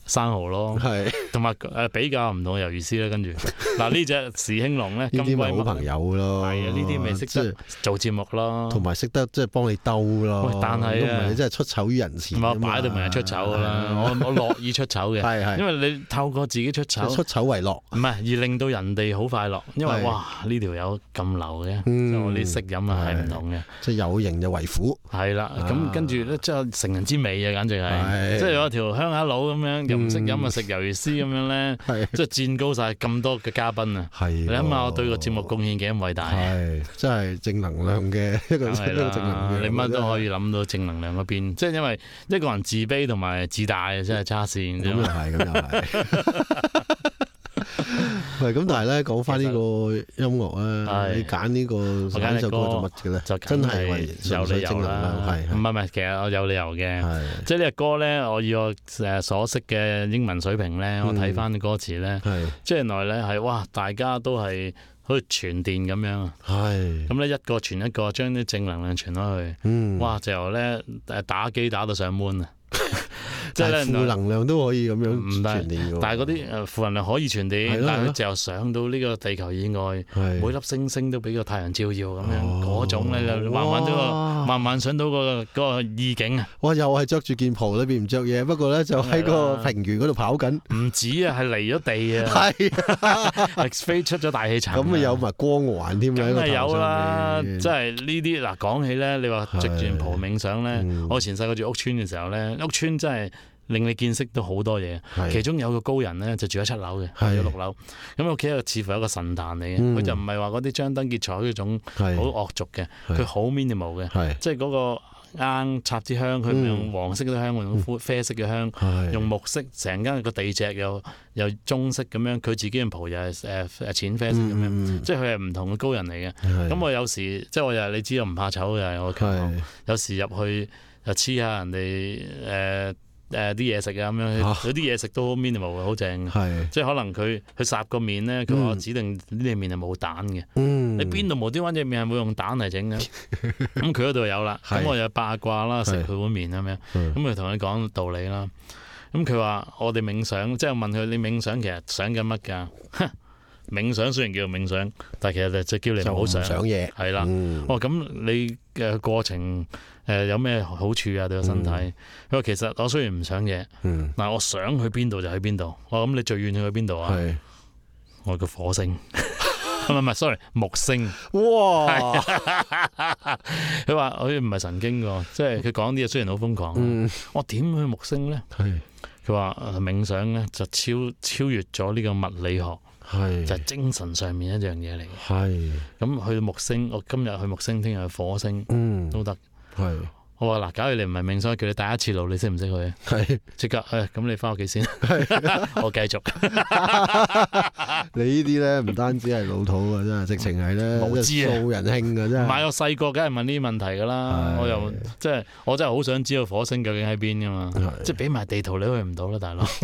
生蠔咯，同埋誒比較唔同嘅魷魚絲咧。跟住嗱呢隻時興隆咧， 呢啲咪好朋友咯。 係啊，呢啲咪識得做節目咯， 同埋識得即係幫你兜咯。 但係啊， 你真係出醜於人前。 唔係擺到明係出醜㗎啦，我我樂意出醜嘅，係係，因為你透過自己出醜， 出醜為樂， 唔係而令到人哋好快樂。因為哇呢條友咁流嘅，即係我啲識飲啊係唔同嘅， 即係有型就為苦。係啦，咁跟住咧即係成人之美啊，簡直係，即係有條鄉下佬咁樣又唔識飲啊食魷魚絲咁樣咧，即係戰高晒咁多嘅嘉賓啊！你諗下我對個節目貢獻幾咁偉大？ 係真係正能量嘅一個一個正能量。 你乜都可以諗到正能量嗰邊，即係因為一個人自卑同埋自大真係差線。 咁又係，咁又係。喂，咁但係咧講翻呢個音樂咧，你揀呢個呢首歌做乜嘅咧？就真係有理由啦，係唔係唔係？其實我有理由嘅，即係呢個歌咧，我以我誒所識嘅英文水平咧，我睇翻啲歌詞咧，即係原來咧係哇，大家都係好似傳電咁樣，係咁咧一個傳一個，將啲正能量傳開去，嗯，哇！就由咧誒打機打到上 moon 啊！ 即係負能量都可以咁樣傳電， 但係嗰啲誒負能量可以傳電，但係佢就上到呢個地球以外，每粒星星都俾個太陽照耀咁樣，嗰種咧就慢慢都慢慢上到個嗰個意境啊！ 哇！又係着住件袍裏邊唔着嘢，不過咧就喺個平原嗰度跑緊。 唔止啊，係離咗地啊，係飛出咗大氣層。 咁啊有埋光環添啦， 梗係有啦！即係呢啲嗱講起咧，你話着住件袍冥想咧，我以前細個住屋村嘅時候咧，屋村真係令你見識到好多嘢，其中有個高人咧就住喺七樓嘅，住喺六樓。咁屋企又似乎有個神壇嚟嘅，佢、嗯、就唔係話嗰啲張燈結彩嗰種好惡俗嘅，佢好 minimal 嘅，即係嗰個罌插支香，佢唔用黃色嘅香，用啡色嘅香，嗯、用木色，成間個地脊又又中式咁樣，佢自己嘅袍又係誒誒淺啡色咁樣，嗯、即係佢係唔同嘅高人嚟嘅。咁我有時即係我又你知我唔怕醜嘅，我有時入去就黐下人哋誒。呃誒啲嘢食啊咁樣，有啲嘢食都好 minimal 嘅，好正。係，即係可能佢佢烚個麵咧，佢話指定呢啲麵係冇蛋嘅。嗯，你邊度無端端隻麵係會用蛋嚟整嘅？咁佢嗰度有啦。咁我又八卦啦，食佢碗麵咁樣。咁佢同你講道理啦。咁佢話我哋冥想，即係問佢你冥想其實想緊乜㗎？冥想雖然叫做冥想，但係其實就叫你唔好想嘢。係啦。哦，咁你嘅過程。誒有咩好處啊？對個身體，佢話、嗯、其實我雖然唔想嘢，嗯、但係我想去邊度就去邊度。我諗你最遠去邊度啊？是我個火星，唔係唔係 sorry 木星。哇！佢話佢唔係神經㗎，即係佢講啲嘢雖然好瘋狂。嗯、我點去木星咧？佢話是冥想咧就超超越咗呢個物理學。係就係精神上面一樣嘢嚟。係咁去木星，我今日去木星，聽日去火星，嗯、都得。係，我話嗱，假如你唔係冥想，叫你第一次路，你識唔識去？係，即刻誒，咁你翻屋企先，我繼續。你呢啲咧唔單止係老土啊，真係直情係咧無知啊，掃人興啊，真係。唔係我細個梗係問呢啲問題噶啦，我又即係我真係好想知道火星究竟喺邊噶嘛，即係俾埋地圖你去唔到啦，大佬。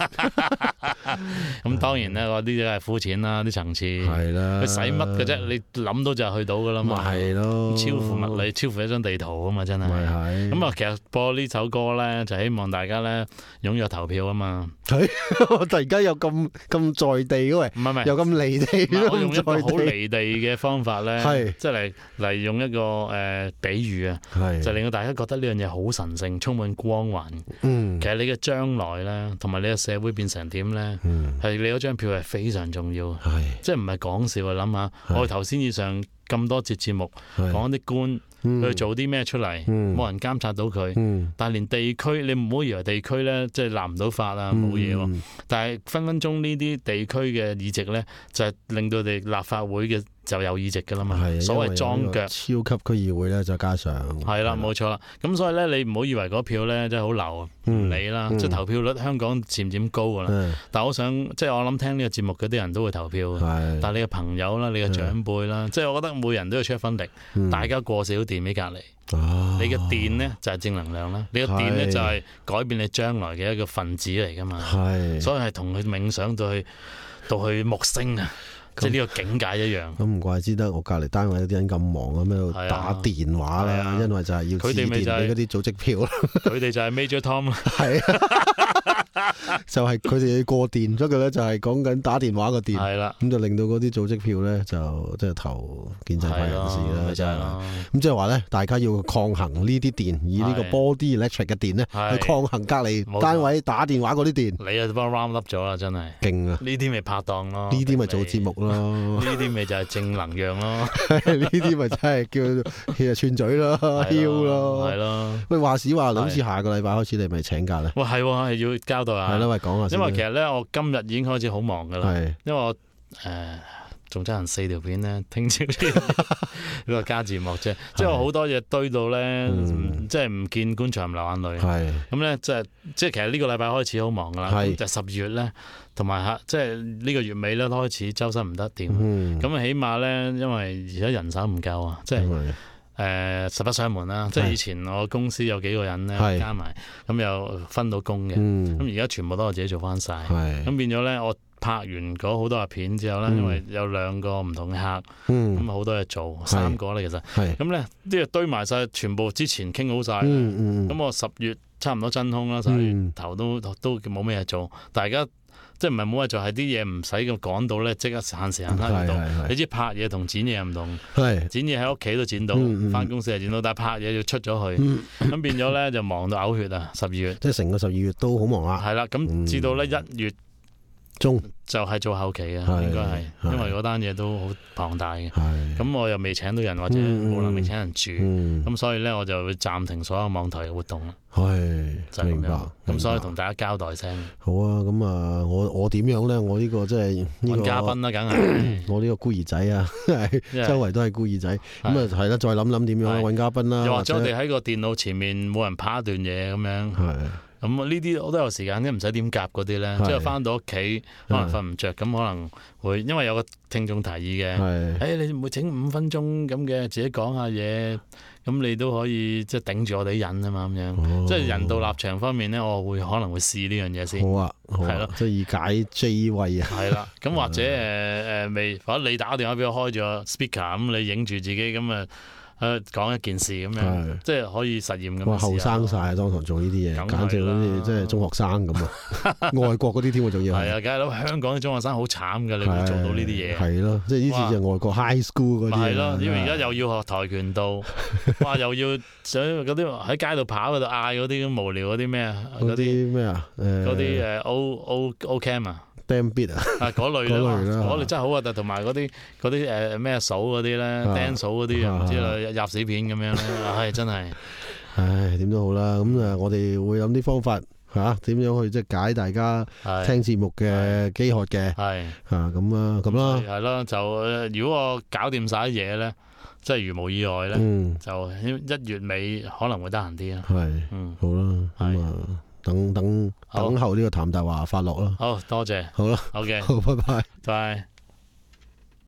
咁當然咧，嗰啲都係膚淺啦，啲層次係啦，佢使乜嘅啫？你諗到就去到噶啦嘛，係咯，超乎物理，超乎一張地圖啊嘛，真係。係咁啊，其實播呢首歌咧，就希望大家咧踴躍投票啊嘛。我突然間有咁咁在地嘅喂，唔係唔係，又咁離地，我用一個好離地嘅方法咧，係即係嚟嚟用一個誒比喻啊，就令到大家覺得呢樣嘢好神聖，充滿光環。嗯，其實你嘅將來咧，同埋你嘅社會變成點咧？係你嗰張票係非常重要，係即係唔係講笑啊！諗下我哋頭先以上咁多節節目講啲官去做啲咩出嚟，冇人監察到佢，但係連地區你唔好以為地區咧即係立唔到法啊，冇嘢喎，但係分分鐘呢啲地區嘅議席咧就係令到哋立法會嘅就有議席噶啦嘛，所謂裝腳超級區議會咧，再加上係啦，冇錯啦。咁所以咧，你唔好以為嗰票咧真係好流，唔理啦。即係投票率香港漸漸高噶啦。但係我想，即係我諗聽呢個節目嗰啲人都會投票。但係你嘅朋友啦，你嘅長輩啦，即係我覺得每人都要出一分力，大家過少電俾隔離。你嘅電呢就係正能量啦，你嘅電呢就係改變你將來嘅一個分子嚟噶嘛。所以係同佢冥想到去到去木星啊！即係呢個境界一樣，咁唔怪之得我隔離單位有啲人咁忙咁喺度打電話啦，啊、因為就係要致電俾嗰啲組織票啦。佢哋就係 Major Tom 啦。係啊。 就係佢哋要過電，所以咧就係講緊打電話個電， 係啦， 咁就令到嗰啲組織票咧就即係投建制派人士啦，真係。咁即係話咧，大家要抗衡呢啲電，以呢個 body electric 嘅電咧去抗衡隔離單位打電話嗰啲電。 你啊幫 round up 咗啦，真係勁啊！呢啲咪拍檔咯， 呢啲咪做節目咯， 呢啲咪就係正能量咯， 呢啲咪真係叫其實串嘴咯，囂咯， 係咯。喂， 話時話，好似下個禮拜開始你咪請假咧？ 喂，係係要交代下。係咯， 喂，講下先。 因為其實咧，我今日已經開始好忙噶啦，因為我誒。仲爭人四條片咧，聽朝呢個加字幕啫，即係我好多嘢堆到咧，嗯、即係唔見官場唔流眼淚。咁咧，即係即係其實呢個禮拜開始好忙噶啦，就十二月咧，同埋嚇即係呢個月尾咧開始周身唔得掂。咁啊、嗯，起碼咧，因為而家人手唔夠啊，即係誒、呃、實不相瞞啦，即係以前我公司有幾個人咧是加埋，咁又分到工嘅，咁而家全部都我自己做翻晒。咁是變咗咧我。拍完嗰好多日片之後咧，嗯、因為有兩個唔同嘅客，咁啊好多嘢做，是三個咧其實，咁咧啲嘢堆埋晒，全部之前傾好晒。咁、嗯嗯、我十月差唔多真空啦，十月頭都都冇咩嘢做，大家即係唔係冇嘢做，係啲嘢唔使咁趕到咧，即刻限時限刻嚟到。你知拍嘢同剪嘢唔同，是剪嘢喺屋企都剪到，翻、嗯、公司又剪到，但係拍嘢要出咗去，咁、嗯、變咗咧就忙到嘔血啊！十二月即係成個十二月都好忙啊。係啦， 咁至到咧一月。中就係做後期嘅，應該係，因為嗰單嘢都好龐大嘅。咁我又未請到人，或者冇能力請人住，咁所以咧我就會暫停所有網台嘅活動啦。係，明白。咁所以同大家交代聲。好啊，咁啊，我我點樣咧？我呢個即係呢個嘉賓啦，梗係我呢個孤兒仔啊，周圍都係孤兒仔。咁啊係啦，再諗諗點樣揾嘉賓啦。又或者我哋喺個電腦前面冇人拍一段嘢咁樣。係。咁呢啲我都有時間，啲唔使點夾嗰啲咧，即係翻到屋企可能瞓唔着，咁可能會因為有個聽眾提議嘅，誒、哎、你唔會整五分鐘咁嘅，自己講下嘢，咁你都可以即係頂住我哋啲癮啊嘛，咁樣，哦、即係人道立場方面咧，我會可能會試呢樣嘢先。好啊，係咯，即係以解 J 位啊。係啦，咁或者誒誒未，或者你打電話俾我開咗 speaker，咁你影住自己咁啊。誒講一件事咁樣，的即係可以實驗咁。哇！後生晒啊，當堂做呢啲嘢，簡直好似即係中學生咁啊！外國嗰啲添喎，仲要係啊，梗係啦！香港啲中學生好慘㗎，你會做到呢啲嘢。係咯，即係呢次就外國 high school 嗰啲。係咯，因為而家又要學跆拳道，哇！又要想嗰啲喺街度跑嗰度嗌嗰啲咁無聊嗰啲咩啊？嗰啲咩啊？誒嗰啲誒 O O O Cam 啊！Damn beat 啊！啊嗰類啦，嗰類真係好核突，同埋嗰啲嗰啲誒咩數嗰啲咧，dance 數嗰啲啊，唔知啦，入屎片咁樣咧，唉真係，唉點都好啦，咁啊我哋會諗啲方法嚇點樣去即係解大家聽節目嘅飢渴嘅，係嚇咁啊咁啦，係咯就如果我搞掂晒啲嘢咧，即係如無意外咧，就一月尾可能會得閒啲啦，係嗯好啦咁啊。等等等候呢個譚大華發落啦。好多謝。好啦。OK。好，拜拜。拜。